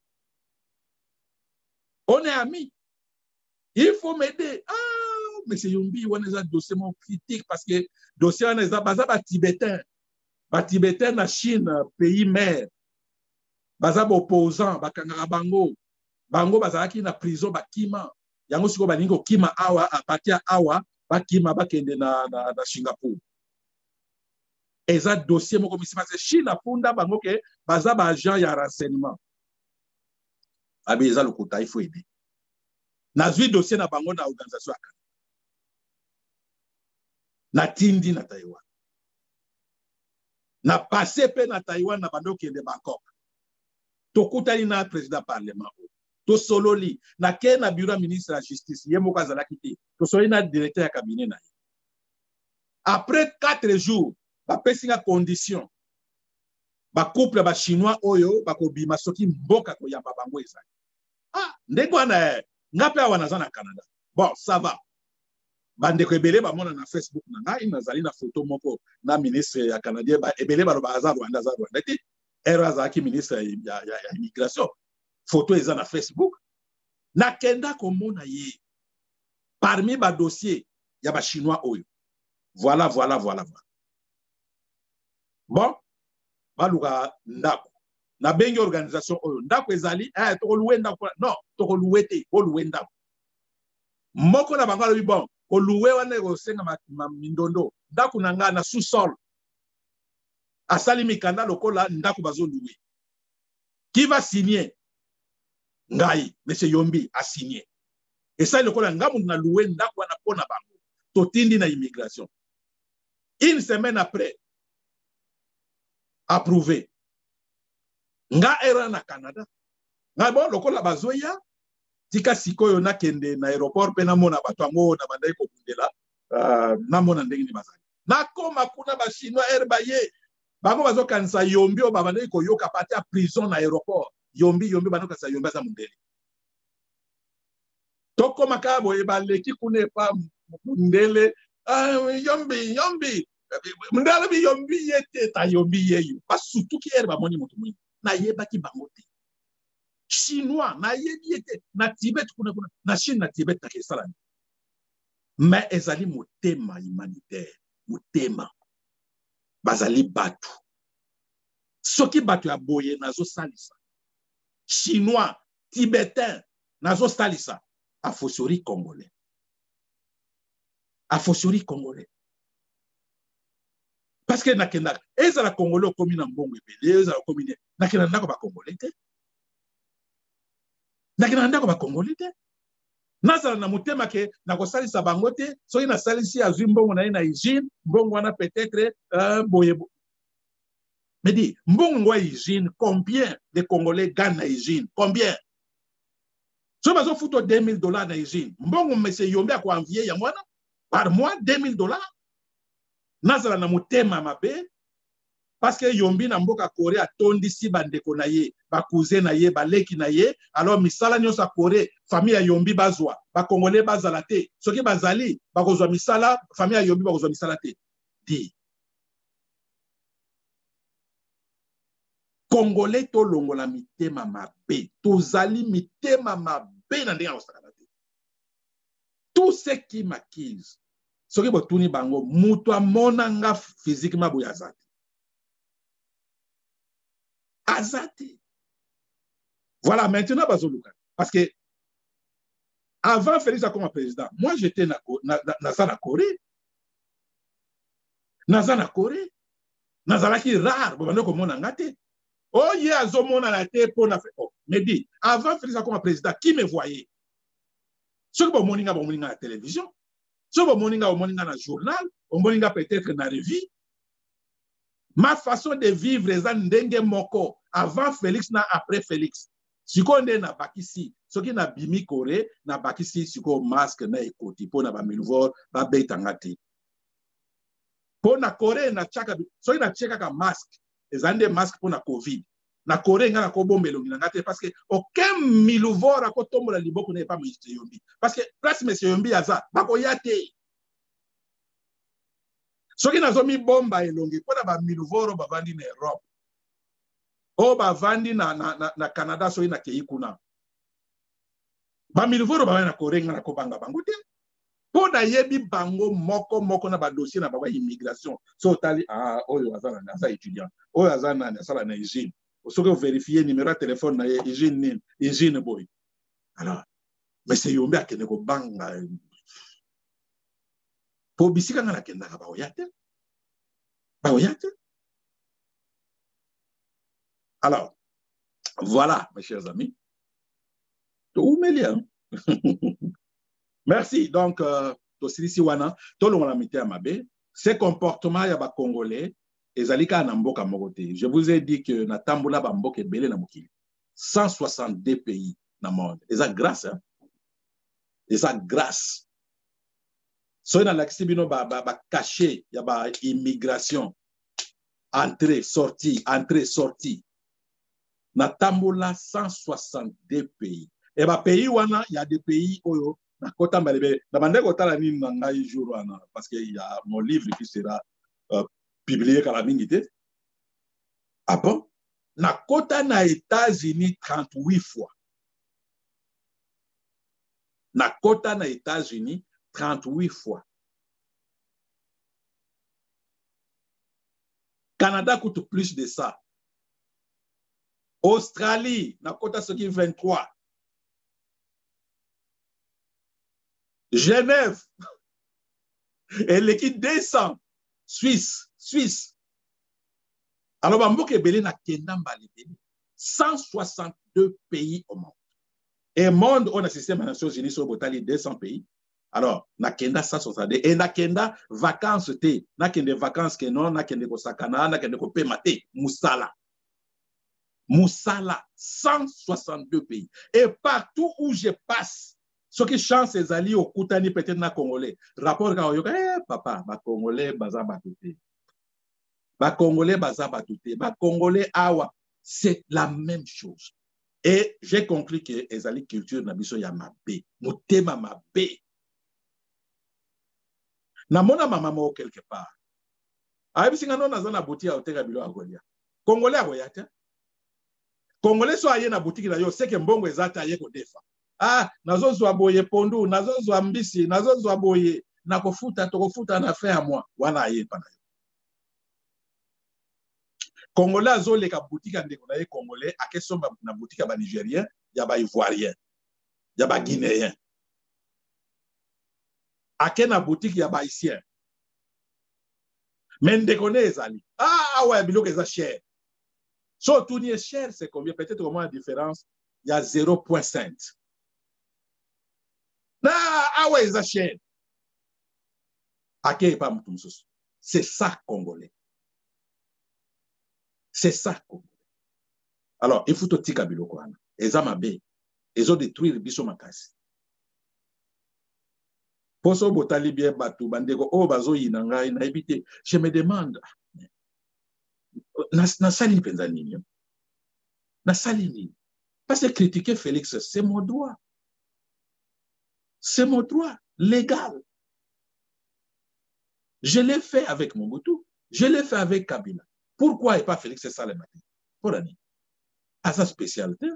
On est amis. Il faut m'aider. Ah, mais c'est Yombi, on a un dossier critique parce que dossier, on a un Tibétain. Les Tibétains na Chine, pays mère. Bazab opposant, bakangara bango. Bango bazalaki na prison bakima. Yango siko baningo kima awa, a partir awa, bakima bakende na Singapour. Eza dossier moko misi parce que Chine funda bango ke bazab agent ya renseignement. Abi eza lokuta il faut aider. Na zui dossier na bango na organisation ya Canada. Na tindi na Taïwan. Na passé pe na Taïwan na bando kende Bangkok. Tokutani na président parlement. To sololi na ke na bureau ministre de la justice ye moko azalaki te. To soli na directeur ya cabinet na ye. Après 4 jours, ba pesinga condition. Ba couple ba chinois oyo ba ko bima soki mboka ko yamba bango ezali. Ah, ndeko na ngape awana za na Canada. Bon, ça va. Bande ko ebele ba mona na Facebook na ngai nazali na photo moko na ministre ya canadien ba ebele ba za Rwanda ti era za ki ministre ya immigration. Photo eza na Facebook. Na kenda ko mona ye. Parmi ba dossier ya ba chinois oyo. Voilà. Bon, baluka ndako. Na bengi organisation oyo ndako ezali to louer ndako non to louer te ko louer ndako. Moko na bangalo bi bon ko louer wana ko senga mindondo ndako nanga na sous-sol. Asali mikanda lokola ndako bazo louer. Qui va signer? Ngai, monsieur Yombi a signé. Et ça lokola ngamu na louer ndako wana pona bango. Totindi na immigration. Une semaine après, approuvé. Nga era na Canada. Nga bon, lokola bazoya, tika sikoyo na kende na aéroport pe na mona bato ango na bandai ko kundela, na mona ndenge ni bazali. Na koma kuna ba chinois erbaye, bango bazo kanisa Yombi o babandai ko yoka pati a prison na aéroport. Yombi bano kanisa Yombi za mundele. Toko makabo e baleki kune pa mundele, Yombi. Mndala bi Yombi yete ta Yombi yeyu. Pas surtout ki erba moni mutu mwini. Na yeba ki bangote. Chinois, na yebi yete. Na Tibet kuna. Na Chine na Tibet na kesalani. Mais ezali motema humanitaire. Motema. Bazali batu. Soki batu ya boye nazo salisa. Chinois, Tibetain, nazo salisa. Afosori Congolais. Parce que nakenda ezala Congolais komi na mbongo ebele ezala komi nakenda ndako ba Congolais te. Nazala na mutema ke nakosalisa bango te soki na salisi azwi mbongo na ye na hygiène mbongo wana peut-être boye. Mais dis mbongo ngwa hygiène combien de Congolais gagnent na hygiène? Combien? So bazo futo $2000 na hygiène. Mbongo monsieur Yombi a ko envier ya mwana par mois $2000. Nazala na mutema mabe parce que Yombi na mboka Corée atondisi bandeko na ye ba cousin na ye ba leki na ye alors misala nyosa Corée famille ya Yombi bazwa ba Congolais bazala te soki bazali ba kozwa misala famille ya Yombi ba kozwa misala te di Congolais to longola mitema mabe tozali mitema mabe na ndenge osakana te. Tout ce qui m'accuse soki botuni bango mutu amona nga physiquement boya azati. Voilà, maintenant bazoluka parce que avant Félix a comme président, moi j'étais na Corée. Nazana Corée. Nazalaki rare bo banoko mona ngate. Oh ye azomona na te pona fait. Oh, mais dit avant Félix a comme président, qui me voyait? Ceux qui moninga à la télévision. So moninga na journal, moninga peut-être na revue. Ma façon de vivre est ndenge moko avant Félix na après Félix. Siko nde na bakisi, soki na bimi Corée na bakisi siko masque na ekoti po na ba milvor ba betangati. Po na Corée na chaka soki na cheka ka masque, ezande masque po na Covid. na Corée nga na ko bombelo ngina te parce que aucun miluvora ko tombola liboko n'est pas monsieur Yombi parce que place monsieur Yombi aza bako yate soki nazo mi bomba elongi pona ba miluvoro bavandi na Europe o bavandi na Canada soki na kei kuna ba miluvoro bavandi na Corée nga na ko banga bango te pona yebi bango moko na ba dossier na ba immigration so tali oyo azana na étudiant oyo azana na sala na hygiène soki vérifier numéro de téléphone na hygiène boy alors mais c'est Yombi akende ko banga po bisika nga na kenda ka ba oyate alors voilà mes chers amis tout mêlé merci donc tosirisi wana tolongola mite ya mabe ces comportements ya ba congolais ezalika na mboka moko te. Je vous ai dit que na tambola ba mboka ebele na mokili 162 pays na monde eza grâce hein? Eza grâce so na lakisi bino ba caché ya ba immigration entrée sortie na tambola 162 pays et ba pays wana il y a des pays oyo na kota mbalebe na bandeko tala nini na ngai jour wana parce que il y a mon livre qui sera publié kala mingi te ah bon na kota na États-Unis 38 fois na kota na États-Unis 38 fois Canada coûte plus de ça Australie na kota soki 23 Genève et l'équipe 200 Suisse alors bamboke belé na kenda mbali 162 pays au monde et monde on a système des Nations Unies sur botali 200 pays alors na kenda 162 et na kenda vacances te na kende vacances que non na kende ko sakana na kende ko pemate musala 162 pays et partout où je passe ce qui chance les alliés au Koutani peut-être na Congolais. Rapport quand on dit, papa, ba Congolais baza batouté. Ba Congolais baza batouté. Ba Congolais awa. C'est la même chose. Et j'ai conclu que les alliés culture na biso ya mabe. Motema mabe. Na mona mama mo quelque part. Ayebi singa non nazana boutique ya oteka bilo agolia. Congolais agoyata. Congolais so aye na boutique na yo c'est que mbongo ezata aye ko defa. Nazozwa boye pondu, nazozwa mbisi, nazozwa boye, nakofuta, tokofuta na fait à moi. Wana aye pana yo. Congolais azole ka boutique ndeko na ye Congolais, akeso na boutique ba Nigérien, ya ba Ivoirien, ya ba Guinéen. Ake na boutique ya ba Haïtien. Mais ndeko ne ezali. Ouais, biloko eza cher. So tout ni cher, c'est combien? Peut-être comment la différence, il y a 0.5. Ouais, ils achètent. C'est ça, Congolais. C'est ça, Congolais. Alors, il faut tout tika biloko wana. Eza mabe. Ils ont détruit le biso makasi. Poso botali bien batu bandeko o bazo yinanga na ebite. Je me demande na sali penza nini? Na sali nini? Parce que critiquer Félix, c'est mon droit. C'est mon droit légal. Je l'ai fait avec Mobutu. Je l'ai fait avec Kabila. Pourquoi et pas Félix Salemati? Pour l'année. À sa spécialité.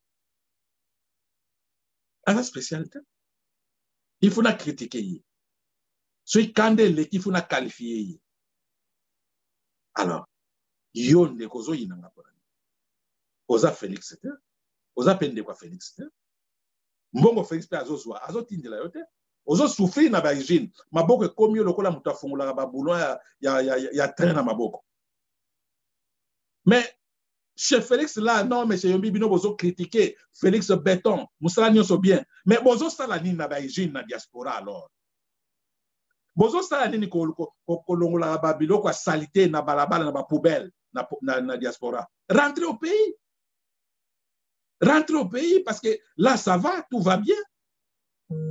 À sa spécialité. Il faut la critiquer. Celui qui il faut la qualifier. Alors, yon de kozo yinanga pour l'année. Oza Félix c'était. Oza pende kwa Félix c'était. Mbongo Félix pe azozwa azotindela yote ozo souffrir na ba hygiène maboko komi lokola mutu afungula ba boulon ya train na maboko mais chez Félix là non mais chez Yombi bino bozo critiquer Félix béton musala nyonso bien mais bozo sala nini na ba hygiène na diaspora alors bozo sala nini ko longola ba biloko salité na balabala na ba poubelle na diaspora rentrer au pays. Rentre au pays parce que là, ça va, tout va bien.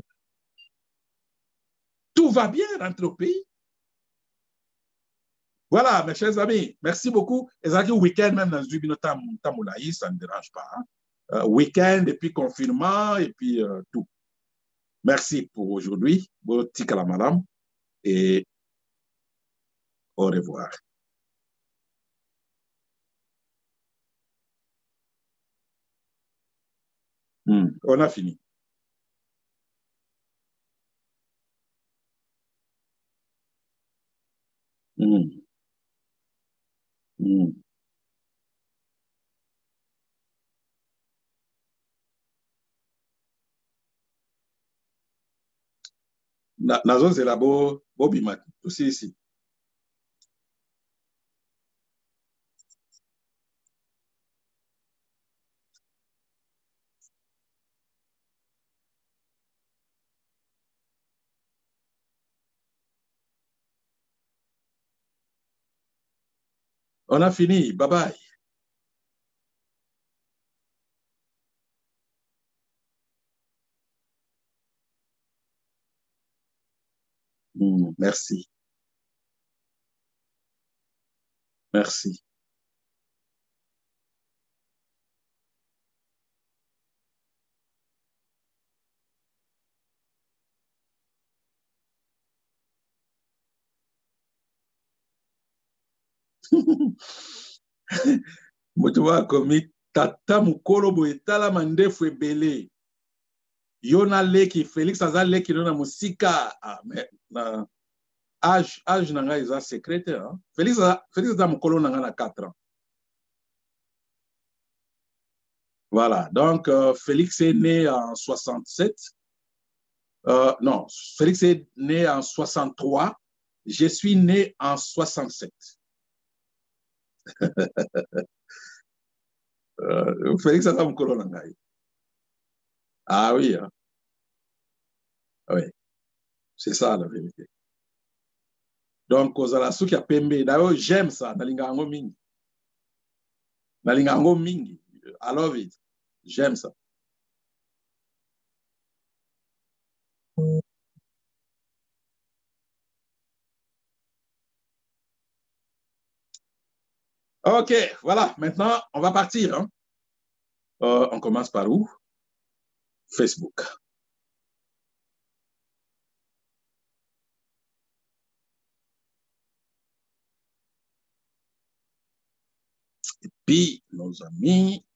Tout va bien, rentre au pays. Voilà, mes chers amis, merci beaucoup. Et ça dit week-end, même dans le Tamoulaï, ça ne dérange pas. Hein? Week-end, et puis confinement, et puis tout. Merci pour aujourd'hui. Bon, tika madame, et au revoir. On a fini. Nazo c'est là Bobby aussi ici. On a fini. Bye bye. Merci. Merci. Moto wa komi tata mukolo boye tala mandefu ebele. Yona leki Félix aza leki na musika. Ah mais na âge nanga eza secrétaire. Hein? Félix aza mukolo nanga na 4 ans. Voilà, donc Félix est né en 67. Non, Félix est né en 63. Je suis né en 67. Félix aza mukolo na ngai. Ah oui, hein? Oui, c'est ça la vérité. Donc, kozala suki ya pembe. D'ailleurs, j'aime ça. Nalinga yango mingi. Nalinga yango mingi. I love it. J'aime ça. OK, voilà. Maintenant, on va partir. Hein? On commence par où? Facebook. Et puis, nos amis,